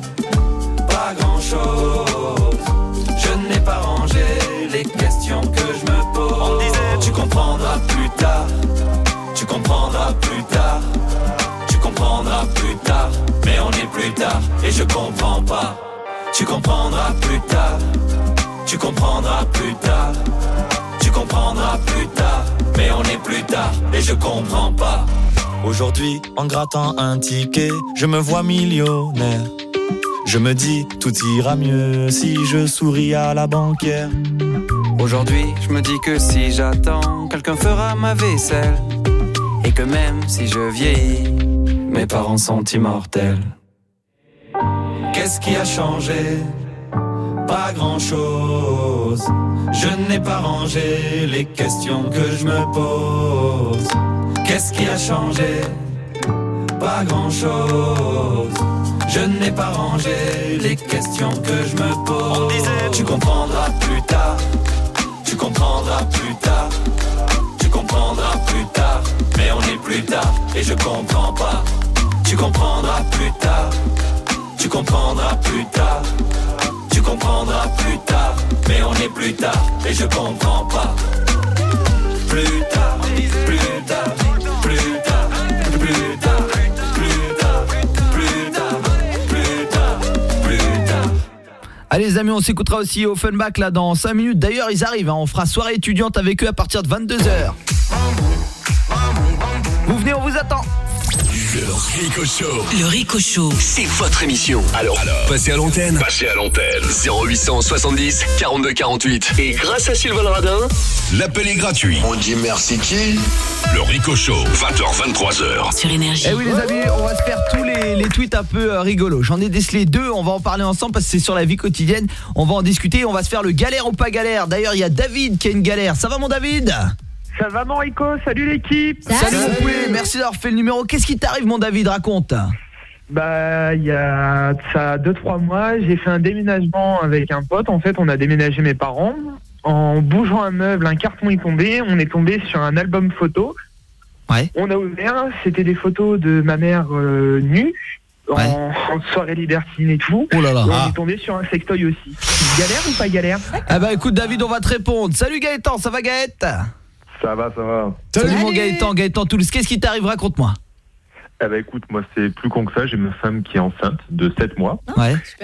Pas grand-chose. Je n'ai pas rangé les questions que je me pose. On disait tu comprendras plus tard. Tu comprendras plus tard. Tu comprendras plus tard. Mais on est plus tard et je comprends pas. Tu comprendras plus tard. Tu comprendras plus tard. Tu comprendras plus tard. Mais on est plus tard et je comprends pas. Aujourd'hui, en grattant un ticket, je me vois millionnaire. Je me dis, tout ira mieux si je souris à la banquière. Aujourd'hui, je me dis que si j'attends, quelqu'un fera ma vaisselle. Et que même si je vieillis, mes parents sont immortels. Qu'est-ce qui a changé? Pas grand-chose. Je n'ai pas rangé les questions que je me pose. Qu'est-ce qui a changé? Pas grand-chose. Je n'ai pas rangé les questions que je me pose. On disait tu comprendras plus tard. Tu comprendras plus tard. Tu comprendras plus tard. Mais on est plus tard et je comprends pas. Tu comprendras plus tard. Tu comprendras plus tard. Tu comprendras plus tard. Mais on est plus tard et je comprends pas. Plus tard, plus tard, plus tard, plus tard, plus tard, plus tard, plus tard, plus tard. Allez les amis, on s'écoutera aussi au Funback là dans 5 minutes. D'ailleurs ils arrivent, hein. On fera soirée étudiante avec eux à partir de 22h. Vous venez, on vous attend. Le Rico Show. Le Rico Show, c'est votre émission. Alors, passez à l'antenne. 0870 42 48. Et grâce à Sylvain Radin, l'appel est gratuit. On dit merci qui? Le Rico Show, 20h 23h. Sur Énergie. Eh oui les amis, on va se faire tous les tweets un peu rigolos. J'en ai décelé 2, on va en parler ensemble parce que c'est sur la vie quotidienne. On va en discuter, on va se faire le galère ou pas galère. D'ailleurs il y a David qui a une galère. Ça va mon David? Ça va mon Rico, salut l'équipe. Salut mon poulet, merci d'avoir fait le numéro. Qu'est-ce qui t'arrive mon David, raconte. Bah il y a ça 2-3 mois, j'ai fait un déménagement avec un pote. En fait on a déménagé mes parents. En bougeant un meuble, un carton est tombé. On est tombé sur un album photo. Ouais. On a ouvert, c'était des photos de ma mère nue. Ouais. En soirée libertine et tout. Oh là là. On est tombé sur un sextoy aussi. Galère ou pas galère? Ah bah écoute David, on va te répondre. Salut Gaëtan, ça va Gaët? Ça va. Salut mon Gaëtan Toulouse, qu'est-ce qui t'arrive, raconte-moi. Eh ben écoute, moi c'est plus con que ça, j'ai ma femme qui est enceinte de 7 mois. Ouais. Super.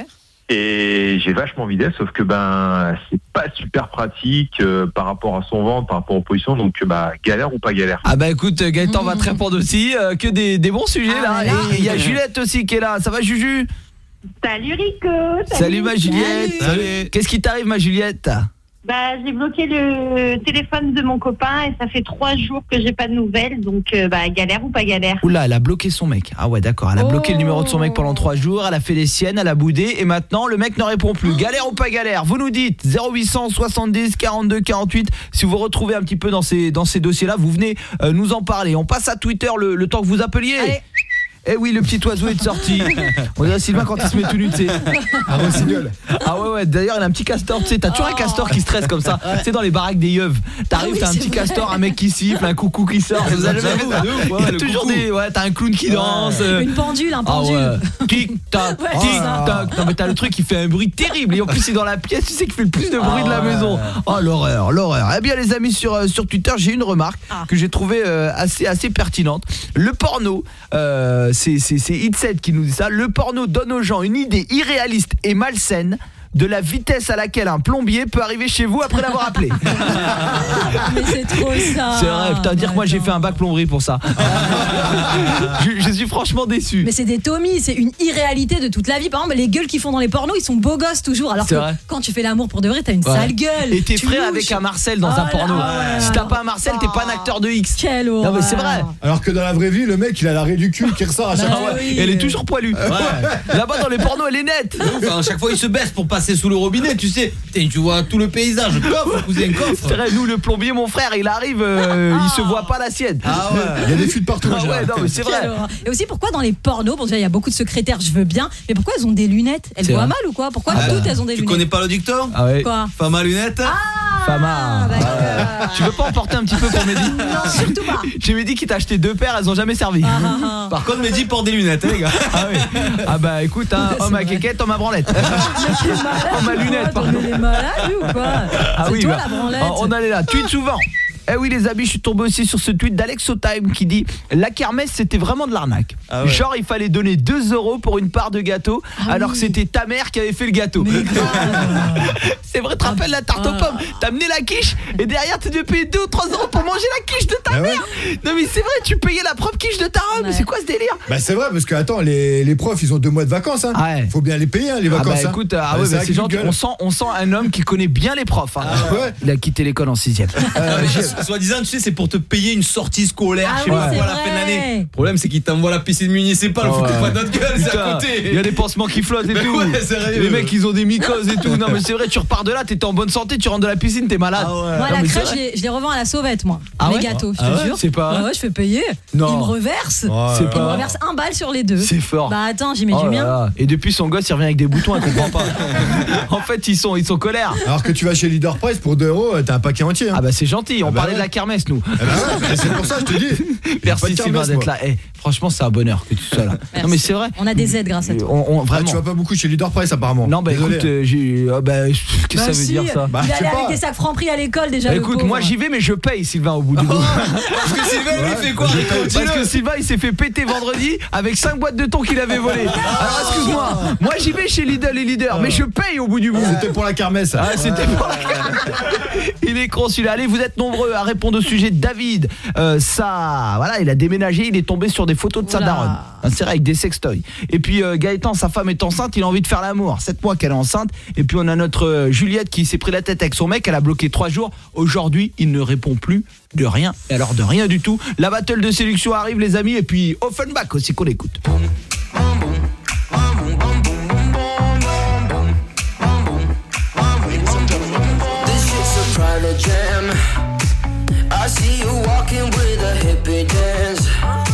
Et j'ai vachement vidé, sauf que c'est pas super pratique par rapport à son ventre, par rapport aux positions, donc galère ou pas galère. Ah bah écoute Gaëtan va te répondre aussi, que des bons sujets là. Et il y a Juliette aussi qui est là, ça va Juju? Salut Rico. Salut ma Juliette. Salut. Qu'est-ce qui t'arrive ma Juliette? J'ai bloqué le téléphone de mon copain et ça fait 3 jours que j'ai pas de nouvelles, donc galère ou pas galère. Oula, elle a bloqué son mec. Ah ouais d'accord, elle a bloqué le numéro de son mec pendant 3 jours, elle a fait les siennes, elle a boudé et maintenant le mec ne répond plus. Galère ou pas galère? Vous nous dites 0870 42 48. Si vous retrouvez un petit peu dans ces dossiers là, vous venez nous en parler. On passe à Twitter le temps que vous appeliez. Allez. Eh oui, le petit oiseau est sorti. On dirait Sylvain quand il se met tout nu, tu sais. Un rossignol. Ah ouais, d'ailleurs, il a un petit castor, tu sais, t'as toujours un castor qui stresse comme ça. Tu sais, dans les baraques des yeuves, t'arrives, t'as un petit castor, un mec qui siffle, un coucou qui sort. Vous avez jamais vu ça? Il y a toujours t'as un clown qui danse. Une pendule, un pendule. Ah ouais. Tic-tac, tic-tac. Non mais t'as le truc qui fait un bruit terrible. Et en plus, c'est dans la pièce, tu sais, qui fait le plus de bruit de la maison. Oh, l'horreur. Eh bien, les amis, sur Twitter, j'ai une remarque que j'ai trouvée assez pertinente. Le porno, c'est Hitset qui nous dit ça. Le porno donne aux gens une idée irréaliste et malsaine de la vitesse à laquelle un plombier peut arriver chez vous après l'avoir appelé. Mais c'est trop ça. C'est vrai, putain, dire que moi j'ai fait un bac plomberie pour ça. je suis franchement déçu. Mais c'est des Tommy, c'est une irréalité de toute la vie. Par exemple, les gueules qu'ils font dans les pornos, ils sont beaux gosses toujours. Alors que quand tu fais l'amour pour de vrai, t'as une sale gueule. Et t'es frère avec un Marcel dans un porno. Si t'as pas un Marcel, t'es pas un acteur de X. Quelle horreur. Non mais c'est vrai. Alors que dans la vraie vie, le mec il a l'arrêt du cul qui ressort à chaque fois. Et elle est toujours poilue. Là-bas dans les pornos, elle est nette. Enfin, à chaque fois il se baisse pour passer sous le robinet, tu sais. Putain, tu vois tout le paysage, coffre, cousin, coffre. C'est vrai, nous le plombier, mon frère, il arrive, il se voit pas l'assiette. Ah ouais. Il y a des fuites partout. Ah ouais, non mais c'est vrai. Et aussi pourquoi dans les pornos, bon déjà il y a beaucoup de secrétaires, je veux bien, mais pourquoi elles ont des lunettes? Elles voient mal ou quoi? Pourquoi toutes elles ont des lunettes? Tu connais pas le dicton? Ah ouais. Quoi? Femme à lunettes? Fama. Tu veux pas en porter un petit peu pour Mehdi? Non, surtout pas. J'ai Mehdi qui t'a acheté 2 paires, elles ont jamais servi. Par contre, Mehdi porte des lunettes, hein, les gars. Ah oui. Ah bah écoute, hein, homme à quéquette, homme à branlette. Homme à lunettes, pardon. On est malade ou quoi? Ah oui, toi bah, la branlette. on allait là. Tweet souvent. Eh oui les amis, je suis tombé aussi sur ce tweet d'Alex O'Time qui dit la kermesse c'était vraiment de l'arnaque. Genre il fallait donner 2 € pour une part de gâteau alors que c'était ta mère qui avait fait le gâteau. C'est vrai, tu te rappelles la tarte aux pommes, t'as amené la quiche et derrière tu devais payer 2 ou 3 € pour manger la quiche de ta mère. Non mais c'est vrai, tu payais la propre quiche de ta robe. Mais c'est quoi ce délire? Bah c'est vrai parce que attends, les profs ils ont 2 mois de vacances hein. Faut bien les payer hein, les vacances. Ah bah écoute, c'est gentil, on sent un homme qui connaît bien les profs hein. Il a quitté l'école en 6e. Soi-disant, tu sais, c'est pour te payer une sortie scolaire chez moi à la fin de l'année. Le problème, c'est qu'ils t'envoient la piscine municipale, faut pas de notre gueule, c'est à côté. Il y a des pansements qui flottent et tout. Les mecs, ils ont des mycoses et tout. Non, mais c'est vrai, tu repars de là, t'étais en bonne santé, tu rentres de la piscine, t'es malade. Moi, la crèche, je les revends à la sauvette, moi. Les gâteaux, je te jure. C'est pas. Ouais, je fais payer. Non. Ils me reversent. C'est pas. Ils me reversent 1 balle sur les 2. C'est fort. Bah attends, j'y mets du mien. Et depuis son gosse, il revient avec des boutons, elle comprend pas. En fait, ils sont colère. Alors que tu vas chez Leader Price pour 2 €, t'as un paquet entier. Ah bah c'est gentil, on parlait de la kermesse nous. C'est pour ça je te dis. Merci Sylvain d'être là. Franchement c'est un bonheur que tu sois là. Merci. Non mais c'est vrai. On a des aides grâce à toi. Vraiment. Tu vas pas beaucoup chez Leader Price apparemment. Non bah écoute, qu'est-ce que ça veut dire ça? Il allait avec des sacs Franprix à l'école déjà. Écoute, moi j'y vais mais je paye Sylvain au bout du bout. Parce que Sylvain lui fait quoi? Parce que Sylvain il s'est fait péter vendredi avec 5 boîtes de thon qu'il avait volé. Alors excuse-moi, moi j'y vais chez Lidl et Leader mais je paye au bout du bout. C'était pour la kermesse. Ah c'était pour la kermesse. Il est con celui-là. Allez, vous êtes nombreux à répondre au sujet de David. Ça, voilà, il a déménagé, il est tombé sur des photos de sa daronne. C'est vrai, avec des sextoys. Et puis Gaëtan, sa femme est enceinte, il a envie de faire l'amour. 7 mois qu'elle est enceinte. Et puis on a notre Juliette qui s'est pris la tête avec son mec, elle a bloqué 3 jours. Aujourd'hui, il ne répond plus de rien. Et alors de rien du tout. La battle de séduction arrive les amis. Et puis Offenbach aussi qu'on écoute. I see you walking with a hippie dance.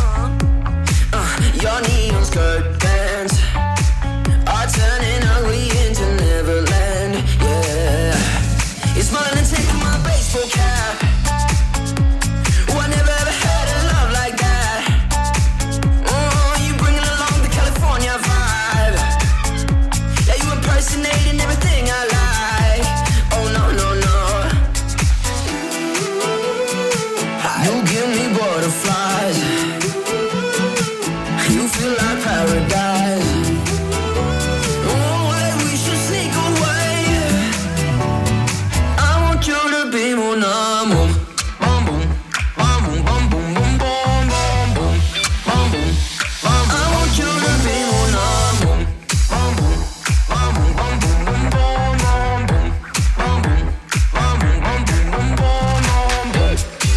Your neon skirt pants are turning ugly into Neverland. Yeah, you're smiling and taking my baseball cap. Oh, I never ever had a love like that. Oh, you bringing along the California vibe. Yeah, you impersonating everything I like. Oh no no no. You give me butterflies. You feel like paradise. Oh, hey, we should sneak away. I want you to be mon amour. Bum boom, bum boom, bum boom, boom, boom, bum boom, bum boom, bum boom. I want you to be mon amour. Bum boom, bum boom, bum boom, boom, boom, bum boom, bum boom, bum boom, bum boom, boom, bum boom.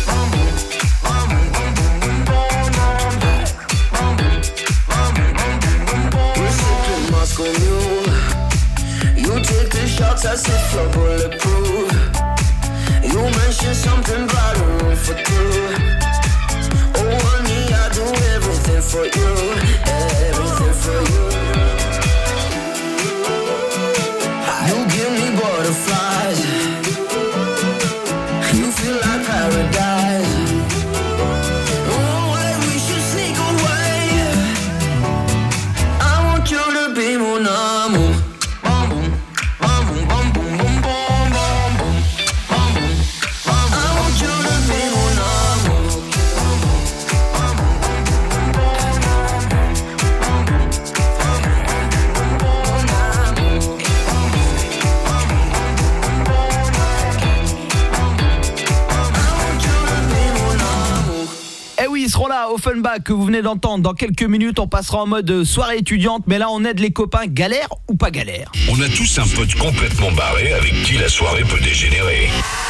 You take the shots as if you're bulletproof. You mentioned something about a room for 2. Oh honey, I do everything for you. Everything for you. You give me butterflies. You feel like paradise. Oh, hey, we should sneak away. I want you to be mon amour. Bum boom, bum boom, bum boom, boom, boom, bum boom, bum boom, bum boom. I want you to be mon amour. Bum boom, bum boom, bum boom, bum boom, bum boom. amis seront là, Offenbach, que vous venez d'entendre. Dans quelques minutes, on passera en mode soirée étudiante. Mais là, on aide les copains. Galère ou pas galère? On a tous un pote complètement barré avec qui la soirée peut dégénérer.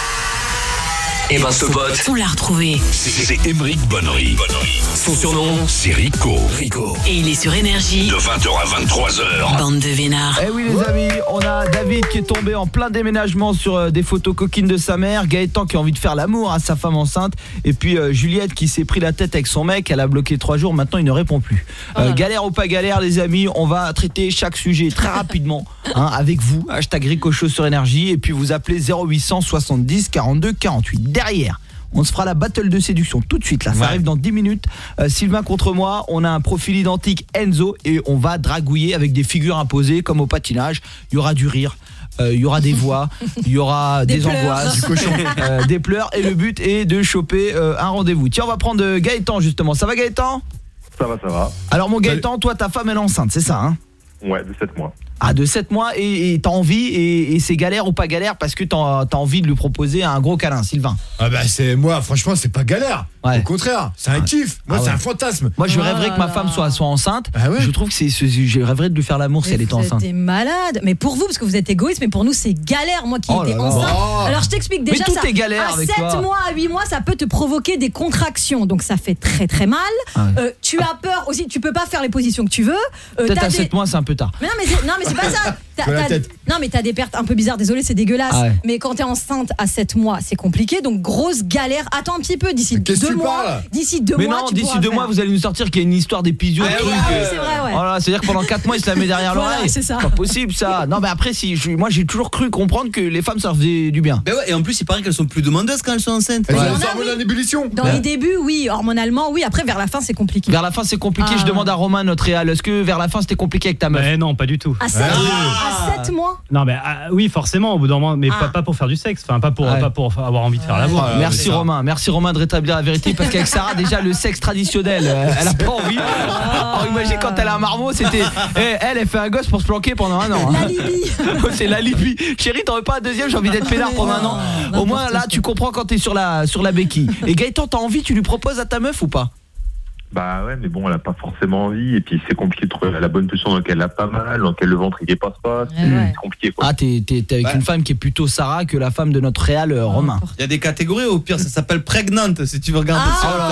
Et ben ce pote, On l'a retrouvé. c'est Émeric Bonnery. Son surnom, c'est Rico. Et il est sur Énergie. De 20h à 23h. Bande de vénards. Eh oui les amis, on a David qui est tombé en plein déménagement sur des photos coquines de sa mère, Gaëtan qui a envie de faire l'amour à sa femme enceinte, et puis Juliette qui s'est pris la tête avec son mec, elle a bloqué 3 jours, maintenant il ne répond plus. Galère ou pas galère les amis, on va traiter chaque sujet très rapidement avec vous, #Ricochot sur Énergie, et puis vous appelez 0800 70 42 48. Derrière, on se fera la battle de séduction tout de suite là, ça arrive dans 10 minutes. Sylvain contre moi, on a un profil identique Enzo et on va dragouiller avec des figures imposées comme au patinage. Il y aura du rire, il y aura des voix, il y aura des angoisses, du cochon, des pleurs, et le but est de choper un rendez-vous. Tiens, on va prendre Gaëtan justement. Ça va Gaëtan? Ça va. Alors mon Gaëtan, toi ta femme elle est enceinte, c'est ça hein? Ouais, de 7 mois. Ah, de 7 mois et t'as envie et c'est galère ou pas galère parce que t'as envie de lui proposer un gros câlin, Sylvain? Ah bah moi franchement c'est pas galère. Au contraire, c'est un kiff. Moi c'est un fantasme. Moi je rêverais que ma femme soit enceinte. Je trouve que je rêverais de lui faire l'amour si elle était enceinte. T'es malade. Mais pour vous, parce que vous êtes égoïste, mais pour nous c'est galère. Moi qui étais enceinte. Alors je t'explique déjà. Mais tout est galère à avec 7 toi. mois, à 8 mois, ça peut te provoquer des contractions. Donc ça fait très très mal. Tu as peur aussi, tu peux pas faire les positions que tu veux. Peut-être à 7 mois c'est un peu tard. Mais non mais c'est pas ça. Non mais t'as des pertes un peu bizarres, désolé c'est dégueulasse. Mais quand t'es enceinte à 7 mois c'est compliqué, donc grosse galère. Attends un petit peu, d'ici 2 mois. D'ici 2 mois. Mais non, d'ici 2 mois vous allez nous sortir qu'il y a une histoire d'épisio. C'est vrai, Voilà, c'est-à-dire que pendant 4 mois il se la met derrière l'oreille. C'est ça. Pas possible ça. Non mais après moi j'ai toujours cru comprendre que les femmes ça leur faisait du bien. Ben ouais, et en plus il paraît qu'elles sont plus demandeuses quand elles sont enceintes. Elles ont des hormones en ébullition. Dans les débuts oui, hormonalement oui, après vers la fin c'est compliqué. Vers la fin c'est compliqué, je demande à Romain notre réal, est-ce que vers la fin c'était compliqué avec ta meuf? Non, pas du tout. À 7 mois? Non mais oui forcément au bout d'un moment, mais pas pour faire du sexe, enfin pas pour avoir envie de faire l'amour. Merci Romain de rétablir la vérité, parce qu'avec Sarah déjà le sexe traditionnel elle a pas envie. Alors imagine quand elle a un marmot, c'était elle fait un gosse pour se planquer pendant 1 an. La Libye. C'est la Libye. Chérie, t'en veux pas un deuxième? J'ai envie d'être pédard pendant 1 an. Au moins là tu comprends quand t'es sur la béquille. Et Gaëtan, t'as envie, tu lui proposes à ta meuf ou pas? Bah ouais, mais bon, elle a pas forcément envie, et puis c'est compliqué de trouver la bonne position dans laquelle elle a pas mal, dans laquelle le ventre il dépasse pas, c'est compliqué quoi. Ah, t'es avec une femme qui est plutôt Sarah que la femme de notre réal Romain. Il y a des catégories, au pire ça s'appelle prégnante si tu veux regarder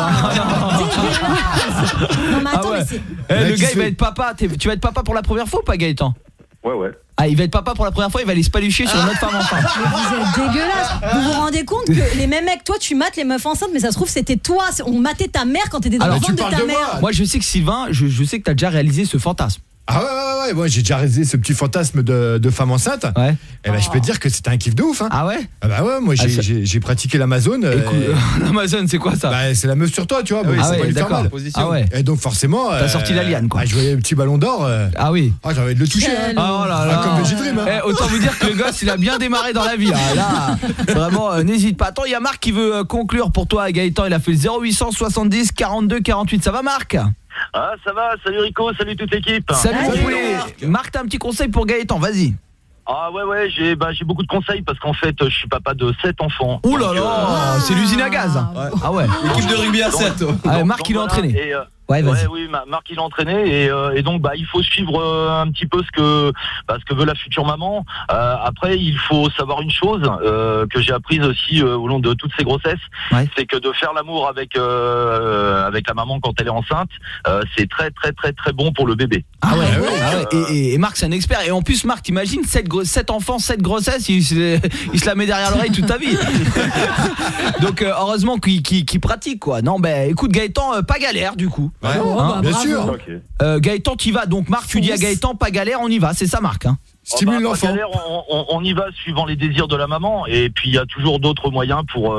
Non mais attends, le gars il va être papa, tu vas être papa pour la première fois ou pas Gaëtan? Ouais. Ah, il va être papa pour la première fois, il va aller se palucher sur une autre femme enceinte. Mais vous êtes dégueulasse. Vous vous rendez compte que les mêmes mecs, toi tu mates les meufs enceintes, mais ça se trouve c'était toi, on matait ta mère quand t'étais dans le ventre de ta mère. Moi je sais que Sylvain, je sais que t'as déjà réalisé ce fantasme. Ah ouais, moi j'ai déjà réalisé ce petit fantasme de femme enceinte. Ouais. Et ben je peux te dire que c'était un kiff de ouf. Ah ouais? Ah bah ouais, moi j'ai pratiqué l'Amazon. L'Amazon c'est quoi ça? Bah c'est la meuf sur toi, tu vois. C'est pas lui faire mal. Ah ouais. Et donc forcément t'as sorti la liane quoi. Je voyais le petit ballon d'or. Ah oui. Ah j'ai envie de le toucher. Oh là là. Comme Veggie Dream. Autant vous dire que le gosse il a bien démarré dans la vie. Là vraiment n'hésite pas. Attends, il y a Marc qui veut conclure pour toi Gaëtan, il a fait le 0800 70 42 48. Ça va Marc? Ah ça va, salut Rico, salut toute l'équipe. Salut Marc, t'as un petit conseil pour Gaëtan, vas-y. Ah ouais, j'ai beaucoup de conseils parce qu'en fait je suis papa de 7 enfants. Ouh là là, c'est l'usine à gaz. Ah ouais. Équipe de rugby à 7. Marc il est entraîné. Oui, Marc il est entraîné et donc il faut suivre un petit peu ce que veut la future maman. Après il faut savoir une chose que j'ai apprise aussi au long de toutes ces grossesses, c'est que de faire l'amour avec la maman quand elle est enceinte, c'est très très très très bon pour le bébé. Ah ouais. Et Marc c'est un expert, et en plus Marc t'imagines 7 enfants, 7 grossesses, il se la met derrière l'oreille toute ta vie. Donc heureusement qu'il pratique quoi. Non écoute Gaëtan, pas galère du coup. Bien sûr. Okay. Gaëtan t'y vas, donc Marc tu dis à Gaëtan pas galère, on y va, c'est ça Marc Stimule l'enfant. On y va suivant les désirs de la maman, et puis il y a toujours d'autres moyens pour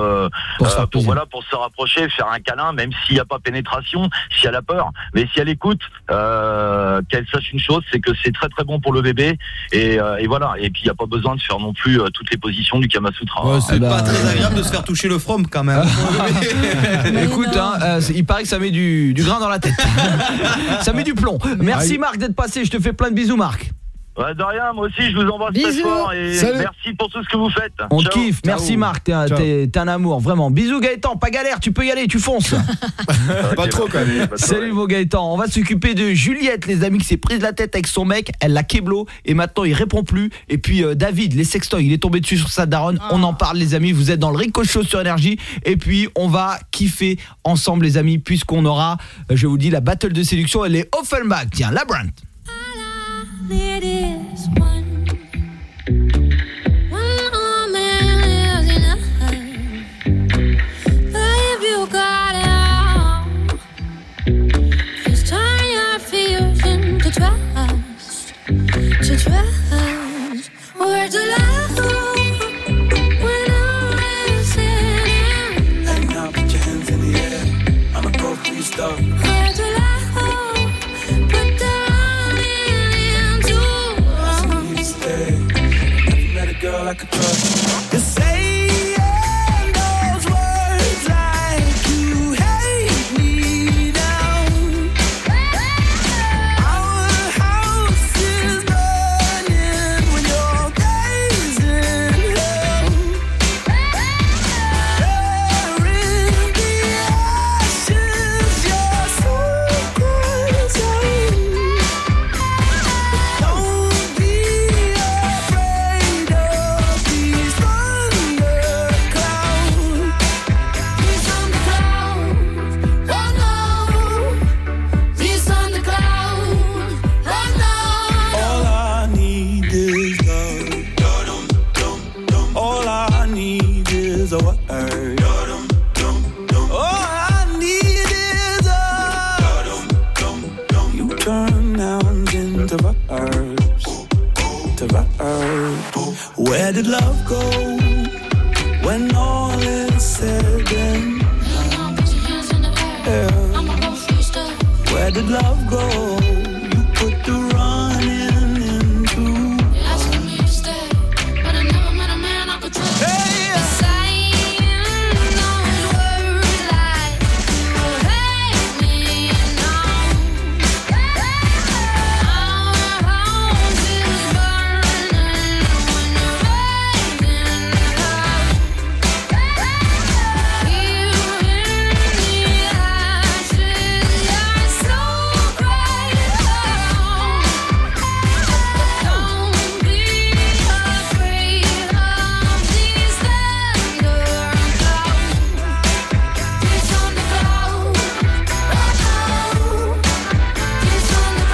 se rapprocher, faire un câlin, même s'il n'y a pas pénétration, si elle a peur, mais si elle écoute, qu'elle sache une chose, c'est que c'est très très bon pour le bébé, et voilà. Et puis il n'y a pas besoin de faire non plus toutes les positions du Kama Sutra. C'est pas très agréable de se faire toucher le front quand même. Écoute, il paraît que ça met du grain dans la tête. Ça met du plomb. Merci Marc d'être passé, je te fais plein de bisous Marc. Ouais, de rien, moi aussi je vous embrasse très fort et merci pour tout ce que vous faites. On Ciao. kiffe, merci Marc, t'es un amour, vraiment. Bisous Gaëtan, pas galère, tu peux y aller, tu fonces. Pas trop quand même. Salut mon Gaëtan, on va s'occuper de Juliette, les amis, qui s'est prise la tête avec son mec, elle l'a kéblo et maintenant il répond plus. Et puis David, les sextoys, il est tombé dessus sur sa daronne, on en parle les amis, vous êtes dans le Rico Show sur Énergie. Et puis on va kiffer ensemble les amis, puisqu'on aura, je vous dis, la battle de séduction, elle est Offenbach, tiens, Labyrinth. It is one man lives enough. But if you got it all, just turn your fears into trust. To trust, or to love. When all is said and done, now put your hands in the air. I'ma go free stuff. or to love. Put the girl I could trust. You're saying those words like you hate me now. Our house is burning when you're gazing hell. There in the ashes, your soul cries out. Don't be afraid of these thunderclouds. These thunderclouds, oh no. These thunderclouds, oh no. All I need is love. All I need is a word. All I need is a. You turn nouns into verbs. To verbs. Where did love go when all is said and done? Where did love go? You put the running into. Asking me to stay, but I never met a man I could trust. Saying those words like you hate me now. Our house is burning when you're raising love. Here in the ashes, your soul cries out. Don't be afraid of these thunderclouds. These thunderclouds, these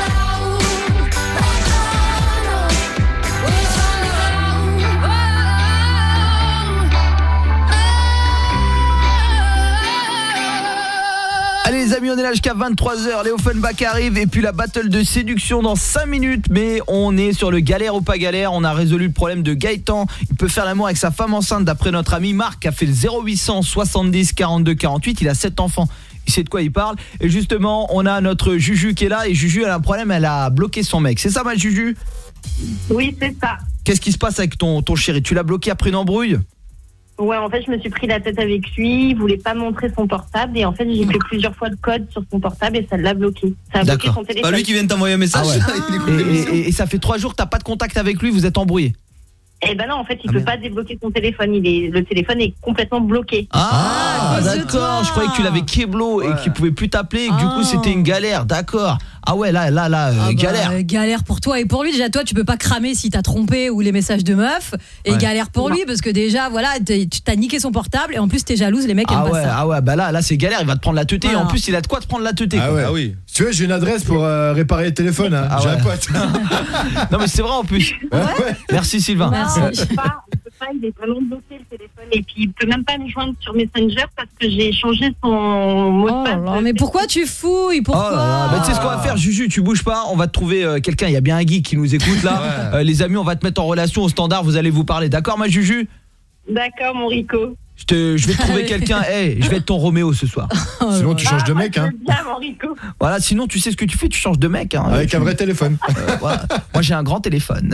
Allez les amis, on est là jusqu'à 23h, les Offenbach arrivent et puis la battle de séduction dans 5 minutes. Mais on est sur le galère ou pas galère, on a résolu le problème de Gaëtan. Il peut faire l'amour avec sa femme enceinte d'après notre ami Marc qui a fait le 0800 70 42 48, il a 7 enfants. Il sait de quoi il parle. Et justement, on a notre Juju qui est là et Juju elle a un problème, elle a bloqué son mec. C'est ça ma Juju? Oui, c'est ça. Qu'est-ce qui se passe avec ton chéri? Tu l'as bloqué après une embrouille? Ouais, en fait, je me suis pris la tête avec lui. Il voulait pas montrer son portable. Et en fait, j'ai fait plusieurs fois le code sur son portable et ça l'a bloqué. Ça a bloqué son téléphone. Pas lui qui vient de t'envoyer un message. Et ça fait 3 jours que t'as pas de contact avec lui, vous êtes embrouillés? Eh ben non, en fait, il peut pas débloquer son téléphone. Le téléphone est complètement bloqué. Ah, d'accord, je croyais que tu l'avais kéblo et qu'il pouvait plus t'appeler et que du coup c'était une galère, d'accord. Ah ouais, là, galère. Galère pour toi et pour lui. Déjà, toi, tu peux pas cramer si t'as trompé ou les messages de meuf. Et galère pour lui parce que déjà, voilà, tu t'as niqué son portable et en plus t'es jalouse, les mecs aiment pas ça. Ah ouais, bah là c'est galère, il va te prendre la teutée et en plus il a de quoi te prendre la teutée. Ah ouais. Ah oui. Si tu veux, j'ai une adresse pour réparer les téléphones. Hein. J'ai un pote. Non mais c'est vrai en plus. Merci Sylvain. Non, il peut pas, il est vraiment bloqué le téléphone et puis il peut même pas me joindre sur Messenger parce que j'ai changé son mot de passe. Mais pourquoi tu fouilles? Pourquoi? Bah, tu sais ce qu'on va faire, Juju, tu bouges pas, on va te trouver quelqu'un, il y a bien un geek qui nous écoute là. Les amis, on va te mettre en relation au standard, vous allez vous parler. D'accord ma Juju? D'accord mon Rico. Je vais te trouver quelqu'un, je vais être ton Roméo ce soir. Sinon tu changes de mec hein. Bien mon Rico. Voilà, sinon tu sais ce que tu fais, tu changes de mec hein. Avec un vrai téléphone. Voilà. Moi j'ai un grand téléphone.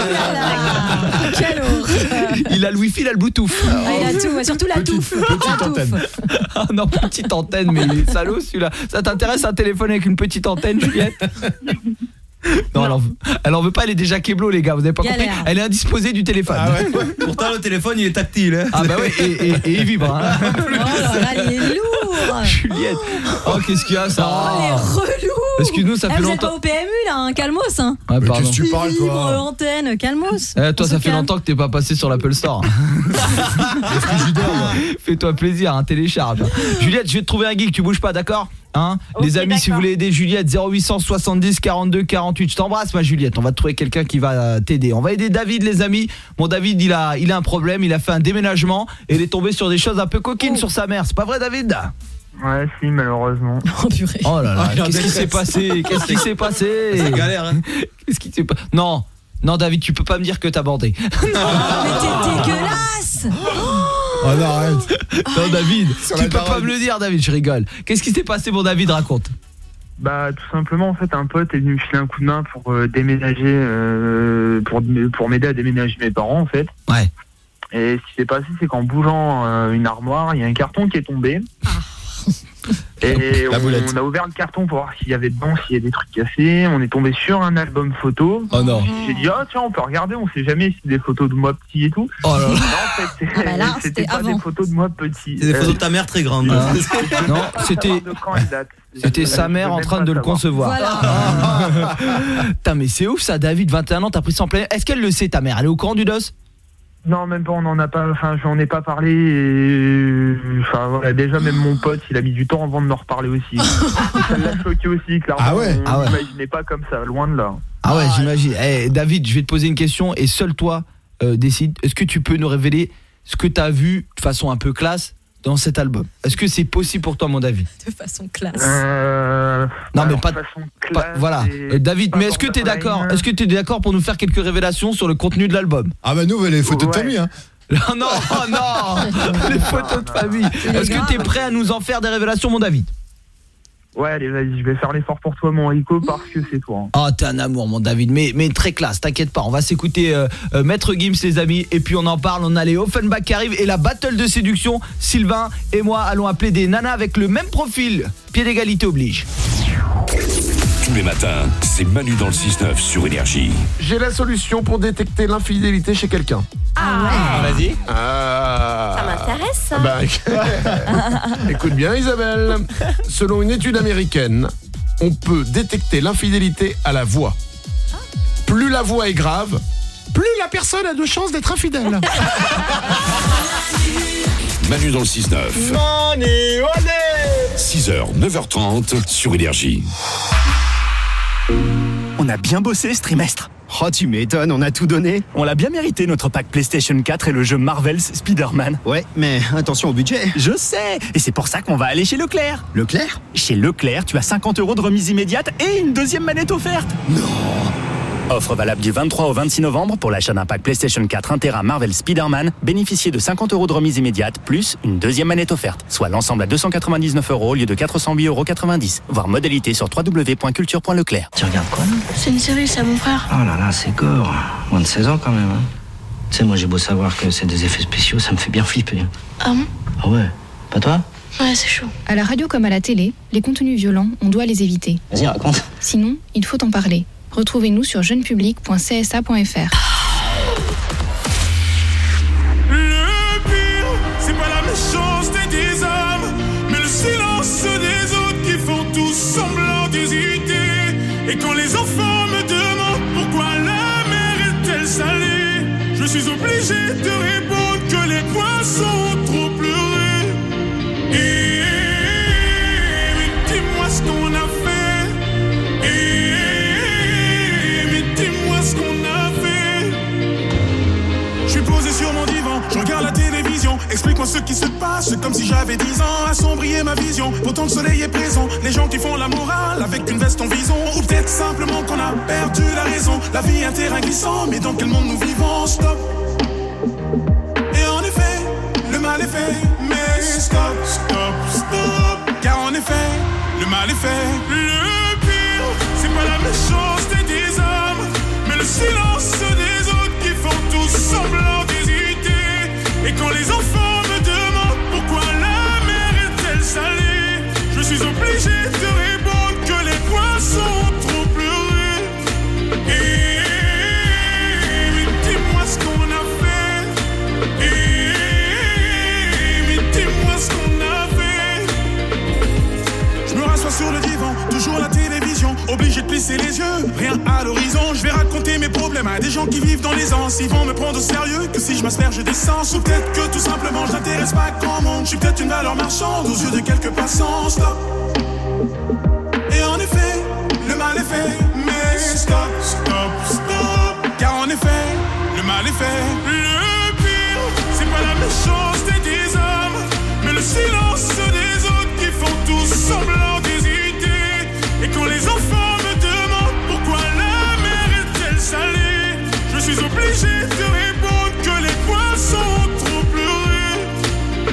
Quelle horreur. Il a le wifi, il a le bluetooth. Il a tout, surtout la touffe. Petite antenne. Ah non, petite antenne, mais il est salaud celui-là. Ça t'intéresse un téléphone avec une petite antenne, Juliette? Non, elle en veut pas, elle est déjà kéblo les gars, vous avez pas compris. Elle est indisposée du téléphone. Ah ouais. Pourtant le téléphone il est tactile hein. Ah bah ouais et il vibre hein. Oh là là, il est lourd. Juliette. Oh qu'est-ce qu'il y a ça? Oh les relous. Excuse-nous, ça fait vous longtemps. êtes pas au PMU là, hein, calmos hein. Ah, pardon. Qu'est-ce que tu parles toi? Antenne, calmos. Toi ça fait longtemps que t'es pas passé sur l'Apple Store. Fais-toi plaisir, hein, télécharge. Juliette, je vais te trouver un geek, tu bouges pas, d'accord hein okay, les amis, d'accord. Si vous voulez aider Juliette, 0870 42 48. Je t'embrasse ma Juliette, on va te trouver quelqu'un qui va t'aider. On va aider David les amis. Mon David, il a un problème, il a fait un déménagement et il est tombé sur des choses un peu coquines sur sa mère. C'est pas vrai David? Ouais, si, malheureusement. Oh purée. Oh là là, qu'est-ce qui s'est passé? Qu'est-ce qui s'est passé? C'est galère hein. Qu'est-ce qui s'est passé? Non, David, tu peux pas me dire que t'as bandé. Non, mais t'es dégueulasse. Oh non, arrête. Non David, tu peux pas me le dire David, je rigole. Qu'est-ce qui s'est passé mon David, raconte. Bah tout simplement en fait un pote est venu me filer un coup de main pour déménager pour m'aider à déménager mes parents en fait. Ouais. Et ce qui s'est passé c'est qu'en bougeant une armoire, il y a un carton qui est tombé. Et on a ouvert le carton pour voir s'il y avait dedans, s'il y a des trucs cassés. On est tombé sur un album photo. Oh non. J'ai dit tiens on peut regarder, on sait jamais si c'est des photos de moi petit et tout. Oh là là. Non, en fait c'était pas des photos de moi petit. C'est des photos de ta mère très grande. Non, c'était sa mère en train de le concevoir. Voilà. Putain mais c'est ouf ça David, 21 ans, t'as pris ça en plein. Est-ce qu'elle le sait ta mère? Elle est au courant du dos? Non, même pas, j'en ai pas parlé et, voilà, déjà même mon pote, il a mis du temps avant de me reparler aussi. Ça l'a choqué aussi, clairement. Ah ouais. On n'imaginait pas comme ça, loin de là. Ah ouais, j'imagine. David, je vais te poser une question et seul toi décide. Est-ce que tu peux nous révéler ce que t'as vu de façon un peu classe dans cet album? Est-ce que c'est possible pour toi mon David? De façon classe. Non mais pas de façon classe. Voilà. David, mais est-ce que tu es d'accord? Est-ce que tu es d'accord pour nous faire quelques révélations sur le contenu de l'album? Ah bah nous les photos de famille hein. Non, les photos de famille. Est-ce que tu es prêt à nous en faire des révélations mon David? Ouais, allez, vas-y, je vais faire l'effort pour toi, mon Rico, parce que c'est toi. Oh, t'es un amour, mon David, mais très classe, t'inquiète pas. On va s'écouter Maître Gims, les amis, et puis on en parle. On a les Offenbach qui arrivent et la battle de séduction. Sylvain et moi allons appeler des nanas avec le même profil. Pied d'égalité oblige. Tous les matins, c'est Manu dans le 6-9 sur Énergie. J'ai la solution pour détecter l'infidélité chez quelqu'un. Ah ouais. Vas-y. Ça m'intéresse ça. Bah, écoute bien Isabelle. Selon une étude américaine, on peut détecter l'infidélité à la voix. Plus la voix est grave, plus la personne a de chances d'être infidèle. Manu dans le 6-9. Manu, allez 6h, 9h30 sur Énergie. On a bien bossé ce trimestre. Oh, tu m'étonnes, on a tout donné. On l'a bien mérité, notre pack PlayStation 4 et le jeu Marvel's Spider-Man. Ouais, mais attention au budget. Je sais, et c'est pour ça qu'on va aller chez Leclerc. Leclerc ? Chez Leclerc, tu as 50 € de remise immédiate et une deuxième manette offerte. Non. Offre valable du 23 au 26 novembre pour l'achat d'un pack PlayStation 4 1 Tera Marvel Spider-Man. Bénéficiez de 50 € de remise immédiate plus une deuxième manette offerte. Soit l'ensemble à 299 € au lieu de 408,90 €. Voir modalité sur www.culture.leclerc. Tu regardes quoi là ? C'est une série, ça, mon frère. Oh là là, c'est gore. Moins de 16 ans quand même. Hein. Tu sais, moi j'ai beau savoir que c'est des effets spéciaux, ça me fait bien flipper. Ah bon ? Ah ouais, pas toi ? Ouais, c'est chaud. À la radio comme à la télé, les contenus violents, on doit les éviter. Vas-y, raconte. Sinon, il faut en parler. Retrouvez-nous sur jeunepublic.csa.fr. Le pire, c'est pas la méchanceté des hommes, mais le silence des autres qui font tous semblant d'hésiter. Et quand les enfants me demandent pourquoi la mer est-elle salée, je suis obligé de répondre que les poissons ont trop pleuré. Mais dis-moi ce qu'on a fait. Sur mon divan, je regarde la télévision. Explique-moi ce qui se passe, c'est comme si j'avais 10 ans. Assombrir ma vision, pourtant le soleil est présent. Les gens qui font la morale avec une veste en vison. Ou peut-être simplement qu'on a perdu la raison. La vie est un terrain glissant, mais dans quel monde nous vivons? Stop. Et en effet, le mal est fait. Mais stop, stop, stop. Car en effet, le mal est fait. Le pire, c'est pas la méchanceté des hommes, mais le silence des autres qui font tous semblant d'hésiter. Et quand les enfants me demandent pourquoi la mer est-elle salée, je suis obligé de répondre que les poissons ont trop pleuré. baisser les yeux, rien à l'horizon. Je vais raconter mes problèmes à des gens qui vivent dans l'aisance. Ils vont me prendre au sérieux que si je m'asperge d'essence. Ou peut-être que tout simplement je n'intéresse pas grand monde. Je suis peut-être une valeur marchande aux yeux de quelques passants. Stop. Et en effet, le mal est fait. Mais stop, stop, stop. Car en effet, le mal est fait. Le pire, c'est pas la méchanceté des hommes, mais le silence des autres qui font tous semblant d'hésiter. Et quand les enfants me demandent pourquoi la mer est-elle salée, je suis obligé de répondre que les poissons ont trop pleuré.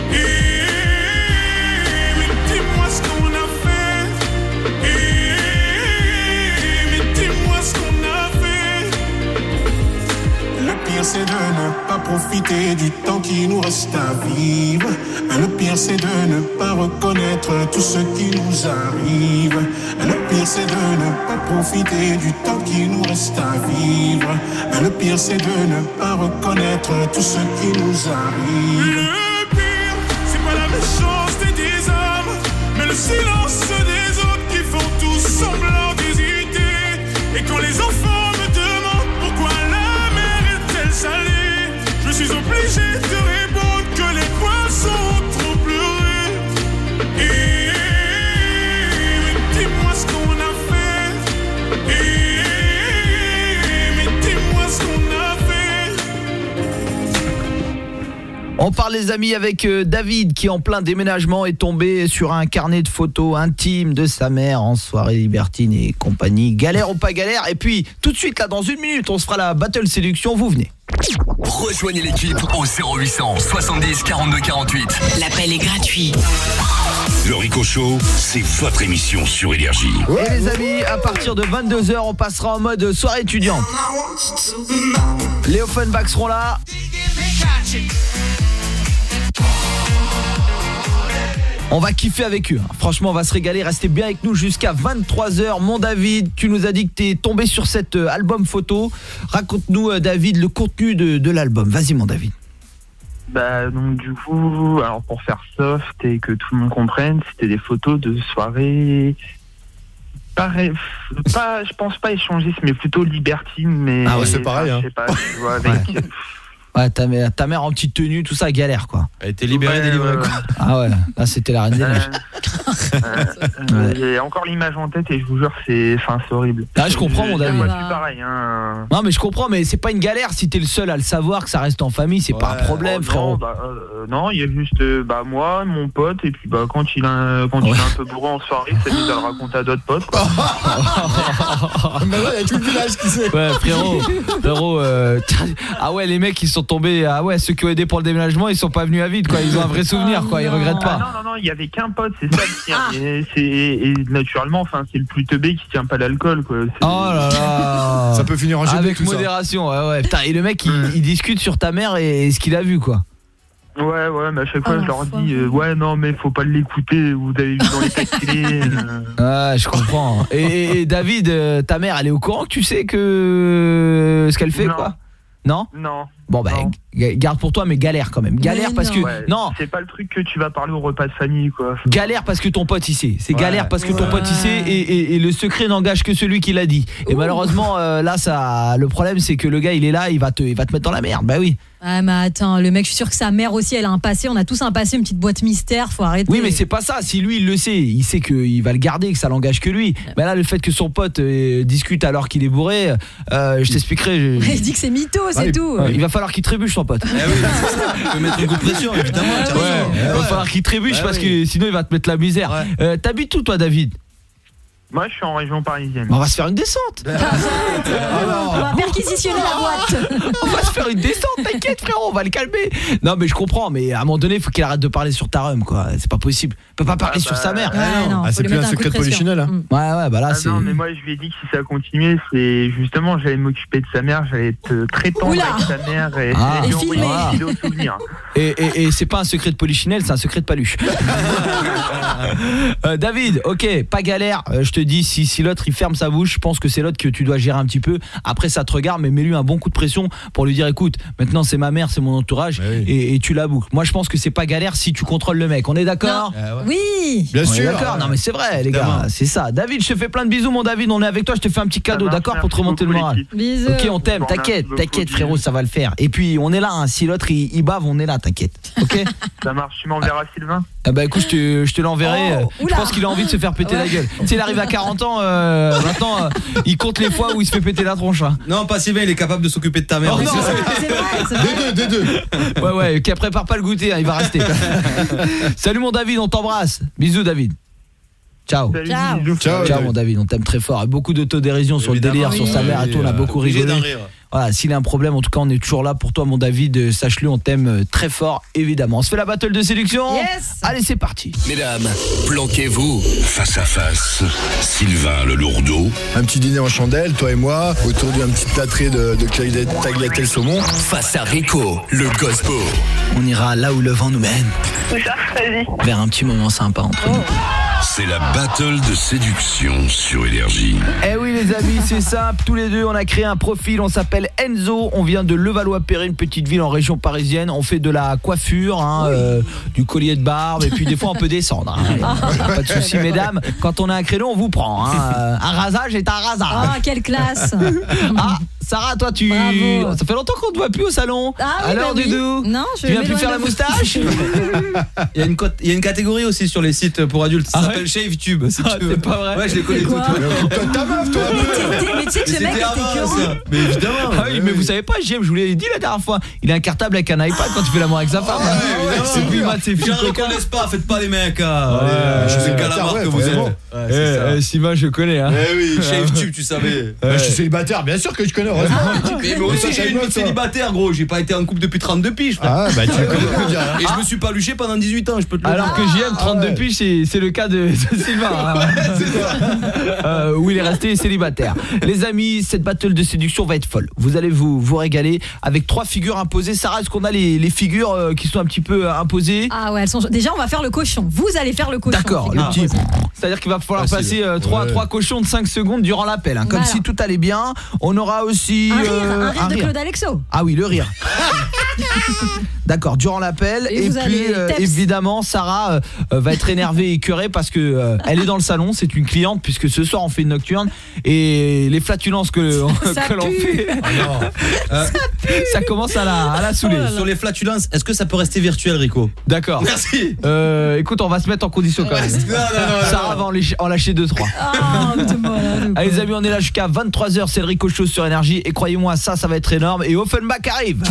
Mais dis-moi ce qu'on a fait. Mais dis-moi ce qu'on a fait. Le pire c'est de ne pas profiter du temps qui nous reste à vivre. Le pire c'est de ne pas reconnaître tout ce qui nous arrive. Le pire c'est de ne pas profiter du temps qui nous reste à vivre. Le pire c'est de ne pas reconnaître tout ce qui nous arrive. Le pire c'est pas la méchanceté des hommes, mais le silence des autres qui font tous semblant d'hésiter. Et quand les enfants me demandent pourquoi la mer est-elle salée, je suis obligé de répondre que les poissons ont trop pleuré. Mais dis-moi ce qu'on a fait. Mais dis-moi ce qu'on a fait. On parle les amis avec David qui en plein déménagement est tombé sur un carnet de photos intimes de sa mère en soirée libertine et compagnie. Galère ou pas galère? Et puis tout de suite là dans une minute on se fera la battle séduction, vous venez. Rejoignez l'équipe au 0800 70 42 48. L'appel est gratuit. Le Rico Show, c'est votre émission sur Énergie. Et les amis, à partir de 22h, on passera en mode soirée étudiante. Les Offenbach seront là. On va kiffer avec eux. Franchement, on va se régaler. Restez bien avec nous jusqu'à 23h. Mon David, tu nous as dit que t'es tombé sur cet album photo. Raconte-nous, David, le contenu de l'album. Vas-y, mon David. Bah donc du coup, alors pour faire soft et que tout le monde comprenne, c'était des photos de soirée pareil, pas, je pense pas échangistes, mais plutôt libertines, mais ah ouais, c'est pareil, je sais pas, tu vois, avec ouais, ta mère en petite tenue, tout ça, galère quoi. Elle était libérée, délivrée quoi. Ah ouais, là c'était la reine des neiges. J'ai encore l'image en tête et je vous jure c'est horrible. Ah je comprends mon David. C'est pareil hein. Non mais je comprends, mais c'est pas une galère si t'es le seul à le savoir, que ça reste en famille, c'est pas un problème frérot. Non, il y a juste moi, mon pote et puis quand il est un peu bourré en soirée, ça lui de le raconter à d'autres potes quoi. Mais là il y a tout le village qui sait. Ouais frérot ah ouais les mecs ils sont tombés, ah ouais ceux qui ont aidé pour le déménagement ils sont pas venus à vide quoi, ils ont un vrai souvenir quoi, ils regrettent pas. Non, il y avait qu'un pote, c'est ça le pire. Et naturellement, c'est le plus teubé qui tient pas l'alcool quoi. Oh là là. Ça peut finir en GD avec modération, ouais. Putain, et le mec il discute sur ta mère et ce qu'il a vu quoi. Ouais, mais à chaque fois je leur dis ouais non mais faut pas l'écouter, vous avez vu dans les télé. Ah, je comprends. Et David, ta mère, elle est au courant que tu sais que ce qu'elle fait quoi? Non. Bon bah garde pour toi mais galère quand même. Galère parce que non, c'est pas le truc que tu vas parler au repas de famille quoi. Galère parce que ton pote il sait. C'est galère parce que ton pote il sait et le secret n'engage que celui qui l'a dit. Et malheureusement là ça le problème c'est que le gars il est là, il va te mettre dans la merde. Bah oui. Ah mais attends, le mec, je suis sûr que sa mère aussi, elle a un passé, on a tous un passé, une petite boîte mystère, faut arrêter. Oui, mais c'est pas ça, si lui il le sait, il sait qu'il va le garder, que ça l'engage que lui. Mais là le fait que son pote discute alors qu'il est bourré, je t'expliquerai. Il dit que c'est mytho, c'est tout. Il va falloir qu'il trébuche son pote. Eh oui, tu peux mettre un coup de pression évidemment. Il va falloir qu'il trébuche parce que sinon il va te mettre la misère. T'habites où toi David? Moi je suis en région parisienne. On va se faire une descente. On va perquisitionner la boîte. On va se faire une descente, t'inquiète frérot, on va le calmer. Non mais je comprends, mais à un moment donné il faut qu'il arrête de parler sur ta rhum quoi. C'est pas possible. Il peut pas parler sur sa mère. C'est plus un secret de polichinelle hein. Ouais bah là c'est. Non mais moi je lui ai dit que si ça continuait, c'est justement j'allais m'occuper de sa mère, j'allais être très tendre avec sa mère et lui envoyer des vidéos souvenirs. Et c'est pas un secret de polichinelle, c'est un secret de paluche. David, OK, pas galère, je te te dis si l'autre il ferme sa bouche, je pense que c'est l'autre que tu dois gérer un petit peu. Après ça te regarde, mais mets-lui un bon coup de pression pour lui dire écoute, maintenant c'est ma mère, c'est mon entourage et tu la boucles. Moi je pense que c'est pas galère si tu contrôles le mec. On est d'accord ? Oui. Bien sûr. D'accord. Non mais c'est vrai les gars, c'est ça. David, je te fais plein de bisous mon David, on est avec toi, je te fais un petit cadeau, d'accord, pour te remonter le moral. Bisous. OK, on t'aime, t'inquiète frérot, ça va le faire. Et puis on est là hein. Si l'autre il bave, on est là, t'inquiète. OK ? Ça marche, tu m'enverras Sylvain. Ah bah écoute, je te l'enverrai. Je pense qu'il a envie de se faire péter la gueule. Tu sais, il arrive à 40 ans maintenant il compte les fois où il se fait péter la tronche hein. Non, pas Sylvain, il est capable de s'occuper de ta mère. Oh, non, c'est vrai. Des deux. Ouais, qui prépare pas le goûter hein, il va rester. Salut mon David, on t'embrasse. Bisous David. Ciao. Ciao mon David, on t'aime très fort. Beaucoup d'autodérision sur le délire, sur sa mère et tout, on a beaucoup rigolé. Voilà, s'il y a un problème, en tout cas, on est toujours là pour toi mon David, sache-le, on t'aime très fort évidemment. On se fait la battle de séduction. Yes. Allez, c'est parti. Mesdames, planquez-vous. Face à face, Sylvain le lourdeau. Un petit dîner en chandelle, toi et moi, autour d'un petit plâtré de tagliatelle saumon. Face à Rico, le gospo. On ira là où le vent nous mène. Où ça ? Vas-y. Vers un petit moment sympa entre nous. C'est la battle de séduction sur Énergie. Eh oui les amis, c'est simple, tous les deux on a créé un profil, on s'appelle Enzo, on vient de Levallois-Perret, une petite ville en région parisienne, on fait de la coiffure, du collier de barbe et puis des fois on peut descendre. Pas de soucis mesdames, quand on a un créneau on vous prend. Un rasage est un rasage. Ah, quelle classe. Ah, Sarah, toi tu... Bravo. Ça fait longtemps qu'on ne te voit plus au salon. Alors Doudou, non, tu viens plus faire la moustache. Il y a une catégorie aussi sur les sites pour adultes, ça s'appelle ShaveTube, si tu veux. C'est pas vrai. Ouais, je les connais toutes. Ta meuf, toi. Mais tu sais que ce mec était curieux. Mais évidemment. Ah oui, mais vous savez pas, JM, je vous l'ai dit la dernière fois, il a un cartable avec un iPad quand tu fais l'amour avec sa femme. C'est plus mat, c'est je reconnaisse pas, faites pas les mecs. Je sais calamar que vous êtes. Sylvain, je connais hein. Eh oui, ShaveTube, tu savais. Je suis célibataire, bien sûr que je connais, heureusement. Mais moi aussi j'ai une vie de célibataire gros, j'ai pas été en couple depuis 32 piges. Ah bah tu connais bien. Et je me suis pas luché pendant 18 ans, je peux te le dire. Alors que JM 32 piges, c'est le cas de Sylvain. Où il est resté célibataire. Les amis, cette battle de séduction va être folle. Vous allez vous régaler avec 3 figures imposées. Sarah, est-ce qu'on a les figures qui sont un petit peu imposées? Ah ouais, elles sont... Déjà on va faire le cochon. Vous allez faire le cochon. D'accord, le petit. C'est-à-dire qu'il va falloir passer 3 cochons de 5 secondes durant l'appel hein, comme si tout allait bien. On aura aussi un rire de Claude Alexo. Ah oui, le rire. D'accord, durant l'appel et puis évidemment Sarah va être énervée et écœurée parce que elle est dans le salon, c'est une cliente puisque ce soir on fait une nocturne et les flatulences que l'on fait ça commence à la saouler. Sur les flatulences, est-ce que ça peut rester virtuel Rico? D'accord. Merci. Écoute, on va se mettre en condition quand même. Sarah va en lâcher 2-3. Allez les amis, on est là jusqu'à 23h, c'est le Rico Show sur Énergie et croyez-moi ça va être énorme et Offenbach arrive.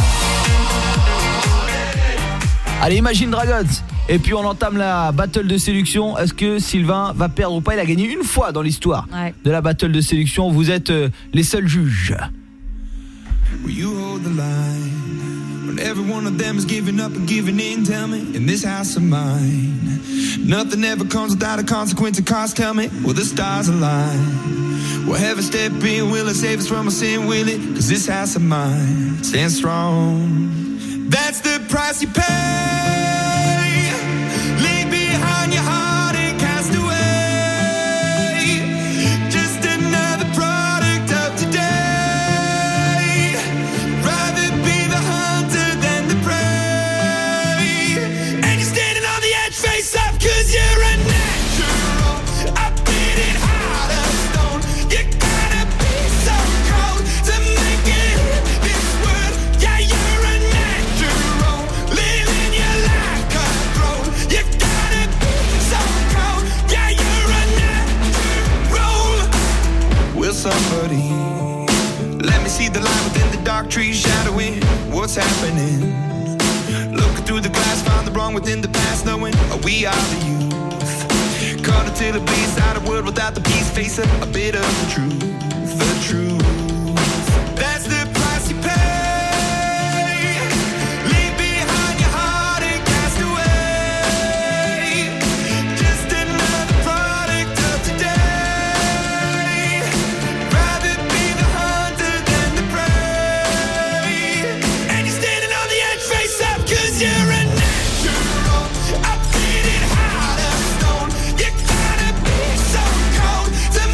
Allez, Imagine Dragons. Et puis on entame la battle de séduction. Est-ce que Sylvain va perdre ou pas? Il a gagné une fois dans l'histoire de la battle de séduction. Vous êtes les seuls juges. Will you hold the line when every one of them is giving up and giving in? Tell me, in this house of mine, nothing ever comes without a consequence and cost. Tell me, will the stars align? Will heaven step in? Will it save us from our sin? Will it? 'Cause this house of mine stands strong. That's the price you pay. Leave behind your heart and cast away. Just another product of today. Rather be the hunter than the prey. And you're standing on the edge, face up, 'cause you're a natural. I beat it hard as stone. You gotta be so cold to make it in this world. Yeah, you're a natural. Living your life control. You gotta be so cold. Yeah, you're a natural. Will somebody let me see the light within the dark trees shadowing what's happening? Looking through the glass, find the wrong within the past, knowing we are the youth. Caught until it bleeds out a world without the peace, face a bit of the truth, the truth. That's the price you pay. Leave behind your heart and cast away. Just another product of today. Rather be the hunter than the prey. And you're standing on the edge, face up, 'cause you're a natural. I beat it hard as stone. You gotta be so cold to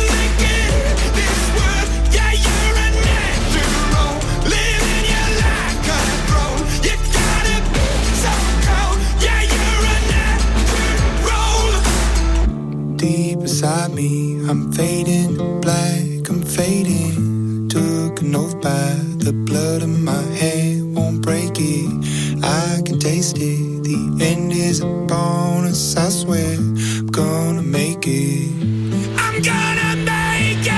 deep inside me. I'm fading black, I'm fading. Took an oath by the blood in my hand, won't break it. I can taste it. The end is a bonus, I swear. I'm gonna make it. I'm gonna make it.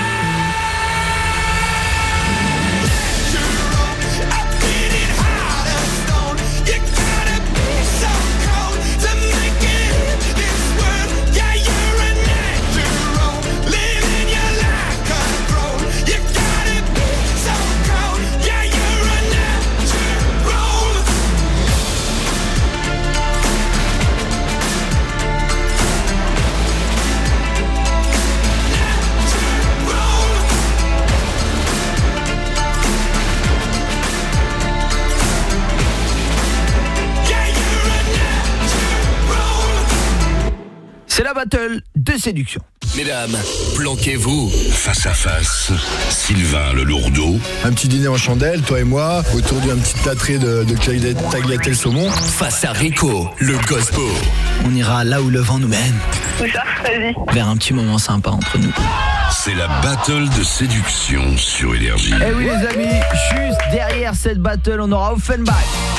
C'est la battle de séduction. Mesdames, planquez-vous. Face à face, Sylvain le lourdeau. Un petit dîner en chandelle, toi et moi, autour d'un petit plâtré de tagliatelle saumon. Face à Rico, le gospo. On ira là où le vent nous mène. Où ça? Vas-y. Vers un petit moment sympa entre nous. C'est la battle de séduction sur Énergie. Eh oui les amis, juste derrière cette battle, on aura Offenbach.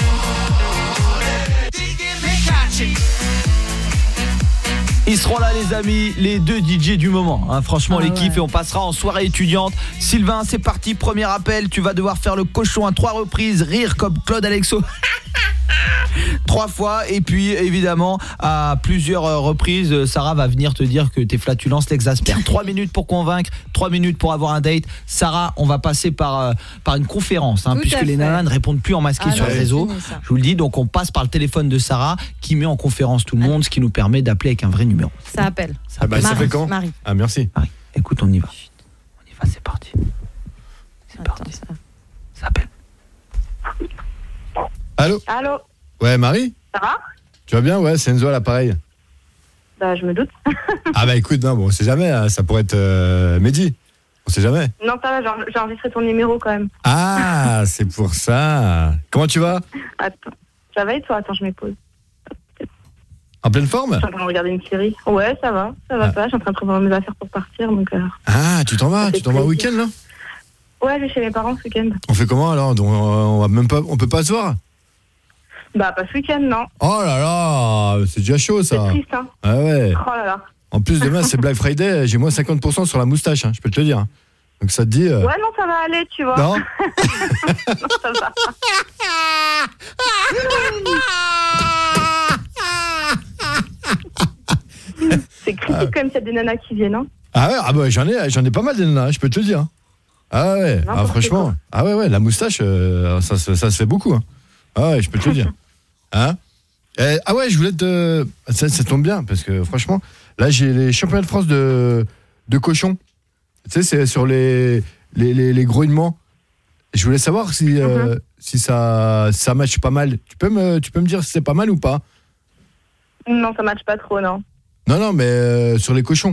Ils seront là les amis, les deux DJ du moment hein. Franchement les kiffs et on passera en soirée étudiante. Sylvain c'est parti, premier appel. Tu vas devoir faire le cochon à 3 reprises. Rire comme Claude Alexo 3 fois. Et puis évidemment à plusieurs reprises Sarah va venir te dire que tes flatulences l'exaspèrent. 3 minutes pour convaincre, 3 minutes pour avoir un date. Sarah, on va passer par une conférence hein, puisque les nanas ne répondent plus en masqué sur le réseau. Je vous le dis, donc on passe par le téléphone de Sarah qui met en conférence tout le monde, ce qui nous permet d'appeler avec un vrai numéro. Ça appelle. Ça fait quand Marie. Ah merci. Marie, écoute, on y va. On y va, c'est parti. C'est parti. Ça appelle. Allô? Allô? Ouais, Marie? Ça va? Tu vas bien? Ouais, c'est Enzo à l'appareil. Bah, je me doute. Ah bah écoute, non, bon, on sait jamais, hein, ça pourrait être Mehdi. On sait jamais. Non, ça va, j'ai enregistré ton numéro quand même. Ah, c'est pour ça. Comment tu vas? Attends, ça va et toi? Attends, je me pose. En pleine forme? Je suis en train de regarder une série. Ouais, ça va pas. Je suis en train de préparer mes affaires pour partir. Donc, Ah, tu t'en vas? Tu t'en vas au week-end là? Ouais, je vais chez mes parents ce week-end. On fait comment alors? Donc, on peut pas se voir? Bah, pas ce week-end, non. Oh là là, c'est déjà chaud ça. C'est triste, hein. Ah ouais. Oh là là. En plus, demain c'est Black Friday, j'ai moins 50% sur la moustache, hein, je peux te le dire. Donc ça te dit. Ouais, non, ça va aller, tu vois. Non. Non, ça va. C'est critique comme s'il y a des nanas qui viennent, hein. Ah ouais, j'en ai pas mal de nanas, je peux te le dire. Ah ouais, franchement. Ah ouais, la moustache, ça se fait beaucoup. Hein. Ah ouais, je peux te le dire. Hein? Ah ouais, je voulais te... Ça tombe bien, parce que franchement, là j'ai les championnats de France de cochons. Tu sais, c'est sur les grognements. Je voulais savoir si ça matche pas mal. Tu peux me dire si c'est pas mal ou pas? Non, ça matche pas trop, non. Non, mais sur les cochons.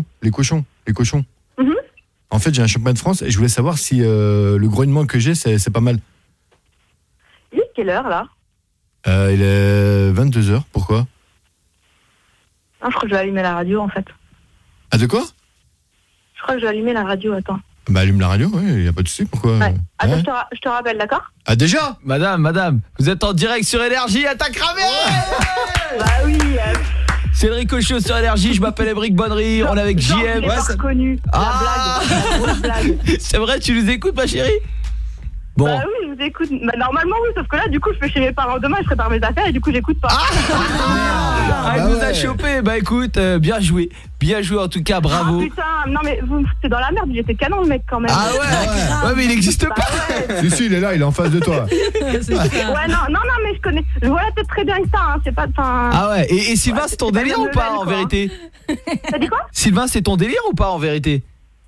En fait, j'ai un championnat de France et je voulais savoir si le grognement que j'ai, c'est pas mal. Il est quelle heure, là? Il est 22h, pourquoi? Ah, je crois que je vais allumer la radio, en fait. Ah, de quoi? Je crois que je vais allumer la radio, attends. Bah, allume la radio, oui, il n'y a pas de souci, pourquoi? Ouais. Attends, je te rappelle, d'accord? Ah, déjà? Madame, vous êtes en direct sur Énergie, attaque cramé. Bah oui. C'est le Rico Show sur Énergie, je m'appelle Émeric Bonnery, on est avec JM. Je l'ai pas reconnu, la blague. C'est vrai, tu nous écoutes ma chérie? Bon. Bah oui, je vous écoute. Bah, normalement oui, sauf que là du coup je vais chez mes parents demain, je prépare mes affaires et du coup j'écoute pas. Elle nous a chopé. Bah écoute, bien joué en tout cas, bravo. Ah putain, non mais vous me foutez dans la merde, j'étais canon le mec quand même. Ah ouais, mais il n'existe pas. Ouais. Si, il est là, il est en face de toi. Ouais, non, mais je vois la tête très bien que ça, hein, c'est pas... Ah ouais, et Sylvain c'est ton délire ou pas en vérité? T'as dit quoi? Sylvain c'est ton délire ou pas en vérité?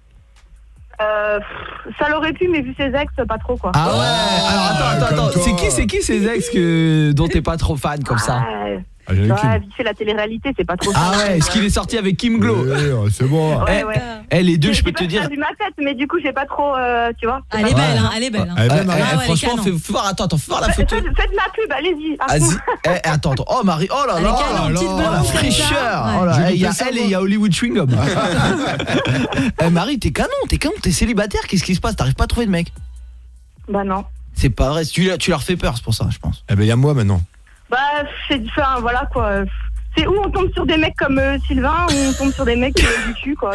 Ça l'aurait pu, mais vu ses ex, pas trop quoi. Ah ouais. Alors attends, c'est qui ces ex dont t'es pas trop fan comme ça? Kim. Ouais, vite fait la télé-réalité, c'est pas trop ça. Ah ouais, est-ce qu'il est sorti avec Kim Glo? C'est bon. Ouais. Les deux, je peux te dire. J'ai vu ma tête, mais du coup, j'ai pas trop, tu vois. Elle est belle, hein, elle est belle. Franchement, fais voir, attends, fais voir la photo. Faites ma pub, allez-y. Vas-y. Attends. Oh Marie, oh là là, la fraîcheur. Oh là, il y a elle et il y a Hollywood Chewing Gum. Marie, t'es canon, t'es célibataire, qu'est-ce qui se passe? T'arrives pas à trouver de mec? Bah non. C'est pas vrai, tu leur fais peur, c'est pour ça, je pense. Eh ben, il y a moi maintenant. Bah, c'est différent, voilà quoi. C'est où on tombe sur des mecs comme Sylvain, ou on tombe sur des mecs du cul, quoi.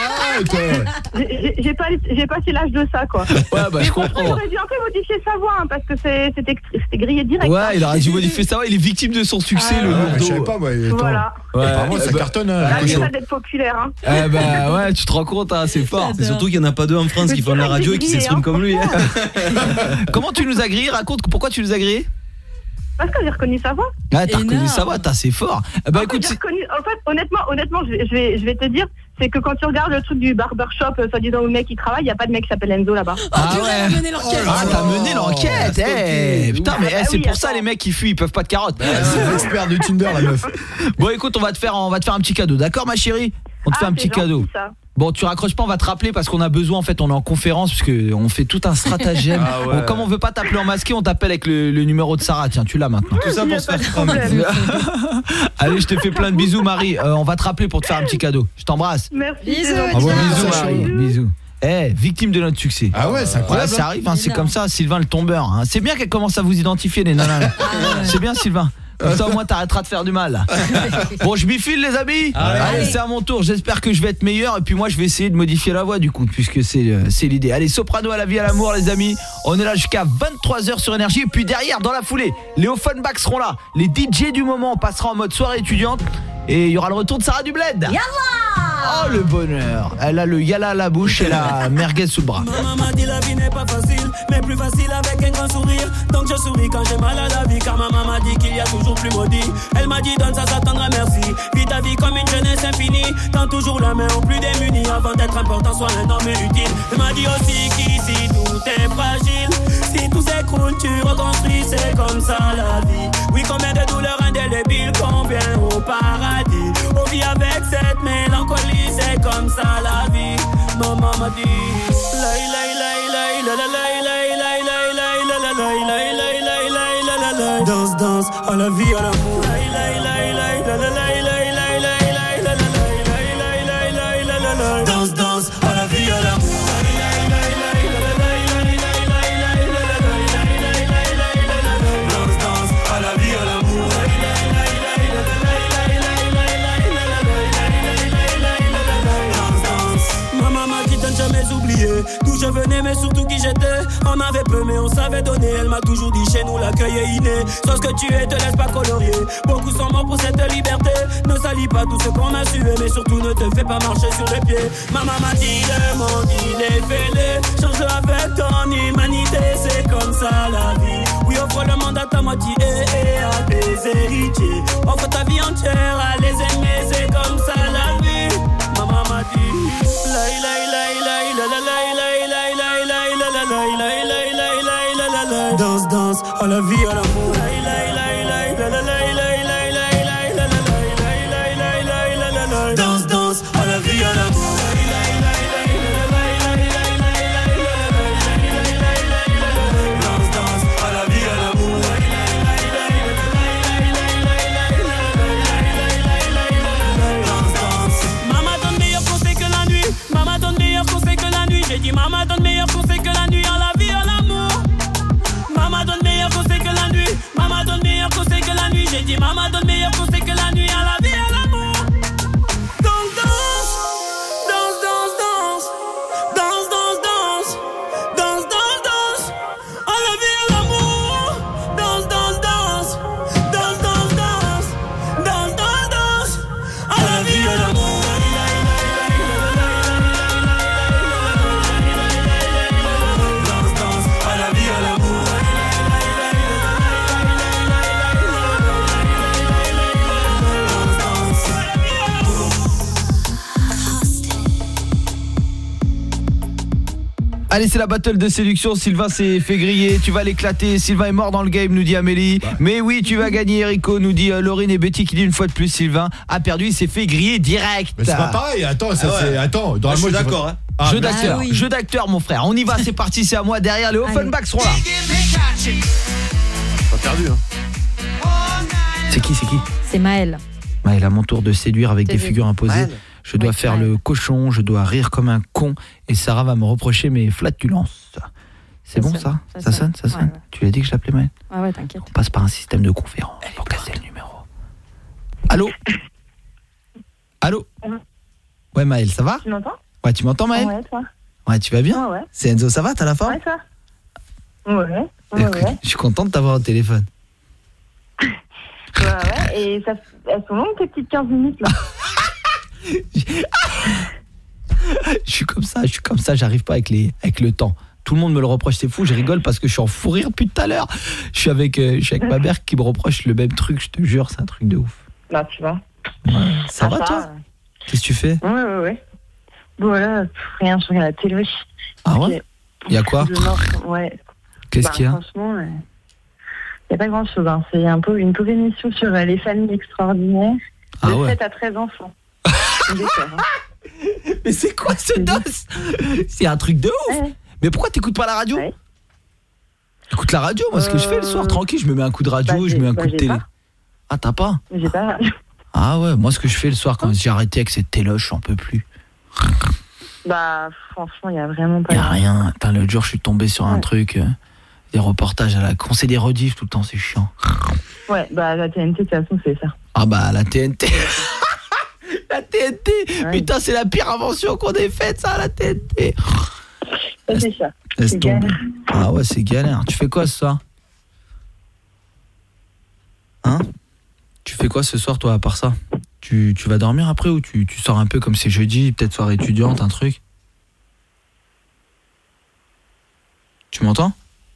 J'ai passé l'âge de ça, quoi. Ouais, bah je comprends. Il aurait dû un peu modifier sa voix, hein, parce que c'était grillé direct. Ouais, il aurait dû modifier sa voix, il est victime de son succès, le lourdeau. Je savais pas, moi. Voilà. Ouais, apparemment, ça cartonne. C'est ça d'être populaire, hein. Bah ouais, tu te rends compte, hein, c'est fort. C'est surtout qu'il y en a pas deux en France qui font de la radio et qui s'expriment comme lui. Comment tu nous as grillé? Raconte pourquoi tu nous as grillé? Parce que j'ai reconnu sa voix. Ah, t'as reconnu sa voix, c'est fort. Bah écoute, en fait, honnêtement, je vais te dire, c'est que quand tu regardes le truc du barbershop, soi-disant où le mec il travaille, il y a pas de mec qui s'appelle Enzo là-bas. Ah ouais. T'as mené l'enquête. T'as mené l'enquête. Putain, mais c'est pour ça les mecs qui fuient, ils peuvent pas de carottes. C'est l'expert du Tinder, la meuf. Bon, écoute, on va te faire un petit cadeau, d'accord, ma chérie? On te fait un petit cadeau. Bon, tu raccroches pas, on va te rappeler parce qu'on a besoin, en fait, on est en conférence parce que on fait tout un stratagème. Bon, comme on veut pas t'appeler en masqué, on t'appelle avec le numéro de Sarah. Tiens, tu l'as maintenant. Tout ça pour se faire cramer. Allez, je te fais plein de bisous, Marie. On va te rappeler pour te faire un petit cadeau. Je t'embrasse. Merci. Bisous, Marie. Bisous. Victime de notre succès. Ah ouais, c'est incroyable. Ça arrive, hein, c'est comme ça, Sylvain le tombeur. Hein. C'est bien qu'elle commence à vous identifier, les nanas. C'est bien, Sylvain. Comme ça au moins t'arrêteras de faire du mal. Bon, je m'y file les amis. Allez, c'est à mon tour. J'espère que je vais être meilleur et puis moi je vais essayer de modifier la voix du coup puisque c'est l'idée. Allez, Soprano à la vie à l'amour les amis. On est là jusqu'à 23h sur Énergie et puis derrière dans la foulée, les Offenbach seront là. Les DJ du moment, on passera en mode soirée étudiante et il y aura le retour de Sarah du Bled. Yalla! Oh le bonheur. Elle a le yalla à la bouche et la merguez sous le bras. Maman m'a dit la vie n'est pas facile, mais plus facile avec un grand sourire. Donc je souris quand j'ai mal à la vie, car maman m'a dit qu'il y a toujours plus maudit. Elle m'a dit donne ça t'attendra merci. Vis ta vie comme une jeunesse infinie. Tends toujours la main aux plus démunis. Avant d'être important, sois un homme utile. Elle m'a dit aussi qu'ici tout est fragile. Si tout s'écroule, tu reconstruis, c'est comme ça la vie. Oui, combien de douleurs indélébiles, combien au paradis. On vit avec cette mélancolie, c'est comme ça la vie. Maman m'a dit danse, danse, à la vie, à l'amour. Danse, danse, à la vie, à l'amour. Jamais oublié d'où je venais mais surtout qui j'étais. On avait peu mais on savait donner. Elle m'a toujours dit chez nous l'accueil est inné. Sauf ce que tu es te laisse pas colorier. Beaucoup sont morts pour cette liberté. Ne salis pas tout ce qu'on a sué, mais surtout ne te fais pas marcher sur les pieds. Maman m'a dit le monde il est fêlé. Change avec ton humanité, c'est comme ça la vie. Oui, offre le monde à ta moitié et à tes héritiers. Offre ta vie entière à les aimer, c'est comme ça la vie. Maman m'a dit danse, danse, à la vie, à l'amour. Danse, danse, à la vie, à l'amour. Danse, danse, à la vie, à l'amour. Danse, danse. Maman donne meilleur conseil que la nuit. Maman donne meilleur conseil que la nuit. J'ai dit maman donne meilleur conseil que la nuit. À la vie, à l'amour. Maman donne meilleur conseil que la nuit. Allez, c'est la battle de séduction. Sylvain s'est fait griller, tu vas l'éclater. Sylvain est mort dans le game, nous dit Amélie. Mais oui, tu vas gagner, Erico, nous dit Laurine. Et Betty qui dit une fois de plus, Sylvain a perdu, il s'est fait griller direct. Mais c'est pas pareil, attends, ça c'est... Attends, dans je suis d'accord, Jeu d'acteur, mon frère. On y va, c'est parti, c'est à moi. Derrière, les Offenbach seront là. Pas perdu, hein. C'est qui C'est Maël. Maël, à mon tour de séduire avec des figures imposées. Maël. Je dois faire le cochon, je dois rire comme un con. Et Sarah va me reprocher mes flatulences. C'est bon ça sonne. Ouais. Tu lui as dit que je l'appelais Maël? Ouais, t'inquiète. On passe par un système de conférence pour casser le numéro. Allô? Ouais, Maël, ça va? Tu m'entends? Ouais, tu m'entends, Maël? Ouais, toi? Ouais, tu vas bien? Ouais. C'est Enzo, ça va? T'as la forme? Ouais, toi? Ouais. Je suis contente de t'avoir au téléphone. Ouais, et elles sont longues tes petites 15 minutes là. Je suis comme ça, j'arrive pas avec le temps. Tout le monde me le reproche, c'est fou, je rigole parce que je suis en fou rire depuis tout à l'heure. Je suis avec ma mère qui me reproche le même truc, je te jure, c'est un truc de ouf. Là, tu vois. Ouais. Ça va toi? Qu'est-ce que tu fais? Ouais. Voilà, rien, je regarde la télé. Ah ouais? Il y a quoi? Ouais. Qu'est-ce qu'il y a? Franchement, il n'y a pas grand-chose. Hein. C'est un peu une pauvre émission sur les familles extraordinaires. De 7 à 13 enfants. Mais c'est quoi ce dos? C'est un truc de ouf. Ouais. Mais pourquoi t'écoutes pas la radio? Écoute la radio, moi ce que je fais le soir, tranquille, je me mets un coup de radio, je mets un coup de télé. Pas. Ah, t'as pas? J'ai pas. Ah ouais, moi ce que je fais le soir quand j'ai arrêté avec cette téloche, j'en peux plus. Bah franchement, il y a vraiment pas. Il y a rien. Putain, l'autre jour je suis tombé sur un truc, des reportages à la con, c'est des rediffs tout le temps, c'est chiant. Ouais, bah la TNT de toute façon c'est ça. Ah bah la TNT. La TNT, putain, c'est la pire invention qu'on ait faite, ça, la TNT. C'est ça. C'est galère. Ah ouais, c'est galère. Tu fais quoi ce soir? Hein? Tu fais quoi ce soir, toi, à part ça? Tu vas dormir après ou tu sors un peu comme c'est jeudi, peut-être soirée étudiante, un truc? Tu m'entends?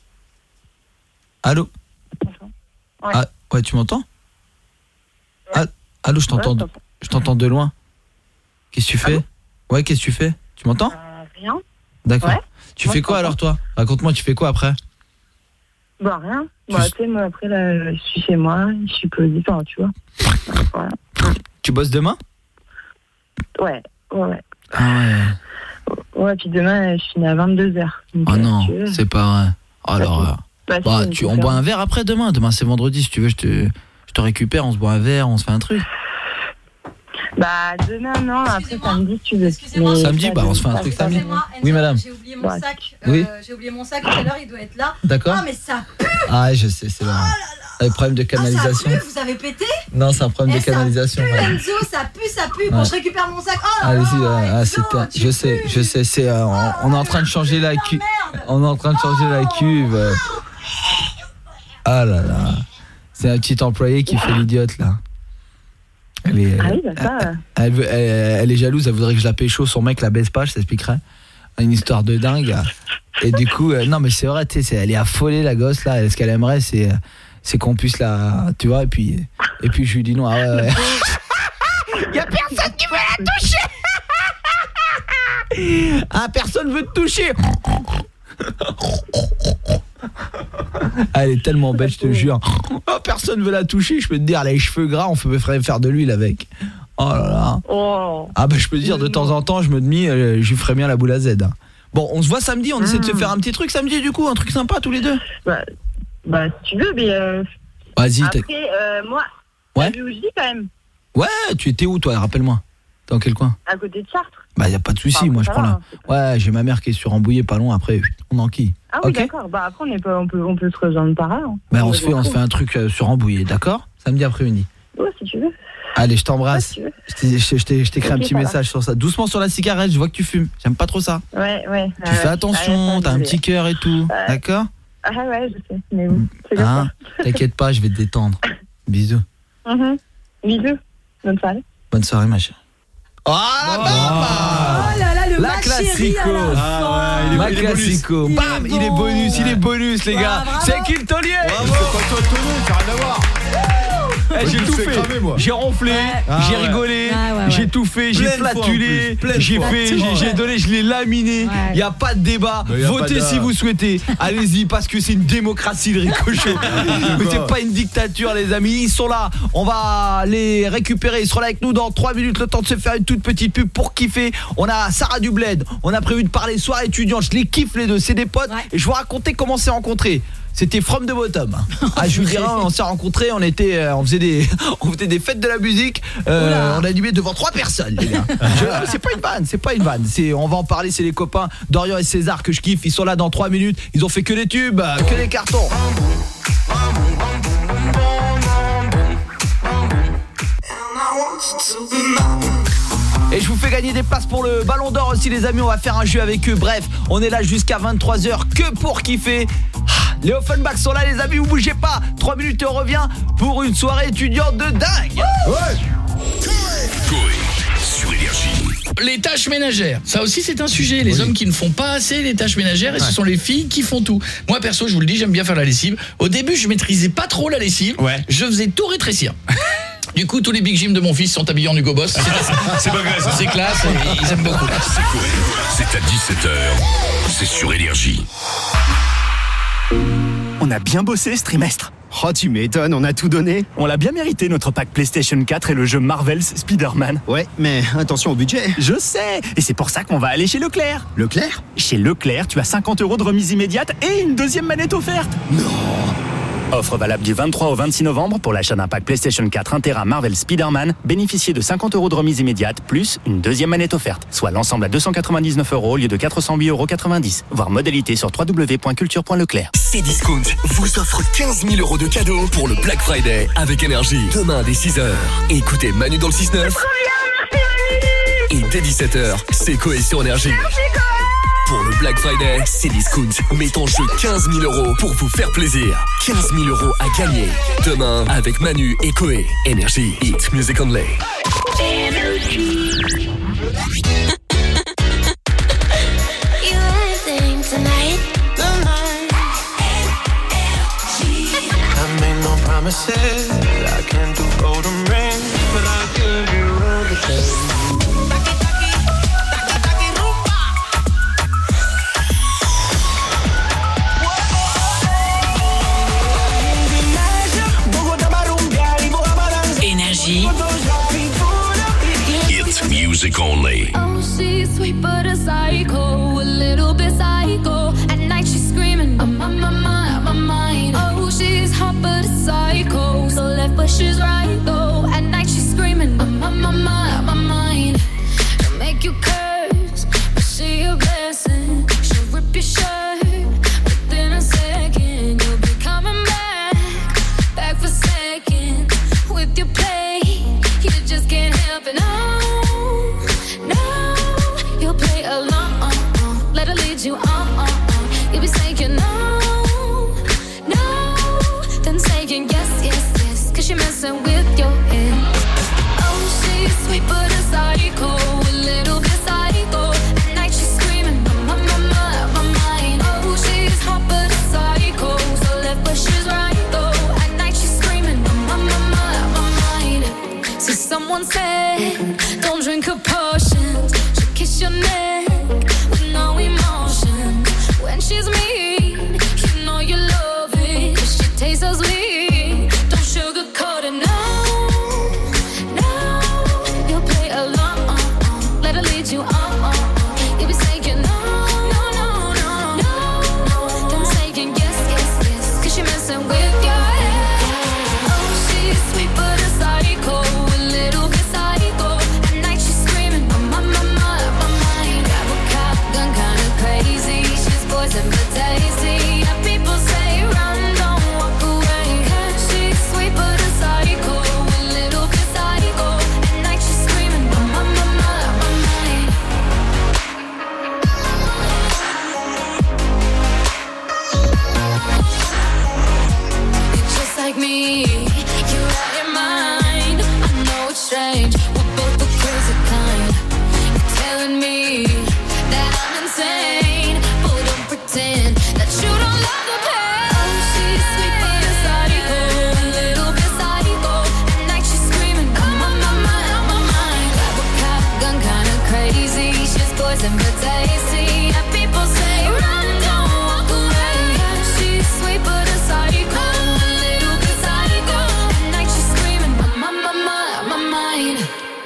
Allô? Ouais. Ah, ouais, tu m'entends? Ah, allô, je t'entends. Je t'entends de loin. Qu'est-ce que tu fais? Ouais, qu'est-ce que tu fais? Tu m'entends? Rien. D'accord. Ouais. Tu fais quoi alors toi? Raconte-moi, tu fais quoi après? Bah rien. Bah tu sais, moi après là, je suis chez moi, je suis posée, enfin, tu vois. Voilà. Tu bosses demain? Ouais. Ah ouais. Ouais, puis demain, je finis à 22h. Oh non, c'est pas vrai. Alors, on boit un verre après demain. Demain c'est vendredi, si tu veux, je te récupère, on se boit un verre, on se fait un truc. Bah demain non, après samedi si tu veux. Excusez-moi, samedi, bah on se fait un truc samedi. Oui madame. J'ai oublié mon sac. Oui. J'ai oublié mon sac tout à l'heure, il doit être là. D'accord. Ah mais ça pue. Ah je sais, c'est là. Un problème de canalisation. Ça pue, vous avez pété? Non, c'est un problème de canalisation. Ça pue, Enzo, ça pue. Bon, je récupère mon sac. Oh là là, je sais, c'est on est en train de changer la cuve. On est en train de changer la cuve. Ah là là. C'est un petit employé qui fait l'idiote là. Elle est jalouse, elle voudrait que je la pécho, son mec la baisse pas, je t'expliquerai. Une histoire de dingue. Et du coup, non mais c'est vrai, tu sais, elle est affolée la gosse là, ce qu'elle aimerait c'est qu'on puisse la, tu vois, et puis je lui dis non, ouais. Y a personne qui veut la toucher. Ah, personne veut te toucher. Elle est tellement belle, je te jure. Oh, personne veut la toucher, je peux te dire, elle a les cheveux gras, on peut faire de l'huile avec. Oh là là. Ah bah je peux te dire, de temps en temps, je me dis, je lui ferais bien la boule à Z. Bon, on se voit samedi, on essaie de se faire un petit truc samedi du coup, un truc sympa tous les deux. Bah si tu veux, mais vas-y. Après, moi, ouais. t'as vu où je vis quand même? Ouais, tu étais où toi, rappelle-moi. Dans quel coin? À côté de Chartres. Bah y a pas de souci, moi je prends là. Ouais, j'ai ma mère qui est sur Rambouillet pas loin, après on enquille. Ah oui, d'accord. Bah après on peut se rejoindre par là. Hein. Bah on se fait un truc sur Rambouillet, d'accord? Samedi après-midi. Ouais, si tu veux. Allez, je t'embrasse. Ouais, je t'écris un petit message sur ça. Doucement sur la cigarette, je vois que tu fumes. J'aime pas trop ça. Ouais. Tu fais attention, t'as un petit cœur et tout, d'accord? Ah ouais, je sais. Mais bon, c'est comme ça. T'inquiète pas, je vais te détendre. Bisous. Bisous. Bonne soirée. Bonne soirée, ma chérie. Oh là là, le la classico. Ma classico. Bam, il est bonus les gars. C'est qui le taulier? C'est pas toi le taulier, ça n'a rien à voir. J'ai tout fait. J'ai ronflé, j'ai rigolé, j'ai tout fait, j'ai flatulé, j'ai fait, j'ai donné, je l'ai laminé. Il y a pas de débat. Votez si vous souhaitez. Allez-y parce que c'est une démocratie, le Ricochet. Mais c'est pas une dictature, les amis. Ils sont là. On va les récupérer. Ils seront là avec nous dans 3 minutes. Le temps de se faire une toute petite pub pour kiffer. On a Sarah Dubled. On a prévu de parler soirée étudiante. Je les kiffe les deux. C'est des potes. Et je vous raconter comment on s'est rencontrés. C'était from the bottom. Je vous dirais, on s'est rencontrés, on faisait des fêtes de la musique. On a animé devant 3 personnes, les gars. C'est pas une vanne, on va en parler, c'est les copains Dorian et César que je kiffe. Ils sont là dans 3 minutes. Ils ont fait que des tubes, que des cartons. Et je vous fais gagner des places pour le Ballon d'Or aussi, les amis. On va faire un jeu avec eux. Bref, on est là jusqu'à 23h que pour kiffer. Les Offenbach sont là, les amis, vous bougez pas. 3 minutes et on revient pour une soirée étudiante de dingue. Sur Énergie. Les tâches ménagères, ça aussi c'est un sujet. Les hommes qui ne font pas assez les tâches ménagères, et ce sont les filles qui font tout. Moi perso, je vous le dis, j'aime bien faire la lessive. Au début, je maîtrisais pas trop la lessive. Je faisais tout rétrécir. Du coup, tous les big gym de mon fils sont habillés en Hugo Boss. C'est pas grave, c'est classe, ils aiment beaucoup. C'est à 17h, c'est sur Énergie. On a bien bossé ce trimestre. Oh, tu m'étonnes, on a tout donné. On l'a bien mérité, notre pack PlayStation 4 et le jeu Marvel's Spider-Man. Ouais, mais attention au budget. Je sais, et c'est pour ça qu'on va aller chez Leclerc. Leclerc ? Chez Leclerc, tu as 50 € de remise immédiate et une deuxième manette offerte. Non. Offre valable du 23 au 26 novembre pour l'achat d'un pack PlayStation 4 1 Tera Marvel Spider-Man. Bénéficiez de 50 € de remise immédiate plus une deuxième manette offerte, soit l'ensemble à 299 € au lieu de 408,90 €. Voir modalité sur www.culture.leclerc. Cdiscount vous offre 15 000 € de cadeaux pour le Black Friday avec Énergie. Demain dès 6h, écoutez Manu dans le 6-9. Et dès 17h, c'est Cohésion Énergie. Pour le Black Friday, Cdiscount met en jeu 15 000 € pour vous faire plaisir. 15 000 € à gagner. Demain, avec Manu et Coé. Énergie, Hit Music Only. Promises, I can't do golden rings, but I'll give you everything. Énergie. It's music only. Oh, she's sweet but a psycho, a little bit psycho. At night she's screaming, I'm on my mind. Oh, she's hot but a psycho, so left but she's right though. At night she's screaming, I'm on my mind. She'll make you curse, but she a blessing. She'll rip your shirt within a second. You'll be coming back for second with your play. You just can't help it. No, you'll play along. Let her lead you on. You'll be saying no, then saying yes, 'cause you're messing with your head. Oh, poison but tasty. And people say, run, don't walk away. She's sweet but a psycho, a little bit psycho. At night she's screaming, my mind.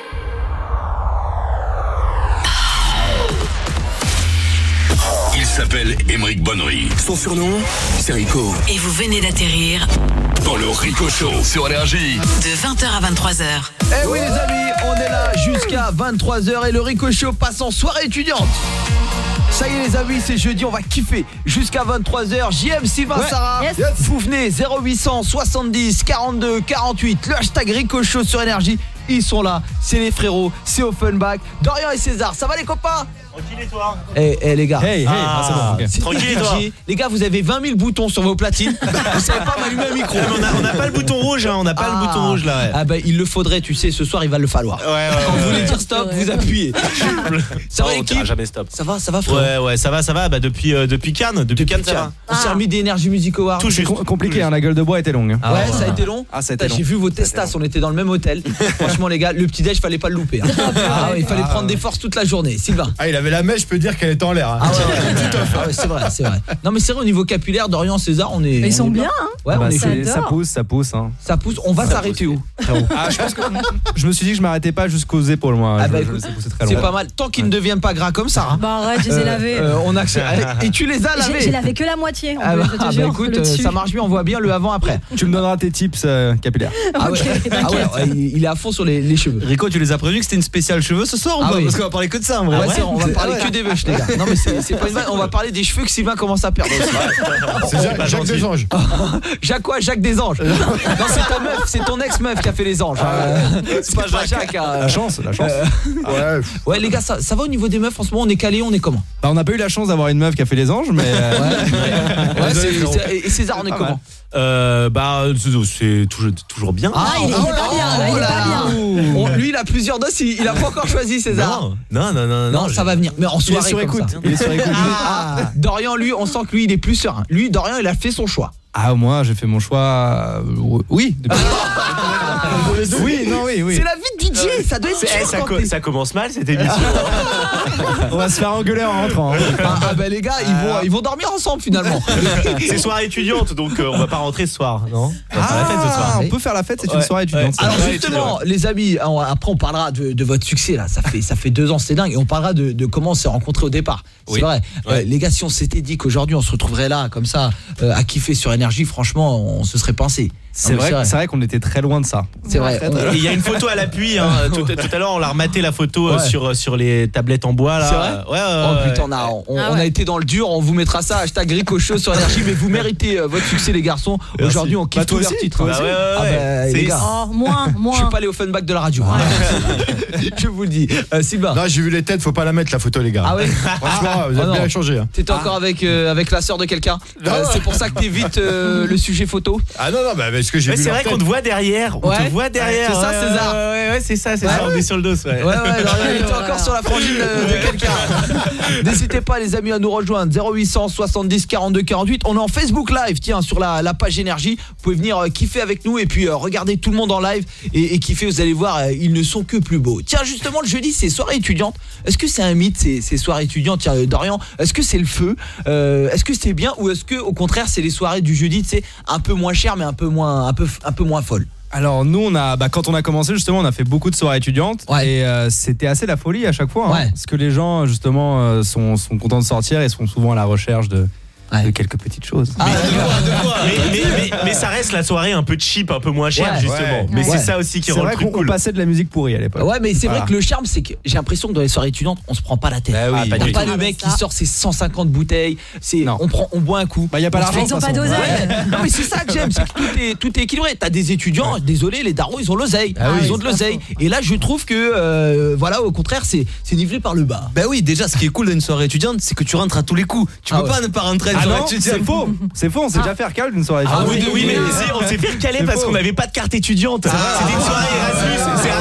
Il s'appelle Émeric Bonnery. Son surnom, c'est Rico. Et vous venez d'atterrir Dans le Rico Show sur Énergie. de 20h à 23h. Eh oui les amis, on est là jusqu'à 23h et le Rico Show passe en soirée étudiante. Ça y est les amis, c'est jeudi, on va kiffer jusqu'à 23h. JM, Sylvain, Sarah, vous venez 0800 70 42 48, le hashtag Rico Show sur Énergie. Ils sont là, c'est les frérots, c'est Offenbach, Dorian et César. Ça va les copains? Tranquille et toi? Eh les gars, c'est bon, okay. c'est Tranquille et toi? Les gars, vous avez 20 000 boutons sur vos platines. Vous savez pas m'allumer un micro. On n'a pas le bouton rouge, hein, on n'a pas le bouton rouge là. Ouais. Ah bah il le faudrait, tu sais, ce soir il va le falloir. Quand vous voulez dire stop, vous appuyez. Ça va l'équipe? Jamais stop. Ça va frère? Ouais, ça va. Bah depuis Cannes, ça va. On s'est remis des Energy Music Awards. Tout juste. Compliqué, hein, la gueule de bois était longue. Ah ouais, ça a été long. Ah, ça a été long. J'ai vu vos testas, on était dans le même hôtel. Franchement les gars, le petit déj fallait pas le louper. Hein. Ah ouais, il fallait prendre des forces toute la journée. Sylvain. Ah, il avait la mèche, je peux dire qu'elle était en l'air. Hein. Ah ouais, c'est vrai. Non mais c'est vrai, au niveau capillaire, Dorian, César, on est. Ils sont bien, hein. Ouais, on est ça pousse. Hein. Ça pousse. On va s'arrêter où? Ah, je pense que je me suis dit que je m'arrêtais pas jusqu'aux épaules moi. Ah bah écoute, c'est pas mal. Tant qu'ils ne deviennent pas gras comme ça. Hein. Bah arrête, je les ai lavés. On a et tu les as lavés? J'ai lavé que la moitié. Bah écoute, ça marche bien, on voit bien le avant après. Tu me donneras tes tips capillaires. Ah ouais, il est à fond sur les cheveux. Rico, tu les as prévenus que c'était une spéciale cheveux ce soir ou pas? Parce qu'on va parler que de ça en vrai. Ouais, on va parler que des veuches les gars. Non mais c'est pas une vanne, on va parler des cheveux que Sylvain commence à perdre aussi. C'est Jacques des Anges. Jacques quoi? Jacques des Anges. Non, c'est ta meuf, c'est ton ex-meuf qui a fait les anges. C'est pas Jacques. La chance. Ouais les gars, ça va au niveau des meufs en ce moment, on est calé, on est comment? Bah, on n'a pas eu la chance d'avoir une meuf qui a fait les anges mais et César, on est comment? C'est toujours bien. Ah, il est pas bien. Lui, il a plusieurs doses, il a pas encore choisi César. Non, ça va venir. Mais en soirée Il est sur écoute. Dorian, lui, on sent que lui, il est plus serein. Lui, Dorian, il a fait son choix. Ah, moi, j'ai fait mon choix. Oui. Oui. C'est la vie de DJ, ça doit être ça commence mal cette émission. On va se faire engueuler en rentrant. Ah bah les gars, ils vont dormir ensemble finalement. C'est soirée étudiante, donc on va pas rentrer ce soir, non? On va faire la fête ce soir. On peut faire la fête, c'est une soirée étudiante. Alors justement, les amis, après on parlera de votre succès là. Ça fait 2 ans, c'est dingue, et on parlera de comment on s'est rencontrés au départ. C'est vrai. Les gars, si on s'était dit qu'aujourd'hui on se retrouverait là comme ça à kiffer sur Énergie, franchement, on se serait pincé. C'est vrai qu'on était très loin de ça. C'est vrai. Il y a une photo à l'appui. Tout à l'heure, on l'a rematé la photo sur les tablettes en bois là. C'est vrai. Oh putain, on a été dans le dur. On vous mettra ça hashtag Rico Show sur Énergie. Mais vous méritez votre succès les garçons. Aujourd'hui, on kiffe tous leurs titres. Les gars. Moins. Je suis pas allé au Funback de la radio. Je vous le dis. Sylvain. Non, j'ai vu les têtes. Faut pas la mettre la photo les gars. Ah ouais. Franchement, vous avez bien changé. T'étais encore avec la sœur de quelqu'un. C'est pour ça que t'évites le sujet photo. Ah non, parce que j'ai vu. C'est vrai qu'on te voit derrière. On te voit derrière. C'est ça, César. Ouais, c'est ça. On est sur le dos. Ouais, il était encore sur la frangine de quelqu'un. N'hésitez pas les amis à nous rejoindre 0800 70 42 48. On est en Facebook Live, tiens, sur la page Énergie. Vous pouvez venir kiffer avec nous et puis regarder tout le monde en live et kiffer, vous allez voir, ils ne sont que plus beaux. Tiens, justement, le jeudi, c'est soirée étudiante. Est-ce que c'est un mythe ces soirées étudiantes, tiens, Dorian? Est-ce que c'est le feu? Est-ce que c'est bien, ou est-ce que au contraire, c'est les soirées du jeudi, tu sais, un peu moins cher mais un peu moins folle? Alors nous quand on a commencé justement, on a fait beaucoup de soirées étudiantes et c'était assez la folie à chaque fois parce que les gens justement sont contents de sortir et sont souvent à la recherche de quelques petites choses. Mais ça reste la soirée un peu cheap, un peu moins chère justement. Mais c'est ça aussi qui rend le truc cool. On passait de la musique pourrie à l'époque. Ouais, mais c'est vrai que le charme, c'est que j'ai l'impression que dans les soirées étudiantes, on se prend pas la tête. T'as pas le mec qui sort ses 150 bouteilles, on boit un coup. Il y a pas l'argent. Ils ont pas d'oseille. Non mais c'est ça que j'aime, c'est que tout est équilibré. T'as des étudiants, désolé, les darons, ils ont l'oseille. Ils ont de l'oseille. Et là, je trouve que au contraire, c'est nivelé par le bas. Bah oui, déjà ce qui est cool dans une soirée étudiante, c'est que tu rentres à tous les coups. Tu peux pas ne pas rentrer. C'est faux, on s'est déjà fait recaler d'une soirée. Oui, mais on s'est fait recaler parce qu'on n'avait pas de carte étudiante. C'était une soirée Erasmus. C'est arrivé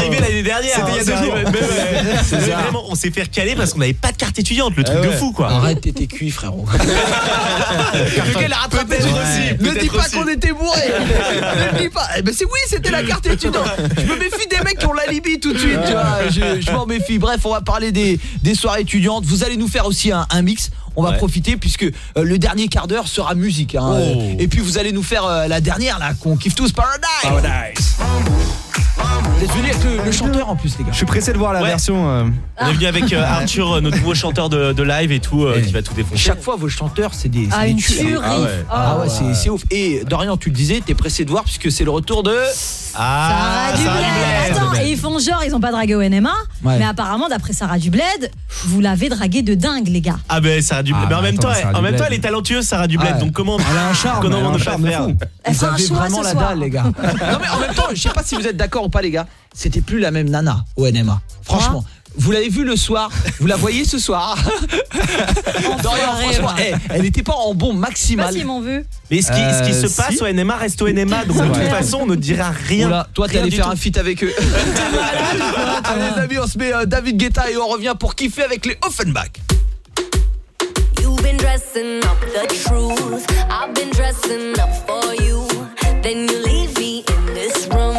dernière. C'était il y a 2 jours. Mais vraiment, on s'est fait recaler parce qu'on n'avait pas de carte étudiante, le truc de fou quoi. Arrête tes cuits, frérot. Lequel a rattrapé Ne dis pas qu'on était bourrés. Ne dis pas. Ben c'était la carte étudiante. Je me méfie des mecs qui ont l'alibi tout de suite, tu vois. Je m'en méfie. Bref, on va parler des soirées étudiantes. Vous allez nous faire aussi un mix. On va profiter puisque le dernier quart d'heure sera musique hein. Et puis vous allez nous faire la dernière là qu'on kiffe tous, Paradise. Vous êtes venu avec le chanteur en plus les gars. Je suis pressé de voir la version On est venu avec Arthur, notre nouveau chanteur de live et tout qui va tout défoncer. Chaque fois vos chanteurs c'est des une tueries. tuerie. C'est ouf. Et Dorian tu le disais, t'es pressé de voir puisque c'est le retour de Sarah Dubled. Attends, et ils font genre ils ont pas dragué au NMA, mais apparemment d'après Sarah Dubled, vous l'avez dragué de dingue les gars. Ah ben Sarah Dubled. Mais en même temps elle est talentueuse Sarah Dubled. Donc comment elle a un charme, comment on ne pas faire. Vous avez vraiment la dalle les gars. Non mais en même temps, je sais pas si vous êtes d'accord ou pas les gars, c'était plus la même nana au NMA. Franchement. Vous l'avez vu le soir, vous la voyez ce soir. Dorian, franchement, elle n'était pas en bon maximal. Je sais pas s'ils m'ont vu. Mais ce qui se passe au NMA reste au NMA, donc de toute façon on ne dira rien. Oula, toi t'es allé faire un feat avec eux. Allez les amis, on se met David Guetta et on revient pour kiffer avec les Offenbach. You've been dressing up the truth, I've been dressing up for you. Then you leave me in this room,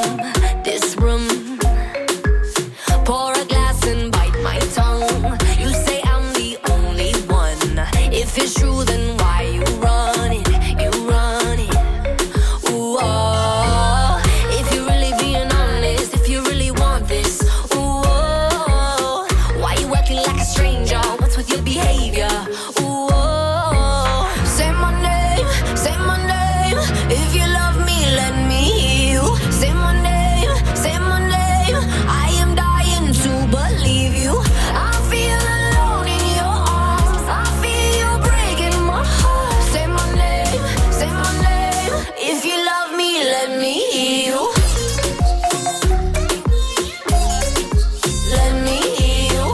Pour a glass and bite my tongue. You say I'm the only one. If it's true, then why you run it? Ooh, oh. If you're really being honest, if you really want this, ooh, oh. Why you acting like a stranger? What's with your behavior? Ooh, oh. Say my name, if you love me, let me hear you. Say my name, I am dying to believe you. I feel alone in your arms, I feel you breaking my heart. Say my name, if you love me, let me hear you. Let me hear you.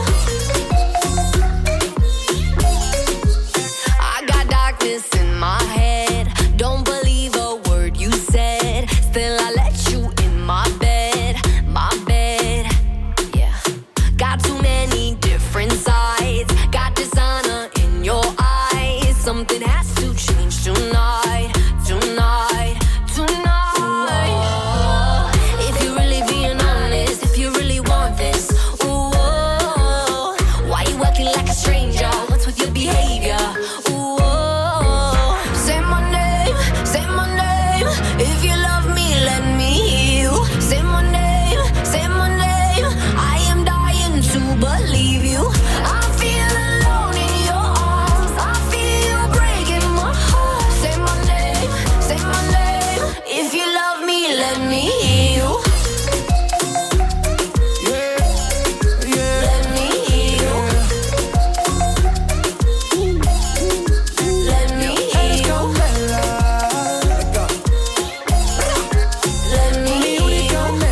I got darkness in my head, don't believe a word you said. Still I let you in my bed, yeah. Got too many different sides, got dishonor in your eyes. Something has to change tonight. Ooh, if you're really being honest, if you really want this, ooh, why you acting like a stranger? What's with your behavior? Ooh, say my name, if you love me, let me hear you. Say my name, I am dying to believe you. I feel alone in your arms, I feel you breaking my heart. Say my name, if you love me, let me hear you. Let me hear you. Let me hear you. Let me hear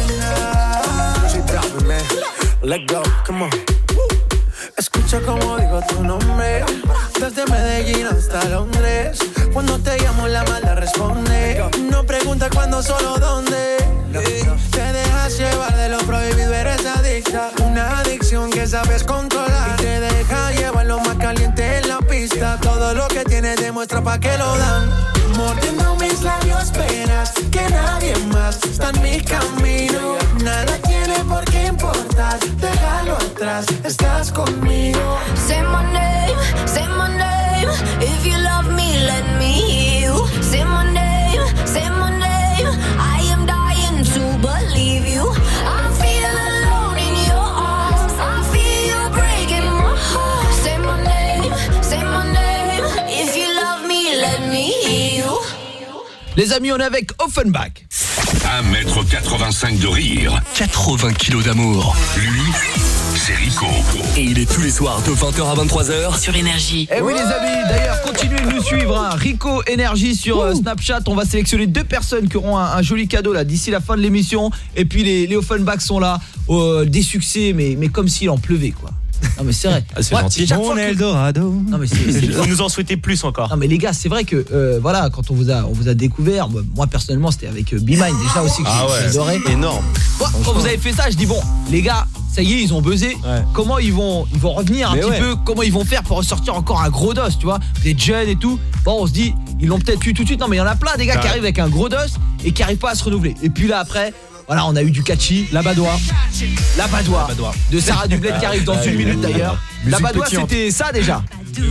you. Let go, come on. Escucha como digo tu nombre, desde Medellín hasta Londres. Cuando te llamo la mala responde. No pregunta cuándo, solo dónde. Te dejas llevar de lo prohibido, eres adicta. Una adicción que sabes controlar y te deja llevar lo más caliente en la pista. Todo lo que tienes demuestra pa' que lo dan. Mordiendo mis labios, esperas que nadie más está en mi camino. Nada tiene por qué importar, déjalo atrás, estás conmigo. Say my name, if you love me, let me hear you. Say my name, I am dying to believe you. I feel alone in your arms, I feel you breaking my heart. Say my name, if you love me, let me hear you. Les amis, on est avec Offenbach. 1m85 de rire, 80 kilos d'amour. Lui, c'est Rico. Et il est tous les soirs de 20h à 23h sur Énergie. Eh oui les amis, d'ailleurs continuez de nous suivre hein. Rico Énergie sur Snapchat. On va sélectionner 2 personnes qui auront un joli cadeau là d'ici la fin de l'émission. Et puis les Offenbach sont là, des succès mais comme s'il en pleuvait quoi. Non mais c'est vrai. C'est gentil. Mon Eldorado. Non mais vous nous en souhaitez plus encore. Non mais les gars, c'est vrai que voilà, quand on vous a découvert, moi personnellement, c'était avec Be Mine déjà aussi que j'ai adoré. Énorme. Quand vous avez fait ça, je dis bon, les gars, ça y est, ils ont buzzé. Comment ils vont revenir un petit peu, comment ils vont faire pour ressortir encore un gros dos, tu vois? Vous êtes jeunes et tout. Bon, on se dit, ils l'ont peut-être eu tout de suite. Non mais il y en a plein des gars qui arrivent avec un gros dos et qui arrivent pas à se renouveler. Et puis là après, voilà, on a eu du catchy, la Badoie de Sarah Dubled qui arrive dans une minute d'ailleurs. La Badoie, c'était ça déjà.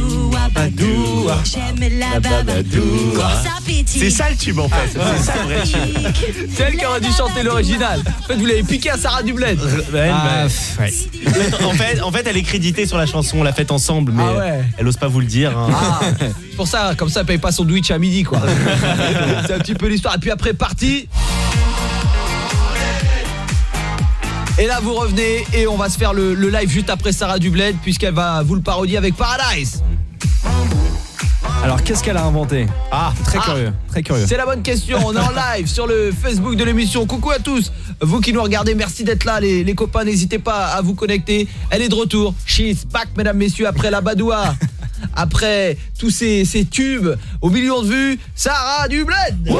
J'aime la babadoua. C'est ça le tube en fait. C'est ça le vrai tube. C'est elle qui aurait dû chanter l'original. En fait, vous l'avez piqué à Sarah Dubled. En fait, elle est créditée sur la chanson, on l'a faite ensemble, mais elle ose pas vous le dire. Hein. C'est pour ça, comme ça, elle paye pas son sandwich à midi, quoi. C'est un petit peu l'histoire. Et puis après, parti. Et là vous revenez et on va se faire le live juste après Sarah Dubled puisqu'elle va vous le parodier avec Paradise. Alors qu'est-ce qu'elle a inventé? Très curieux. C'est la bonne question, on est en live sur le Facebook de l'émission. Coucou à tous, vous qui nous regardez, merci d'être là les copains, n'hésitez pas à vous connecter. Elle est de retour, she's back mesdames, messieurs, après la Badoua. Après tous ces tubes aux millions de vues, Sarah Dubled.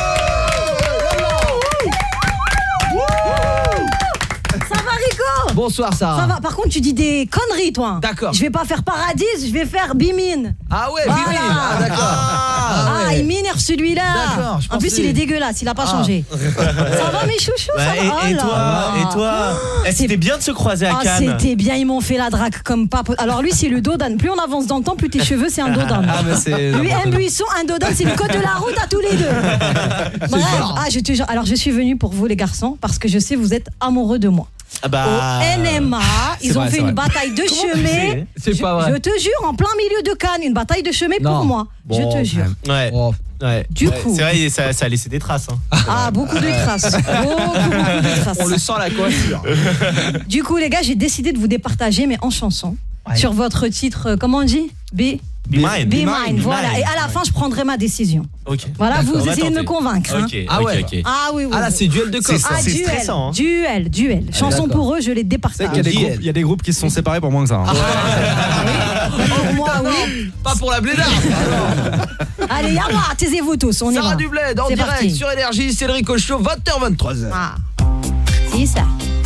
Ça va Rico? Bonsoir Sarah. Ça va, par contre tu dis des conneries toi. D'accord. Je vais pas faire Paradise, je vais faire Bimine. Ah ouais, Bimine. Ah d'accord. Il m'énerve celui-là. D'accord. En plus il est dégueulasse, il a pas changé. Ça va mes chouchous, ça va. Et toi c'était bien de se croiser à Cannes. C'était bien, ils m'ont fait la drague comme pas. Alors lui c'est le dodan, plus on avance dans le temps, plus tes cheveux c'est un dodan. Lui un buisson, un dodan, c'est le code de la route à tous les deux. Bref, je te jure, alors je suis venue pour vous les garçons parce que je sais vous êtes amoureux de moi. Au NMA, ils ont fait une bataille de chemin. C'est pas vrai. Je te jure, en plein milieu de Cannes, une bataille de chemin pour moi. Je te jure. Du coup, c'est vrai, ça a laissé des traces. Hein. Beaucoup de traces. Beaucoup de traces. On le sent la coiffure. Du coup, les gars, j'ai décidé de vous départager, mais en chanson. Sur votre titre, comment on dit? Be Mine, voilà. Et à la fin, je prendrai ma décision. Voilà, vous essayez de me convaincre. Ah ouais. Ah oui. Ah là, c'est duel de coq. C'est stressant. Duel. Chanson pour eux, je les départage. Il y a des groupes qui se sont séparés pour moins que ça. Pour moi, oui. Pas pour la blédarde. Allez, yallah, taisez-vous tous, on y va. Sarah Dubled en direct sur Énergie, c'est le Rico Show, 20h, 23h. C'est ça.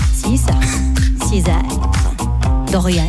Dorian.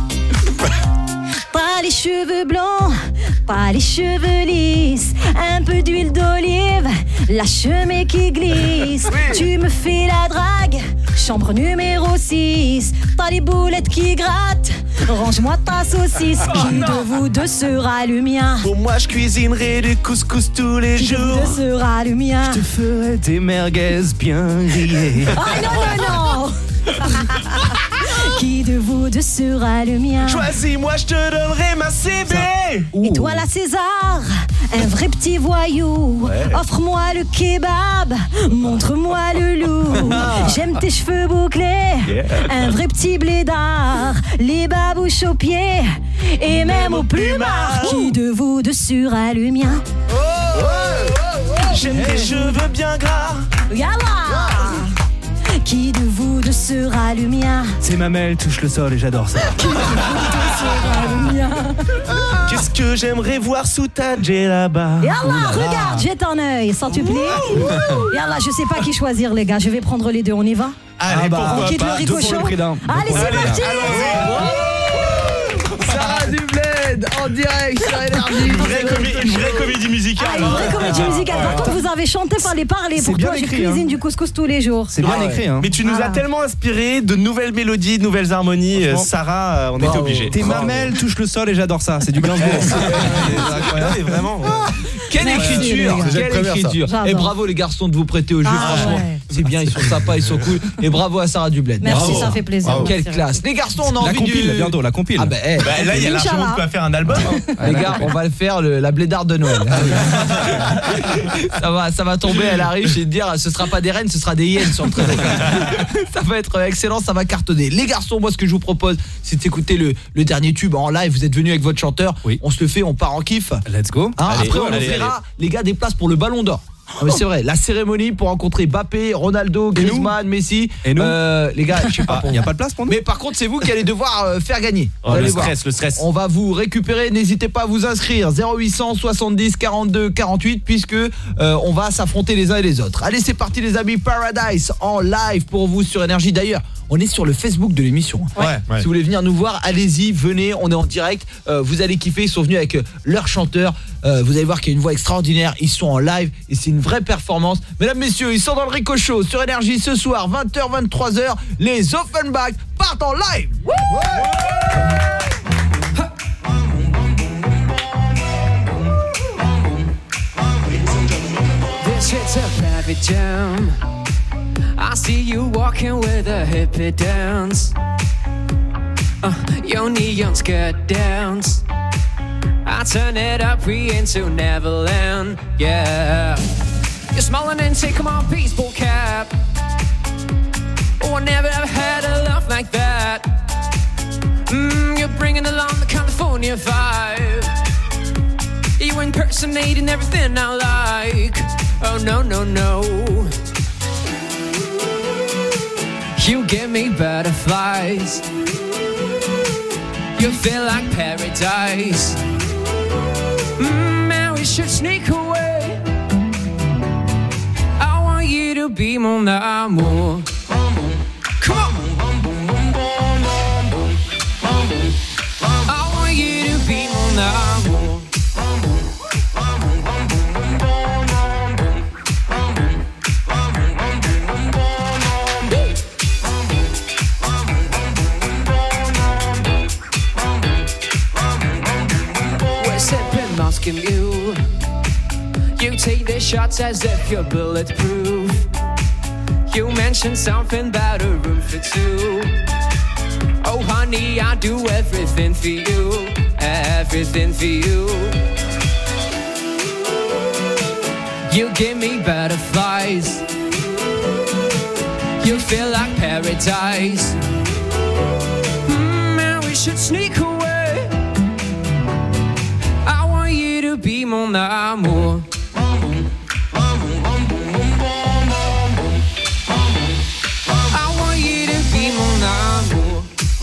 Pas les cheveux blancs, pas les cheveux lisses, un peu d'huile d'olive, la chemise qui glisse. Tu me fais la drague, chambre numéro 6. T'as les boulettes qui grattent, range-moi ta saucisse. Qui de vous deux sera le mien? Pour moi je cuisinerai du couscous tous les jours. Qui de vous deux sera le mien? Je te ferai des merguez bien grillées. Non. Qui de vous deux sera le mien? Choisis-moi, je te donnerai ma CB. Et toi la César, un vrai petit voyou. Offre-moi le kebab, montre-moi le loup. J'aime tes cheveux bouclés, un vrai petit blédard. Les babouches aux pieds et même au plumard. Qui de vous deux sera le mien? J'aime tes cheveux bien gras. Yallah. Qui de vous deux sera le mien? C'est mamelle, touche le sol et j'adore ça. Qui de vous deux sera le mien? Qu'est-ce que j'aimerais voir sous ta djellaba? Yallah, regarde, jette un œil, s'il te plaît. Yallah, je sais pas qui choisir les gars, je vais prendre les deux, on y va? Allez, on quitte le Rico Show. Allez, c'est parti. Sarah Dubled en direct sur Énergie. Une vraie comédie musicale. Une vraie comédie musicale. Par contre, vous avez chanté, fallait parler. Pour toi, je cuisine du couscous tous les jours. C'est bien écrit. Mais tu nous as tellement inspiré de nouvelles mélodies, de nouvelles harmonies. Sarah, on était obligés. Tes mamelles touchent le sol et j'adore ça. C'est du Gainsbourg. C'est vraiment. Quelle écriture. Et bravo les garçons de vous prêter au jeu, franchement. C'est bien, ils sont sympas, ils sont cool. Et bravo à Sarah Dubled. Merci, ça fait plaisir. Quelle classe. Les garçons, on a envie du... bientôt, la compile. Là, il y a largement de quoi faire un album. Les gars, on va le faire, la blédarde de Noël. Ça va tomber, elle arrive, je vais te dire, ce sera pas des rennes, ce sera des hyènes sur le trésor. Ça va être excellent, ça va cartonner. Les garçons, moi ce que je vous propose, c'est d'écouter le dernier tube en live. Vous êtes venus avec votre chanteur, on se le fait, on part en kiff. Let's go. Après on offrira, les gars, des places pour le Ballon d'Or. Non, mais c'est vrai, la cérémonie pour rencontrer Mbappé, Ronaldo, Griezmann, Messi. Et nous les gars, je sais pas pour il y a pas de place pour nous. Mais par contre, c'est vous qui allez devoir faire gagner. Oh, le stress. On va vous récupérer, n'hésitez pas à vous inscrire 0800 70 42 48 puisque on va s'affronter les uns et les autres. Allez, c'est parti les amis, Paradise en live pour vous sur Énergie. D'ailleurs, on est sur le Facebook de l'émission. Ouais. Si vous voulez venir nous voir, allez-y, venez, on est en direct. Vous allez kiffer, ils sont venus avec leur chanteur. Vous allez voir qu'il y a une voix extraordinaire, ils sont en live et c'est une vraie performance. Mesdames, messieurs, ils sont dans le Rico Show sur Énergie ce soir, 20h, 23h. Les Offenbach partent en live. This hits a private jam. I see you walking with a hippie dance. Your neon skirt dance. I turn it up, we into Neverland, yeah. You're smiling and taking my baseball cap. Oh, I never ever had a love like that. You're bringing along the California vibe. You impersonating everything I like. Oh, no, no, no. You give me butterflies. You feel like paradise. Man, we should sneak away. I want you to be mon amour. Come on. I want you to be mon amour. You take the shots as if you're bulletproof. You mentioned something about a room for two. Oh honey, I do everything for you. Everything for you. You give me butterflies. You feel like paradise. Man, we should sneak away. To be mon amour. I want you to be mon amour.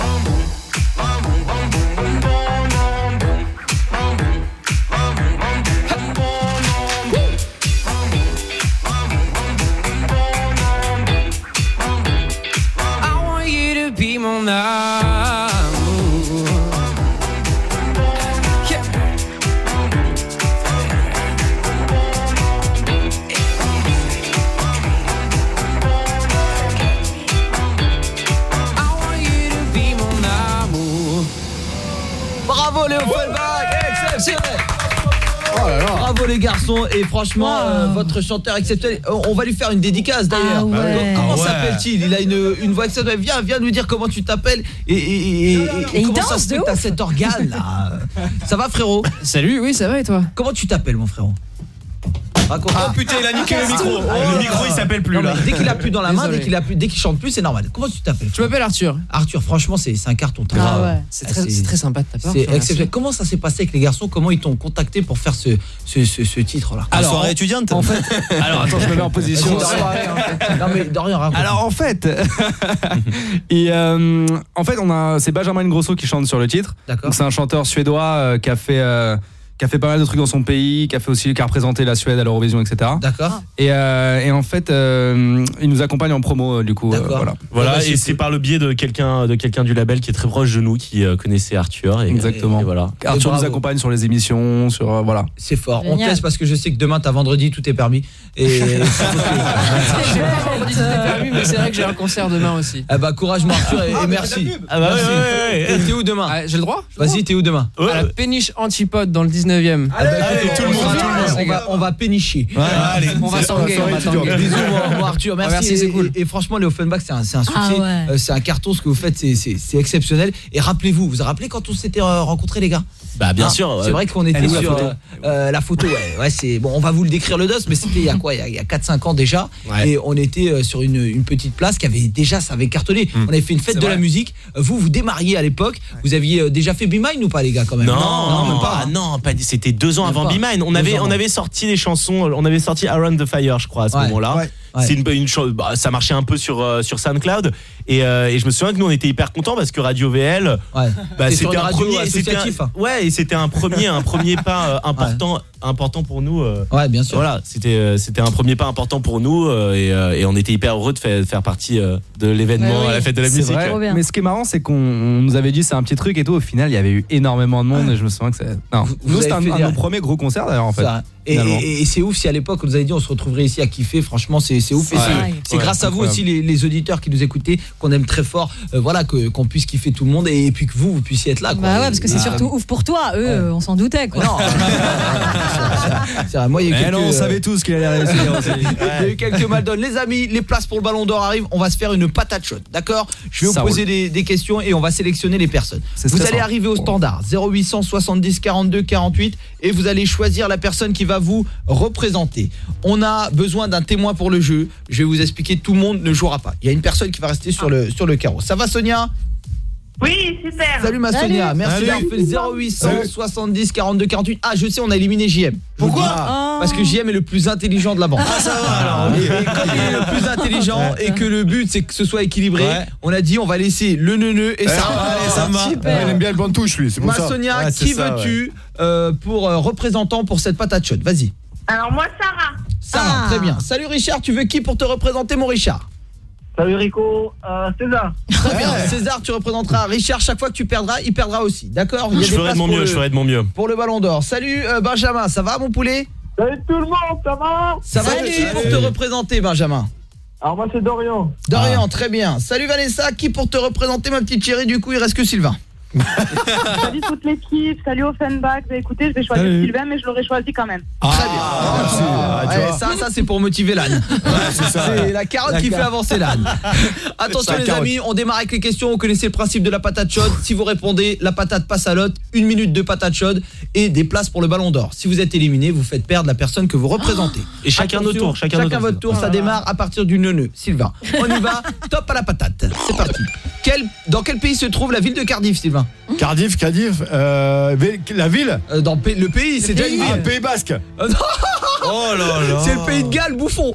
I want you to be mon amour. Bravo les Offenbach, exceptionnel. Oh là là. Bravo les garçons et franchement votre chanteur exceptionnel. On va lui faire une dédicace d'ailleurs. Comment s'appelle-t-il? Il a une voix exceptionnelle. Viens nous dire comment tu t'appelles et comment ça se fait que t'as cet organe là. Ça va frérot? Salut, oui ça va et toi? Comment tu t'appelles mon frérot? Oh putain, il a niqué le micro. Le micro il s'appelle plus là. Dès qu'il a plus dans la main, dès qu'il chante plus, c'est normal. Comment tu t'appelles? Je m'appelle Arthur. Arthur, franchement, c'est un carton. Ah ouais. C'est très sympa de ta part. C'est exceptionnel. Comment ça s'est passé avec les garçons? Comment ils t'ont contacté pour faire ce titre là? Alors, soirée étudiante. En fait, alors attends, je me mets en position. Non mais Dorian raconte. Alors en fait, c'est Benjamin Ingrosso qui chante sur le titre. Donc c'est un chanteur suédois qui a fait pas mal de trucs dans son pays, qui a représenté la Suède à l'Eurovision, etc. D'accord. Et en fait, il nous accompagne en promo du coup. Voilà, et c'est par le biais de quelqu'un du label qui est très proche de nous, qui connaissait Arthur. Exactement. Et voilà. Arthur nous accompagne sur les émissions, sur voilà. C'est fort. Génial. On teste parce que je sais que demain t'as vendredi, tout est permis. Et j'ai pas vendredi tout est permis, mais c'est vrai que j'ai un concert demain aussi. Ah bah courage mon Arthur et merci. Ah bah ouais. T'es où demain? J'ai le droit? Vas-y, t'es où demain? À la péniche Antipode dans le 19e. Allez, tout le monde. On va pénicher. Allez, on va s'enguer. Bisous mon Arthur, merci. C'est cool. Et franchement les Offenbach c'est un succès, c'est un carton, ce que vous faites c'est exceptionnel. Et rappelez-vous, vous vous rappelez quand on s'était rencontrés les gars? Bah bien sûr. C'est vrai qu'on était sur la photo. Ouais, c'est bon, on va vous le décrire le dos, mais c'était il y a quoi? Il y a 4-5 ans déjà. Et on était sur une petite place qui avait déjà, ça avait cartonné. On avait fait une fête de la musique. Vous démarriez à l'époque. Vous aviez déjà fait Be Mine ou pas les gars quand même? Non, même pas. Non, pas c'était 2 ans avant Be Mine. On avait sorti des chansons, on avait sorti Around the Fire, je crois, à ce moment-là. Ouais. C'est une chose, ça marchait un peu sur SoundCloud et je me souviens que nous on était hyper contents parce que Radio VL, c'était un premier, et c'était un premier pas important pour nous. Ouais, bien sûr. Voilà, c'était un premier pas important pour nous et on était hyper heureux de faire partie de l'événement à la fête de la musique. Vrai. Mais ce qui est marrant, c'est qu'on nous avait dit c'est un petit truc et tout. Au final, il y avait eu énormément de monde et je me souviens que nous c'était un de nos premiers gros concerts d'ailleurs en fait. Et c'est ouf si à l'époque on nous avait dit on se retrouverait ici à kiffer, franchement c'est ouf. C'est grâce à vous aussi les auditeurs qui nous écoutez qu'on aime très fort, voilà, qu'on puisse kiffer tout le monde et puis que vous puissiez être là quoi. Bah ouais, parce que c'est surtout ouf pour toi, on s'en doutait quoi. Non. C'est vrai, moi il y a quelques... on savait tous qu'il allait réussir aussi. Il y a eu quelques mal donnes. Les amis, les places pour le Ballon d'Or arrivent, on va se faire une patate chaude, d'accord? Je vais vous poser des questions et on va sélectionner les personnes. Vous allez arriver au standard 0800 70 42 48 et vous allez choisir la personne qui va vous représenter. On a besoin d'un témoin pour le jeu. Je vais vous expliquer, tout le monde ne jouera pas. Il y a une personne qui va rester sur le carreau. Ça va Sonia? Oui, super. Salut ma Sonia, merci d'avoir fait 0800 70 42 48. Ah, je sais, on a éliminé JM. Pourquoi? Parce que JM est le plus intelligent de la bande. Ah, ça va alors. Et comme il est le plus intelligent et que le but c'est que ce soit équilibré, on a dit on va laisser le neuneu et ça. Allez, ça va. Il aime bien le banc de touche lui, c'est pour ça. Ma Sonia, qui veux-tu pour représentant pour cette patate chaude? Vas-y. Alors moi Sarah. Sarah, très bien. Salut Richard, tu veux qui pour te représenter mon Richard? Salut Rico, César. Très bien, César, tu représenteras Richard. Chaque fois que tu perdras, il perdra aussi. D'accord? Je ferai de mon mieux. Pour le Ballon d'Or. Salut Benjamin, ça va mon poulet? Salut tout le monde, ça va? Ça va qui pour te représenter Benjamin? Alors moi c'est Dorian. Dorian, très bien. Salut Vanessa, qui pour te représenter ma petite chérie? Du coup, il reste que Sylvain. Salut toute l'équipe, salut Offenbach. Écoutez, je vais choisir Sylvain, mais je l'aurais choisi quand même. Très bien. Ça c'est pour motiver l'âne. C'est la carotte qui fait avancer l'âne. Attention les amis, on démarre avec les questions. Vous connaissez le principe de la patate chaude. Si vous répondez, la patate passe à l'autre. 1 minute de patate chaude et des places pour le Ballon d'Or. Si vous êtes éliminé, vous faites perdre la personne que vous représentez. Et chacun notre tour. Chacun votre tour, ça démarre à partir du neuneu. Sylvain, on y va. Top à la patate. C'est parti. Dans quel pays se trouve la ville de Cardiff, Sylvain? Cardiff, la ville dans le pays, c'est déjà une ville. Pays Basque. Oh là là. C'est le pays de Galles, bouffon.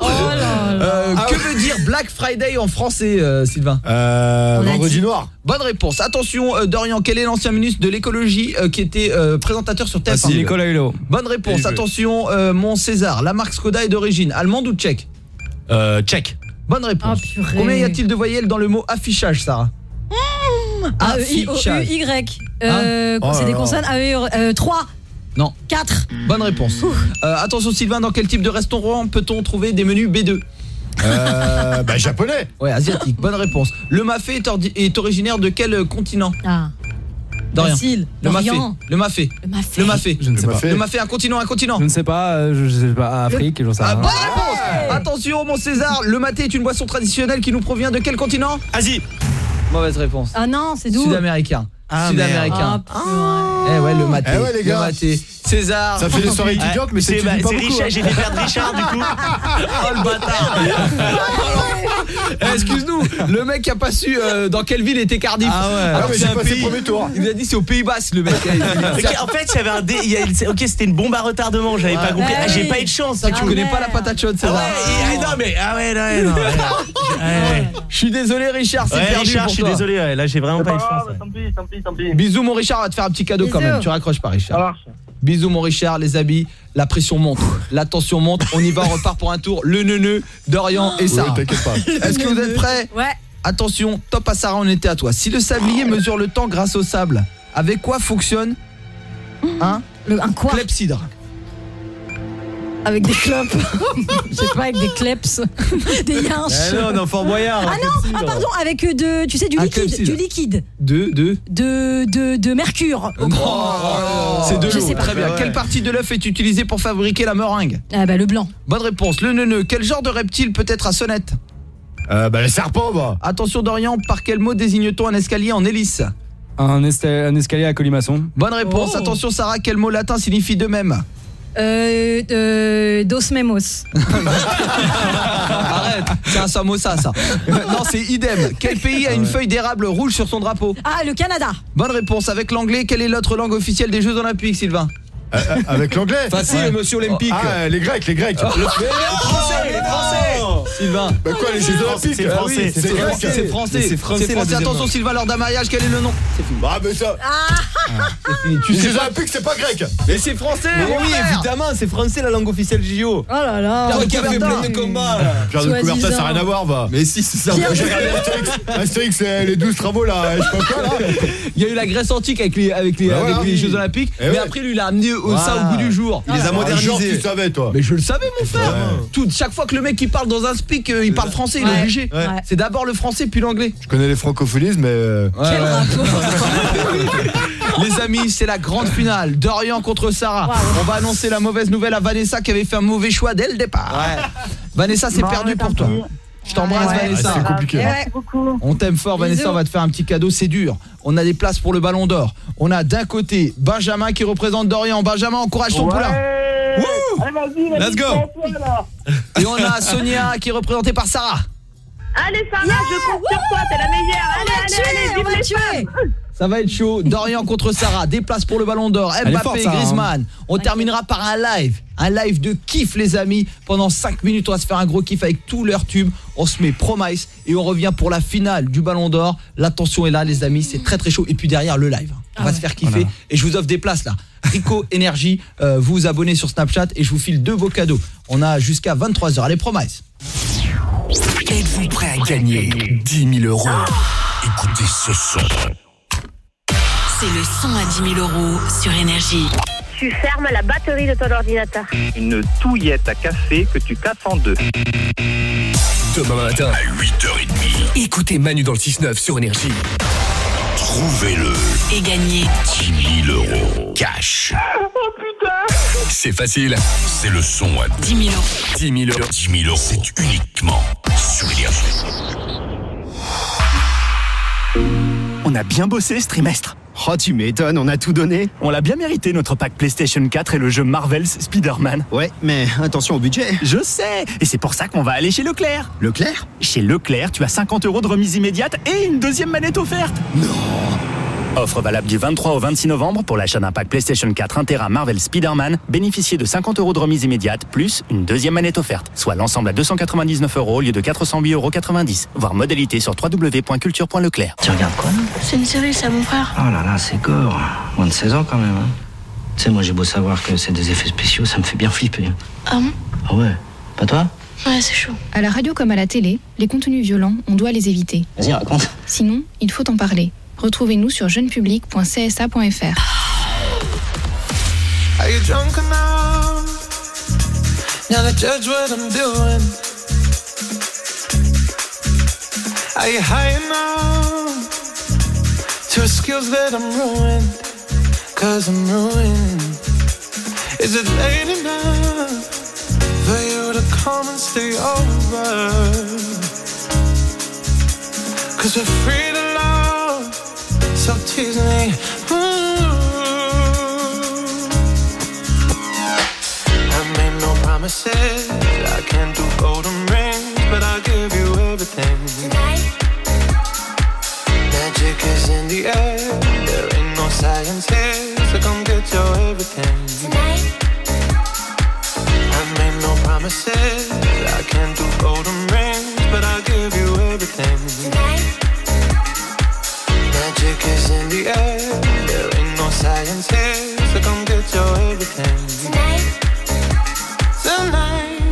Que veut dire Black Friday en français, Sylvain? Vendredi noir. Bonne réponse. Attention Dorian, quel est l'ancien ministre de l'écologie qui était présentateur sur TF1? Nicolas Hulot. Bonne réponse. Attention mon César, la marque Skoda est d'origine allemande ou tchèque? Tchèque. Bonne réponse. Combien y a-t-il de voyelles dans le mot affichage, Sarah? Affichage. Y. C'est des consonnes. 3. Non. 4. Bonne réponse. Attention Sylvain, dans quel type de restaurant peut-on trouver des menus B2? Japonais. Ouais, asiatique. Bonne réponse. Le mafé est originaire de quel continent? Dorian. Le mafé. Je ne sais pas. Le mafé, un continent. Je ne sais pas, je sais pas, Afrique, j'en sais rien. Bonne réponse. Attention mon César, le maté est une boisson traditionnelle qui nous provient de quel continent? Asie. Mauvaise réponse. Ah non, c'est d'où? Sud-américain. Sud-américain. Ouais, le maté. Les gars. Le maté. César. Ça fait des soirées étudiantes, mais c'est pas beaucoup. Richard, j'ai fait perdre Richard du coup. Oh le bâtard. Excuse-nous, le mec a pas su dans quelle ville était Cardiff. Alors que c'est un pays. Premier tour. Il a dit c'est au Pays Basque le mec. En fait, il y avait OK, c'était une bombe à retardement, j'avais pas compris. J'ai pas eu de chance. Tu connais pas la patate chaude, César? Je suis désolé Richard, c'est perdu. Richard, je suis désolé, là j'ai vraiment pas eu de chance. Tant pis. Bisous mon Richard, on va te faire un petit cadeau quand même. Tu raccroches pas Richard. Bisous mon Richard, les amis. La pression monte, la tension monte. On y va, on repart pour un tour. Le neuneu, Dorian et Sarah. T'inquiète pas. Est-ce que vous êtes prêts? Ouais. Attention, top à Sarah, on était à toi. Si le sablier mesure le temps grâce au sable, avec quoi fonctionne un quoi? clepsydre? Avec des clopes. Je sais pas, avec des kleps. Des yinches. Non, Fort Boyard. Ah non, pardon, avec du liquide. De mercure. C'est de Je l'eau. sais pas. Très bien. Quelle partie de l'œuf est utilisée pour fabriquer la meringue? Le blanc. Bonne réponse. Le neuneu, quel genre de reptile peut être à sonnette? Le serpent, Attention Dorian, par quel mot désigne-t-on un escalier en hélice? Un escalier à colimaçon. Bonne réponse. Attention Sarah, quel mot latin signifie de même? Dos memos. Arrête, c'est un samosa ça. Non, c'est idem. Quel pays a une feuille d'érable rouge sur son drapeau? Le Canada. Bonne réponse. Avec l'anglais, quelle est l'autre langue officielle des Jeux Olympiques, Sylvain? Avec l'anglais. Facile, monsieur Olympique. Ah, les Grecs. Les Français. Sylvain. Bah quoi, les Jeux Olympiques? C'est français. C'est français. Attention, Sylvain, lors d'un mariage, quel est le nom? C'est fini. Ah, mais ça. C'est fini. Les Jeux Olympiques, c'est pas grec. Mais c'est français. Mais oui, évidemment, c'est français la langue officielle JO. Oh là là. Pierre qui a fait plein de combats. Pierre de Coubertin, ça n'a rien à voir, va. Mais si, c'est ça. J'ai regardé Astérix, les 12 travaux là, je sais pas quoi là. Il y a eu la Grèce antique avec les Jeux Olympiques, mais après lui il a amené ça au goût du jour. Il les a modernisés. Tu savais toi. Mais je le savais mon frère. Chaque fois que le mec il parle dans un speak, il parle français, il est obligé. C'est d'abord le français puis l'anglais. Je connais les francophonismes mais Quel rapport. Les amis, c'est la grande finale. Dorian contre Sarah. On va annoncer la mauvaise nouvelle à Vanessa qui avait fait un mauvais choix dès le départ. Vanessa, c'est perdu pour toi. Je t'embrasse Vanessa. C'est compliqué. Merci beaucoup. On t'aime fort Vanessa, on va te faire un petit cadeau, c'est dur. On a des places pour le Ballon d'Or. On a d'un côté Benjamin qui représente Dorian. Benjamin, encourage ton poulain. Allez, vas-y, let's go. Et on a Sonia qui est représentée par Sarah. Allez Sarah, je compte sur toi, t'es la meilleure. Allez, on va tuer. Ça va être chaud. Dorian contre Sarah. Des places pour le Ballon d'Or. Mbappé, Griezmann. On terminera par un live de kiff les amis. Pendant 5 minutes on va se faire un gros kiff avec tous leurs tubes. On se met Promise et on revient pour la finale du Ballon d'Or. L'attention est là les amis, c'est très très chaud. Et puis derrière le live, on va se faire kiffer. Et je vous offre des places là. Rico Énergie, vous vous abonnez sur Snapchat et je vous file 2 beaux cadeaux. On a jusqu'à 23h. Allez, Promise. Êtes-vous prêt à gagner 10 000 €? Écoutez ce son. C'est le son à 10 000 € sur Énergie. Tu fermes la batterie de ton ordinateur. Une touillette à café que tu casses en deux. Demain matin à 8h30. Écoutez Manu dans le 6-9 sur Énergie. Trouvez-le. Et gagnez 10 000 € cash. Oh putain. C'est facile. C'est le son à 10 000 €. 10 000 €. 10 000 €. C'est uniquement sur Énergie. On a bien bossé ce trimestre. Oh, tu m'étonnes, on a tout donné. On l'a bien mérité notre pack PlayStation 4 et le jeu Marvel's Spider-Man. Ouais, mais attention au budget. Je sais, et c'est pour ça qu'on va aller chez Leclerc. Leclerc ? Chez Leclerc, tu as 50 € de remise immédiate et une deuxième manette offerte. Non. Offre valable du 23 au 26 novembre pour l'achat d'un pack PlayStation 4 1 Tera Marvel Spider-Man. Bénéficiez de 50 € de remise immédiate plus une deuxième manette offerte. Soit l'ensemble à 299 € au lieu de 408,90 €. Voir modalité sur www.culture.leclerc. Tu regardes quoi ? C'est une série, ça, mon frère. Oh là là, c'est gore. Moins de 16 ans quand même. Hein. Tu sais, moi j'ai beau savoir que c'est des effets spéciaux, ça me fait bien flipper. Ah bon ? Ah ouais. Pas toi ? Ouais, c'est chaud. À la radio comme à la télé, les contenus violents, on doit les éviter. Vas-y, raconte. Sinon, il faut en parler. Retrouvez-nous sur jeunepublic.csa.fr. Are you drunk enough now to judge what I'm doing? Are you high enough to excuse that I'm ruined? 'Cause I'm ruined. Is it late enough for you to come and stay over? 'Cause we're free to love, so tease me. I made no promises, I can't do golden rings, but I'll give you everything. Tonight. Magic is in the air, there ain't no science here, so come get your everything. Tonight. I made no promises, I can't do golden rings, but I'll give you everything. Tonight. Magic is in the air, there ain't no science here, so come get your everything. Tonight. Tonight.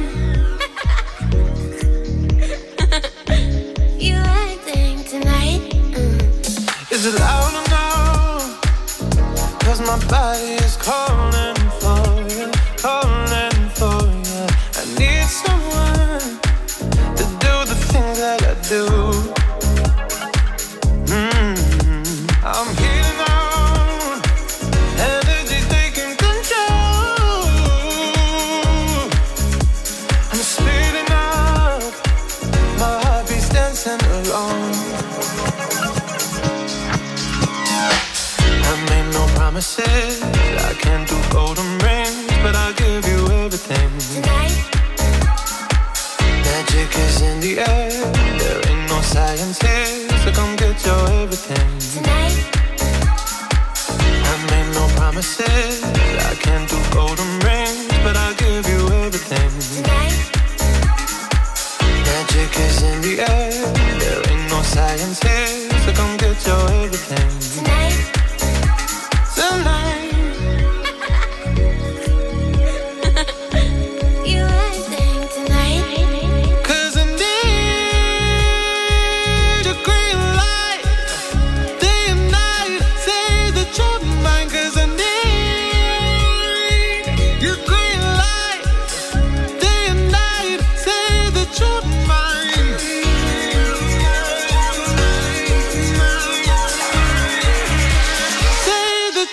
You acting tonight. Is it loud enough? 'Cause my body is calling for you, calling for you. I need someone to do the things that I do. I'm healing on, energy taking control. I'm speeding up, my heart beats dancing along. I made no promises, I can't do golden rings, but I'll give you everything. Tonight. Magic is in the air, there ain't no science here, so come get your everything. Tonight. I made no promises, I can't do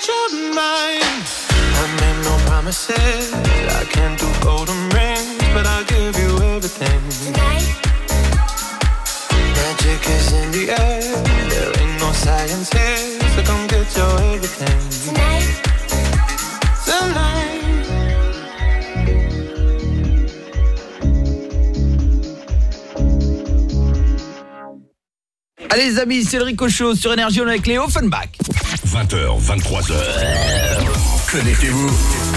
your mind. I made no promises, I can't do golden rings, but I'll give you everything. Tonight. Magic is in the air, there ain't no science here, so come get your everything. Tonight. Tonight. Allez les amis, c'est le Rico Show sur Énergie, on est avec les Offenbach. 20h, 23h. Connectez-vous.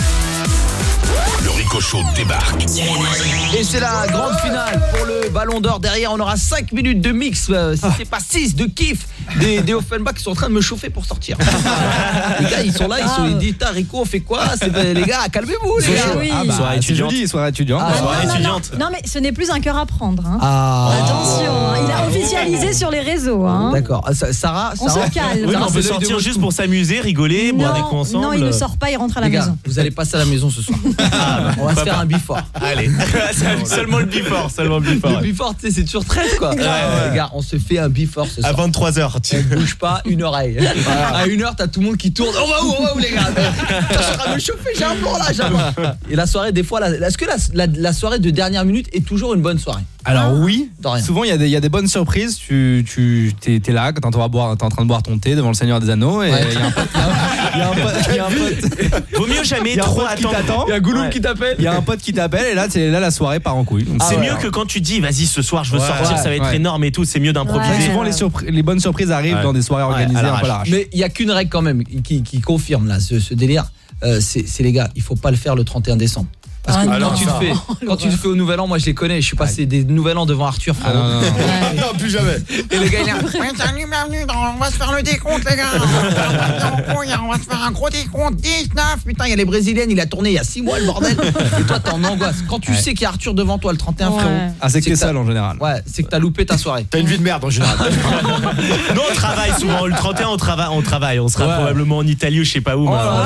Le Rico Show débarque. Et c'est la grande finale pour le Ballon d'Or. Derrière, on aura 5 minutes de mix, si c'est pas 6 de kiff des Offenbach qui sont en train de me chauffer pour sortir. Les gars, ils sont là, ils disent Rico, on fait quoi? Les gars, calmez-vous les gars. Oui. Soirée étudiante. Non mais ce n'est plus un cœur à prendre. Hein. Attention, il a officialisé sur les réseaux. Hein. D'accord. Sarah, on se calme. Oui, on peut sortir juste pour s'amuser, rigoler, boire des coups ensemble. Non, il ne sort pas, il rentre à la maison. Vous allez passer à la maison ce soir. On va se faire un before. Allez, seulement le before. Le before, tu sais, c'est toujours 13 quoi. Les gars, on se fait un before ce soir. À 23h. On bouge pas une oreille. À 1h, t'as tout le monde qui tourne. On va où les gars? Je suis en train de me chauffer, j'ai un plan là, Et la soirée, des fois, est-ce que la soirée de dernière minute est toujours une bonne soirée? Alors oui, souvent il y a des bonnes surprises. Tu t'es là quand t'es en train de boire ton thé devant le Seigneur des Anneaux et il y a un pote. Vaut mieux jamais trop attendre. Il y a Gollum qui t'appelle. Il y a un pote qui t'appelle et là la soirée part en couille. C'est mieux que quand tu dis vas-y ce soir je veux sortir, ça va être énorme et tout, c'est mieux d'improviser. Souvent les bonnes surprises arrivent dans des soirées organisées un peu à l'arrache. Mais il y a qu'une règle quand même qui confirme là ce délire, c'est les gars, il faut pas le faire le 31 décembre. Parce que quand tu le fais au Nouvel An, moi je les connais, je suis passé des Nouvel An devant Arthur. Non, plus jamais. Et les gars, salut, bienvenue, on va se faire le décompte les gars. On va se faire un gros décompte, 19. Putain, il y a les Brésiliennes, il a tourné il y a 6 mois le bordel. Et toi t'es en angoisse. Quand tu sais qu'il y a Arthur devant toi le 31 frérot. C'est que t'es seul en général. Ouais, c'est que t'as loupé ta soirée. T'as une vie de merde en général. Nous on travaille souvent, le 31 on travaille, on sera probablement en Italie ou je sais pas où.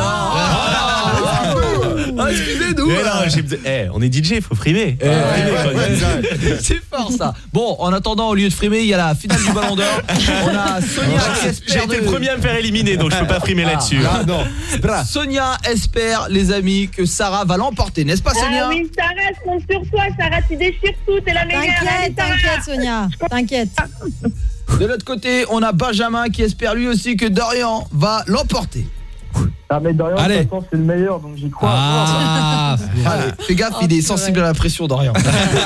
Excusez-nous. On est DJ, faut frimer. C'est fort ça. Bon, en attendant, au lieu de frimer, il y a la finale du Ballon d'Or. On a Sonia qui espère. J'ai été le premier à me faire éliminer, donc je peux pas frimer là-dessus. Sonia espère, les amis, que Sarah va l'emporter, n'est-ce pas Sonia? Oui, Sarah, je compte sur toi. Sarah, tu déchires tout, t'es la meilleure. T'inquiète Sonia, t'inquiète. De l'autre côté, on a Benjamin qui espère lui aussi que Dorian va l'emporter. Ah mais Dorian, de toute façon, c'est le meilleur, donc j'y crois. Allez, fais gaffe, il est sensible à la pression, Dorian.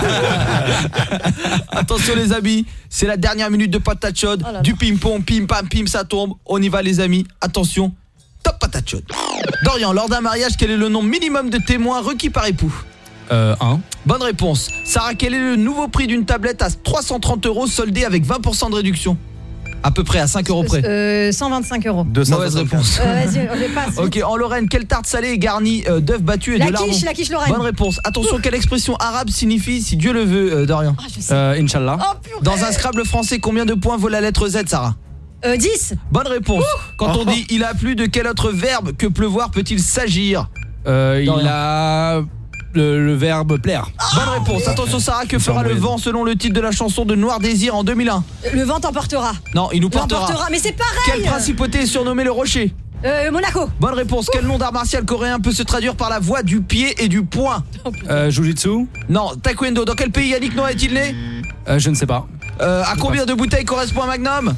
Attention les amis, c'est la dernière minute de patate chaude, du ping-pong, pim pam pim, ça tombe. On y va les amis, attention, top patate chaude. Dorian, lors d'un mariage, quel est le nombre minimum de témoins requis par époux? 1. Bonne réponse. Sarah, quel est le nouveau prix d'une tablette à 330 € soldée avec 20% de réduction? À peu près à 5 € près. 125 €. Mauvaise réponse. Vas-y, on passe. Ok, en Lorraine, quelle tarte salée est garnie d'œufs battus et de lardons? La quiche Lorraine. Bonne réponse. Attention, quelle expression arabe signifie si Dieu le veut, Dorian? Inch'Allah. Dans un Scrabble français, combien de points vaut la lettre Z, Sarah? 10. Bonne réponse. Quand on dit il a plu, de quel autre verbe que pleuvoir peut-il s'agir? Il a le verbe plaire. Bonne réponse. Attention Sarah, que fera le vent selon le titre de la chanson de Noir Désir en 2001? Le vent t'emportera. Non, il nous portera. Mais c'est pareil. Quelle principauté est surnommée le Rocher? Monaco. Bonne réponse. Quel nom d'art martial coréen peut se traduire par la voix du pied et du poing? Jiu-jitsu. Non, taekwondo. Dans quel pays Yannick Noah est-il né? Je ne sais pas. À combien de bouteilles correspond un magnum?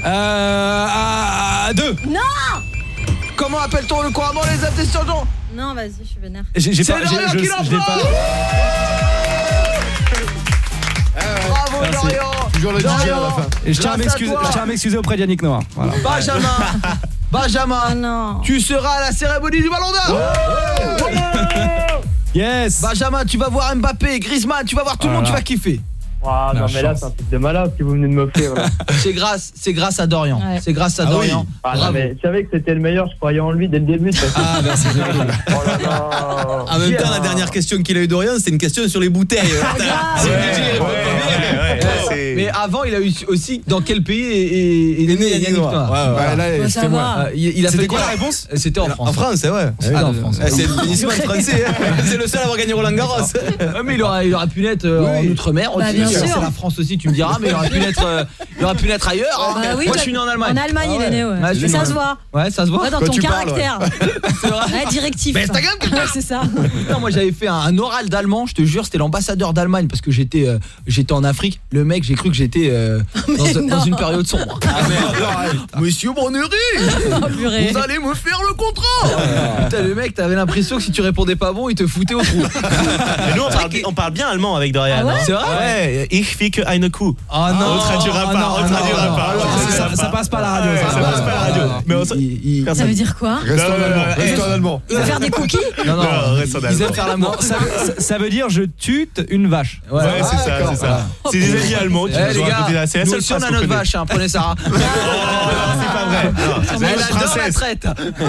À 2. Non. Comment appelle-t-on le couramment les attestations? Non, vas-y, je suis vénère. C'est Dorian qui l'emporte. Bravo Dorian. Toujours le DJ à la fin. Et je tiens à m'excuser auprès d'Yannick Noah. Voilà. Benjamin, tu seras à la cérémonie du Ballon d'Or. Yes. Benjamin, tu vas voir Mbappé, Griezmann, tu vas voir tout le monde, tu vas kiffer. Ah non mais là c'est un truc de malade que vous venez de m'offrir là. C'est grâce à Dorian. Ouais. C'est grâce à Dorian. Oui. Ah non, mais je savais que c'était le meilleur, je croyais en lui dès le début. Merci. En même temps, la dernière question qu'il a eu Dorian, c'était une question sur les bouteilles. Mais avant, il a eu aussi dans quel pays est né Yannick Noah. C'était moi. C'était quoi la réponse? C'était en France. En France, c'est vrai. En France. C'est le tennisman français. C'est le seul à avoir gagné Roland Garros. Mais il aurait pu naître en Outre-mer. C'est la France aussi, tu me diras, mais il aurait pu naître ailleurs. Moi, je suis né en Allemagne. En Allemagne, il est né, ouais. Mais ça se voit. Ouais, ça se voit. Dans ton caractère. C'est vrai. Directif. Mais Instagram, c'est ça. Putain, moi j'avais fait un oral d'allemand, je te jure, c'était l'ambassadeur d'Allemagne parce que j'étais en Afrique. Le mec, j'ai cru que j'étais dans une période sombre. Monsieur Bonnery, vous allez me faire le contrat. Putain, le mec, t'avais l'impression que si tu répondais pas bon, il te foutait au trou. Mais nous, on parle bien allemand avec Dorian. Ah ouais, c'est vrai. Ouais, ich ficke eine Kuh. Oh non, on traduira pas. Ça passe pas à la radio. Ça passe pas à la radio. Mais ça veut dire quoi? Reste en allemand. Il va faire des cookies? Non, ils aiment faire l'amour. Ça veut dire je tute une vache. Ouais, c'est ça. C'est des amis allemands qui nous ont raconté la nous aussi on a notre vache, prenez Sarah. C'est pas vrai. Elle adore la traite.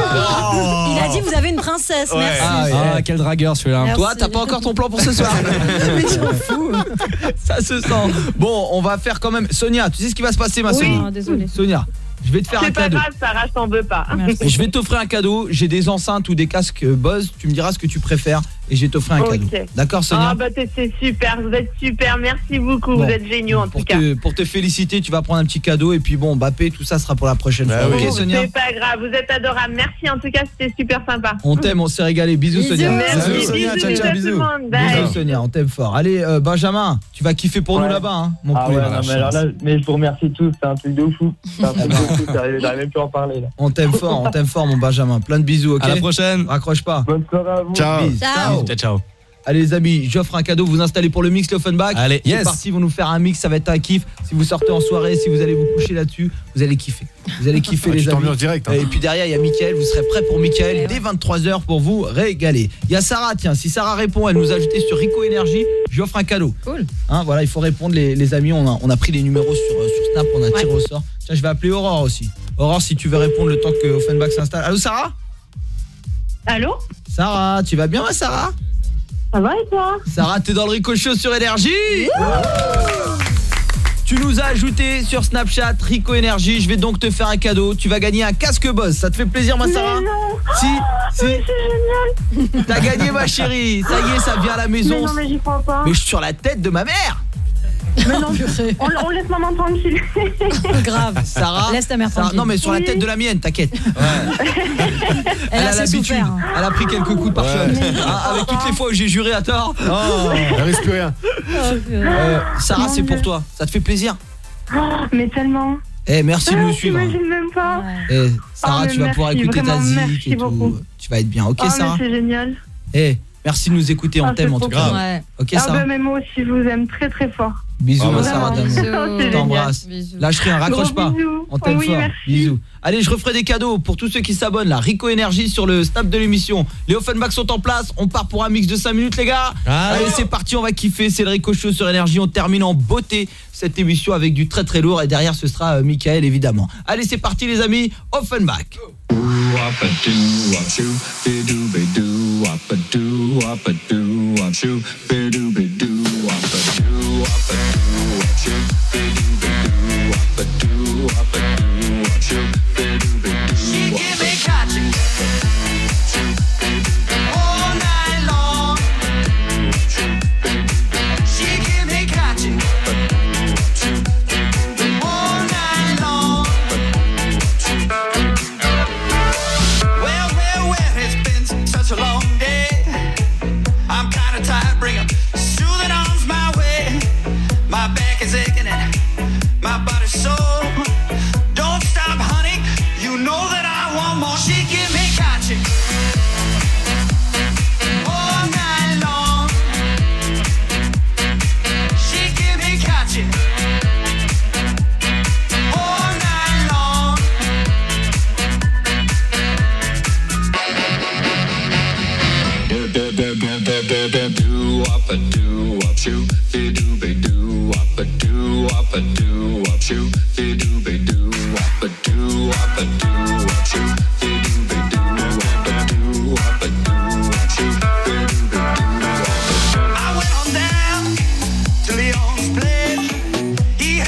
Il a dit vous avez une princesse, merci. Ah, quel dragueur celui-là. Toi, t'as pas encore ton plan pour ce soir. Mais j'en fous. Ça se sent. Bon, on va faire quand même. Sonia, tu sais ce qui va se passer, ma Sonia? Désolée. Sonia, je vais te faire un cadeau. C'est pas grave, Sarah, je t'en veux pas. Je vais t'offrir un cadeau. J'ai des enceintes ou des casques Bose. Tu me diras ce que tu préfères et je vais t'offrir un cadeau. D'accord, Sonia? Ah bah c'est super, vous êtes super, merci beaucoup, vous êtes géniaux en tout cas. Pour te féliciter, tu vas prendre un petit cadeau et puis bon, Mbappé, tout ça sera pour la prochaine fois. Oui. Ok, Sonia? C'est pas grave, vous êtes adorables. Merci en tout cas, c'était super sympa. On t'aime, on s'est régalé. Bisous, Sonia. Merci, bisous. Bisous, Sonia, on t'aime fort. Allez, Benjamin, tu vas kiffer pour nous là-bas, hein, mon poulet. Mais alors là, je vous remercie tous, c'est un truc de fou. J'arrive même plus à en parler là. On t'aime fort, mon Benjamin. Plein de bisous, ok? À la prochaine. Raccroche pas. Bonne soirée à vous. Ciao. Allez les amis, j'offre un cadeau, vous installez pour le mix le Offenbach. Allez, c'est parti, ils vont nous faire un mix, ça va être un kiff. Si vous sortez en soirée, si vous allez vous coucher là-dessus, vous allez kiffer. Vous allez kiffer les amis. Direct, hein. Et puis derrière, il y a Mickaël, vous serez prêts pour Mickaël dès 23h pour vous régaler. Il y a Sarah, tiens, si Sarah répond, elle nous a ajouté sur Rico Énergie, je lui offre un cadeau. Cool. Hein, voilà, il faut répondre les amis, on a pris les numéros sur Snap, on a tiré au sort. Tiens, je vais appeler Aurore aussi. Aurore, si tu veux répondre le temps que Offenbach s'installe. Allô Sarah? Allô? Sarah, tu vas bien ma Sarah? Ça va et toi? Sarah, t'es dans le Rico Show sur Énergie. Tu nous as ajouté sur Snapchat Rico Énergie. Je vais donc te faire un cadeau. Tu vas gagner un casque Bose. Ça te fait plaisir ma Sarah? Si. C'est génial. T'as gagné ma chérie. Ça y est, ça vient à la maison. Mais non, mais j'y crois pas. Mais je suis sur la tête de ma mère. Mais non, on laisse maman tranquille. Grave. Sarah, laisse ta mère tranquille. Non mais sur la tête de la mienne, t'inquiète. Elle a l'habitude. Elle a pris quelques coups de pare-choc. Avec toutes les fois où j'ai juré à tort. Elle risque plus rien. Sarah, c'est pour toi. Ça te fait plaisir? Mais tellement. Merci de nous suivre. J'imagine même pas. Sarah, tu vas pouvoir écouter ta zik et tout. Tu vas être bien. OK Sarah? C'est génial. Merci de nous écouter, on t'aime en tout cas. OK Sarah? Mais moi aussi je vous aime très très fort. Bisous ma Sarah d'amour. T'embrasse. Lâche rien, raccroche pas. On t'aime fort. Bisous. Allez, je referai des cadeaux pour tous ceux qui s'abonnent là. Rico Énergie sur le Snap de l'émission. Les Offenbach sont en place. On part pour un mix de 5 minutes les gars. Allez, c'est parti, on va kiffer. C'est le Rico Show sur Énergie. On termine en beauté cette émission avec du très très lourd et derrière ce sera Mickaël évidemment. Allez, c'est parti les amis. Offenbach. She give me catching all night long. She give me catching all night long. Well, it's been such a long day. I'm kinda tired, bring 'em soothing arms my way. My back is aching and my body's sore. Don't stop, honey. You know that I want more. She give me catching all night long. She give me catching all night long. Do up a do up shoot, be do be do up a do up a do up shoot, be do be do up a do up a do up shoot, be do be do up a do up a do up shoot, be do be do up a do. I went on down to Leon's place. He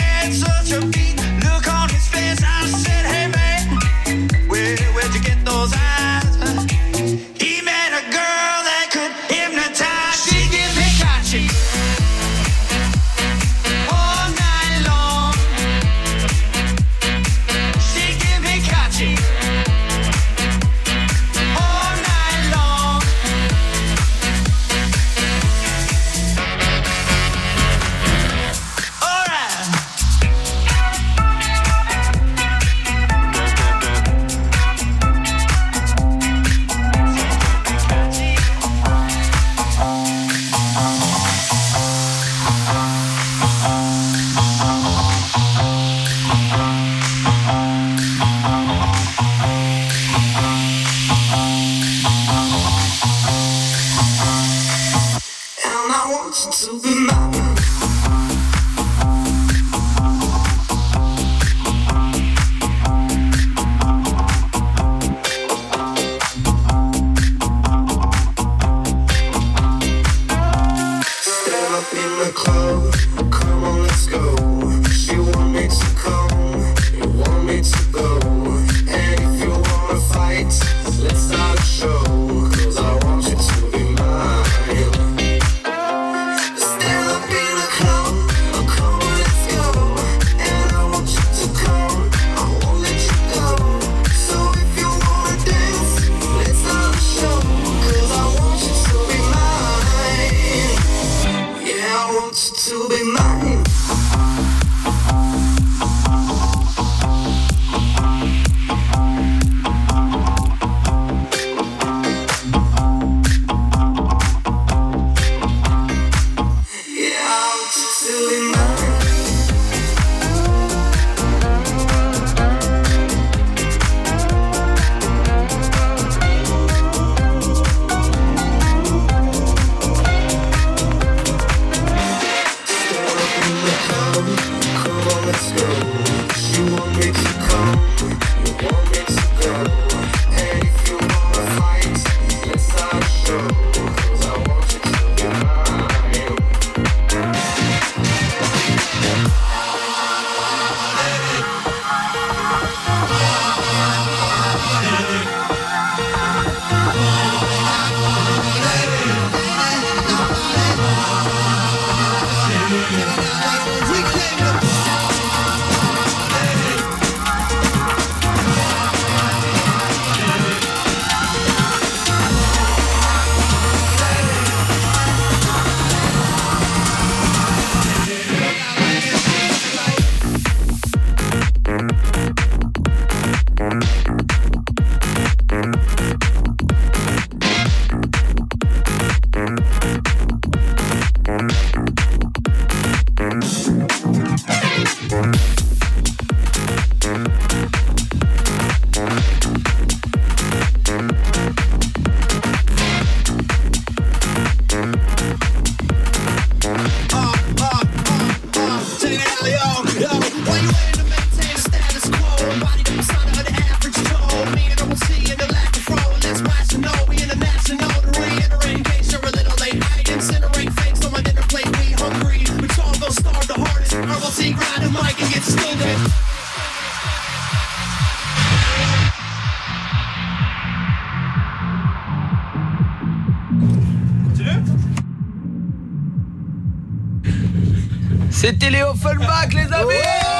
C'était les Offenbach, les amis.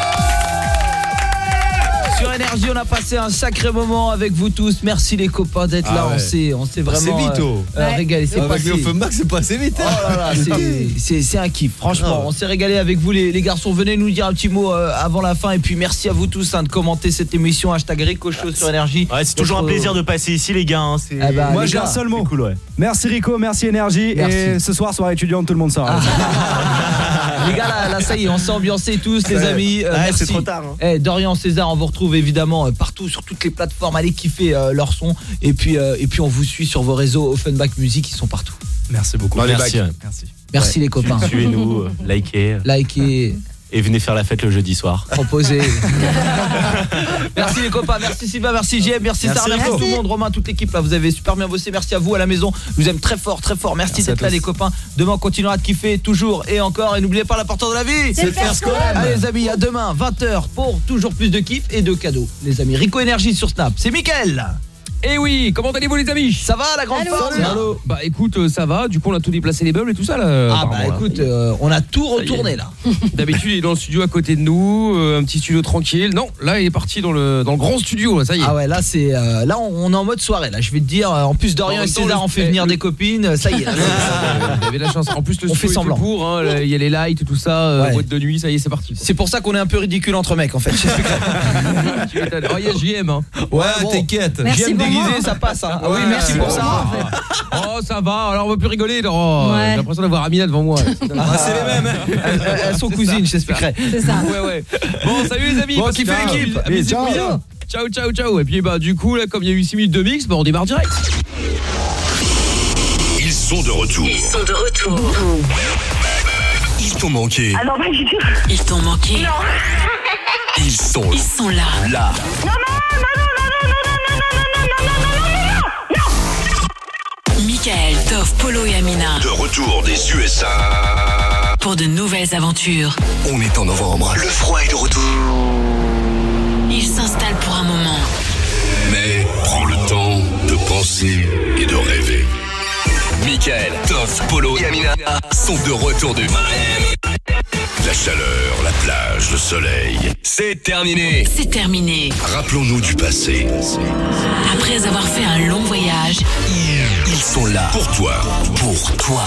Sur Énergie, on a passé un sacré moment avec vous tous. Merci les copains d'être là. Ouais. On s'est vraiment régalé. C'est avec les Offenbach, c'est passé vite. Oh là là, c'est un kiff. Franchement, on s'est régalé avec vous les garçons. Venez nous dire un petit mot avant la fin. Et puis merci à vous tous de commenter cette émission. #RicoChow sur Énergie. Ouais, c'est toujours un plaisir de passer ici les gars. Moi j'ai un seul mot. Cool, ouais. Merci Rico, merci Énergie. Merci. Et ce soir, soirée étudiante, tout le monde sort. Les gars, là ça y est, on s'est ambiancés tous les amis. Merci. C'est trop tard. Hein. Dorian, César, on vous retrouve évidemment partout sur toutes les plateformes. Allez kiffer leur son. Et puis on vous suit sur vos réseaux Offenbach Music, ils sont partout. Merci beaucoup. Merci les copains. Suivez-nous, likez. Et venez faire la fête le jeudi soir. Proposez. Merci les copains, merci Sylvain, merci JM, merci Sarah, merci tout le monde, Romain, toute l'équipe là, vous avez super bien bossé. Merci à vous à la maison, je vous aime très fort. Merci d'être là les copains. Demain on continuera de kiffer toujours et encore. Et n'oubliez pas l'important de la vie, c'est de faire ce qu'on aime. Allez les amis, à demain 20h pour toujours plus de kiff et de cadeaux. Les amis, Rico Énergie sur Snap. C'est Mickaël. Eh oui, comment allez-vous les amis? Ça va la grande forme? Allô. Bah écoute, ça va, du coup on a tout déplacé les meubles et tout ça là. Ah bah écoute, on a tout retourné là. D'habitude il est dans le studio à côté de nous, un petit studio tranquille. Non, là il est parti dans le grand studio, là, ça y est. Ah ouais, là c'est là on est en mode soirée là, je vais te dire en plus Dorian et César ont fait venir des copines, ça y est. Vous avez la chance. En plus le studio est tout pour, hein, il y a les lights et tout ça, boîte de nuit, ça y est, c'est parti. C'est pour ça qu'on est un peu ridicule entre mecs en fait. Oh, il y a JM hein. Ouais, bon, t'inquiète. JM déguisé, ça passe hein. Ah oui, merci pour ça. Oh, ça va. Alors on va plus rigoler. Oh, j'ai l'impression d'avoir Amina devant moi. C'est les mêmes. Elles sont cousines, je t'expliquerai. C'est ça. Ouais. Bon, salut les amis. Bon, kiffez l'équipe. Ciao. Et puis bah du coup là, comme il y a eu 6 minutes de mix, bah on démarre direct. Ils sont de retour. Ils t'ont manqué. Ah non, pas du tout. Ils t'ont manqué. Non. Ils sont là. Là. Non. Michael, Toph, Polo et Amina. De retour des USA. Pour de nouvelles aventures. On est en novembre. Le froid est de retour. Ils s'installent pour un moment. Mais prends le temps de penser et de rêver. Michael, Toph, Polo et Amina sont de retour de Miami. La chaleur, la plage, le soleil, c'est terminé. C'est terminé. Rappelons-nous du passé. Après avoir fait un long voyage, ils sont là. Pour toi. Pour toi.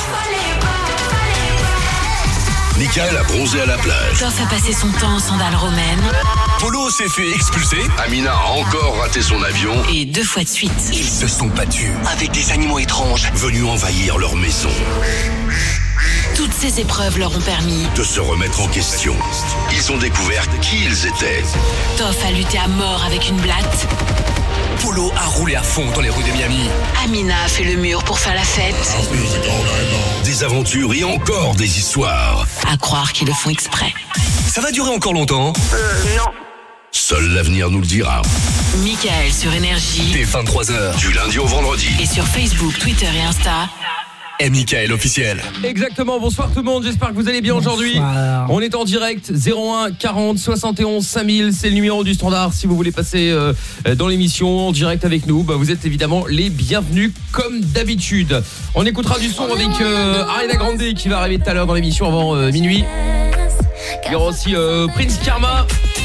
Michael a bronzé à la plage. Toph a passé son temps en sandales romaines. Polo s'est fait expulser. Amina a encore raté son avion. Et 2 fois de suite. Ils se sont battus avec des animaux étranges venus envahir leur maison. Toutes ces épreuves leur ont permis de se remettre en question. Ils ont découvert qui ils étaient. Toph a lutté à mort avec une blatte. Polo a roulé à fond dans les rues de Miami. Amina a fait le mur pour faire la fête. Des aventures et encore des histoires. À croire qu'ils le font exprès. Ça va durer encore longtemps ? Non. Seul l'avenir nous le dira. Michael sur Énergie. Dès 23h, du lundi au vendredi. Et sur Facebook, Twitter et Insta. Et Michael officiel. Exactement, bonsoir tout le monde, j'espère que vous allez bien aujourd'hui. On est en direct, 01 40 71 5000, c'est le numéro du standard. Si vous voulez passer dans l'émission en direct avec nous, vous êtes évidemment les bienvenus comme d'habitude. On écoutera du son avec Ariana Grande qui va arriver tout à l'heure dans l'émission avant minuit. Il y aura aussi Prince Karma.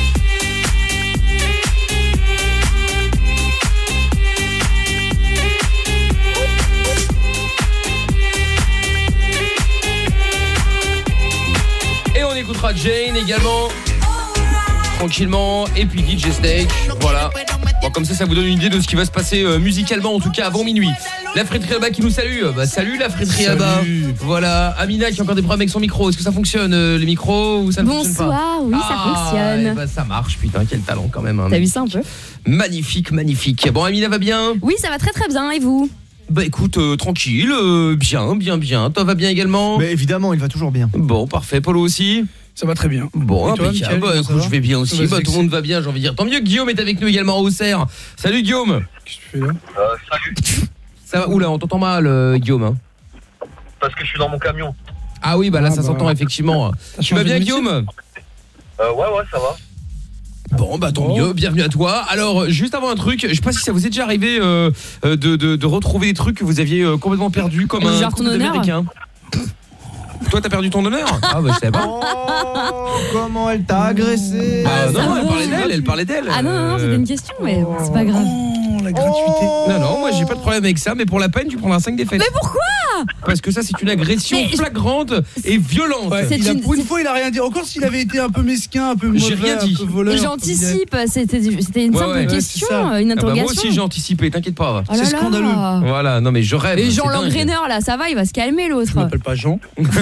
On écoutera Jane également tranquillement et puis DJ Snake. Voilà. Bon, comme ça vous donne une idée de ce qui va se passer musicalement en tout cas avant minuit. La friterie Abba qui nous salue. Salut la friterie Abba. Voilà, Amina qui a encore des problèmes avec son micro. Est-ce que ça fonctionne les micros ou ça ne fonctionne pas? Bonsoir, oui, ça fonctionne. Ça marche, putain, quel talent quand même. T'as vu ça un peu? Magnifique. Bon, Amina va bien? Oui, ça va très très bien et vous? Écoute, tranquille, bien. Toi va bien également? Mais évidemment, il va toujours bien. Bon, parfait. Polo aussi? Ça va très bien. Bon, toi, impeccable. Écoute, je vais bien aussi. Tout le monde va bien, j'ai envie de dire. Tant mieux que Guillaume est avec nous également à Auxerre. Salut Guillaume. Qu'est-ce que tu fais là? Salut. Ça va? Oula, on t'entend mal Guillaume. Hein. Parce que je suis dans mon camion. Ah oui, là ça s'entend effectivement. Tu vas bien Guillaume? Ouais, ça va. Bon, tant mieux, bienvenue à toi. Alors, juste avant un truc, je sais pas si ça vous est déjà arrivé de retrouver des trucs que vous aviez complètement perdus comme un couple d'Américains. Toi, t'as perdu ton honneur? Ah je sais pas. Oh, comment elle t'a agressé? Non, elle parlait d'elle. Ah non, c'était une question, mais c'est pas grave. La gratuité. Non, moi j'ai pas de problème avec ça, mais pour la peine, tu prendras 5 défaites. Mais pourquoi? Parce que ça, c'est une agression flagrante et violente. Ouais, pour une fois, il a rien dit. Encore s'il avait été un peu mesquin, un peu mauvais, j'ai rien dit. un peu voleur. J'anticipe, c'était une simple question, une interrogation. Moi aussi j'ai anticipé, t'inquiète pas. C'est scandaleux. Voilà, non mais je rêve. Et Jean l'engraineur là, ça va, il va se calmer l'autre. Je m'appelle pas Jean.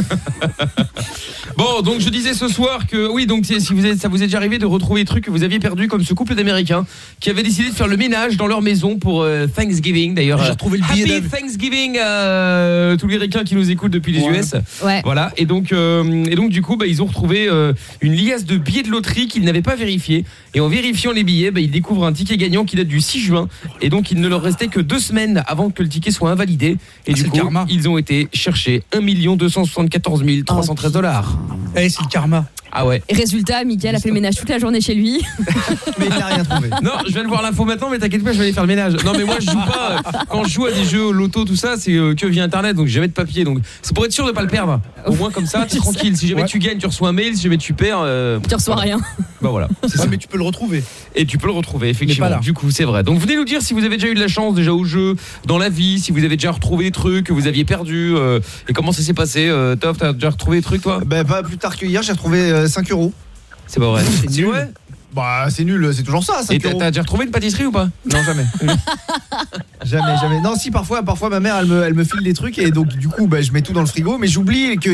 Bon, donc je disais ce soir que oui, donc si ça vous est déjà arrivé de retrouver des trucs que vous aviez perdus, comme ce couple d'Américains qui avait décidé de faire le ménage dans leur maison pour Thanksgiving. D'ailleurs, j'ai retrouvé le billet Happy Thanksgiving à tous les Ricains qui nous écoutent depuis les US. Ouais. Voilà, et donc du coup, ils ont retrouvé une liasse de billets de loterie qu'ils n'avaient pas vérifié. Et en vérifiant les billets, ils découvrent un ticket gagnant qui date du 6 juin. Et donc, il ne leur restait que 2 semaines avant que le ticket soit invalidé. Et du coup, ils ont été chercher 1 274 313 $. Eh, c'est le karma. Ah ouais. Et résultat, Mickaël a fait le ménage toute la journée chez lui. Mais il n'a rien trouvé. Non, je viens de voir l'info maintenant, mais t'inquiète pas, je vais aller faire le ménage. Non, mais moi je joue pas. Quand je joue à des jeux au loto, tout ça, c'est que via internet, donc j'ai jamais de papier. Donc c'est pour être sûr de pas le perdre. Au moins comme ça, t'es tranquille. Si jamais tu gagnes, tu reçois un mail. Si jamais tu perds, tu reçois rien. Bah voilà. C'est ça, mais tu peux le retrouver. Et tu peux le retrouver, effectivement. Du coup, c'est vrai. Donc venez nous dire si vous avez déjà eu de la chance déjà au jeu, dans la vie, si vous avez déjà retrouvé des trucs que vous aviez perdus, et comment ça s'est passé. Toph, t'as déjà retrouvé des trucs toi? Pas plus tard que hier, j'ai retrouvé 5 €. C'est pas vrai. C'est nul. Ouais. C'est nul, c'est toujours ça. 5 €. Et t'as déjà retrouvé une pâtisserie ou pas? Non, jamais. jamais. Non, si parfois ma mère elle me file des trucs et donc du coup je mets tout dans le frigo, mais j'oublie que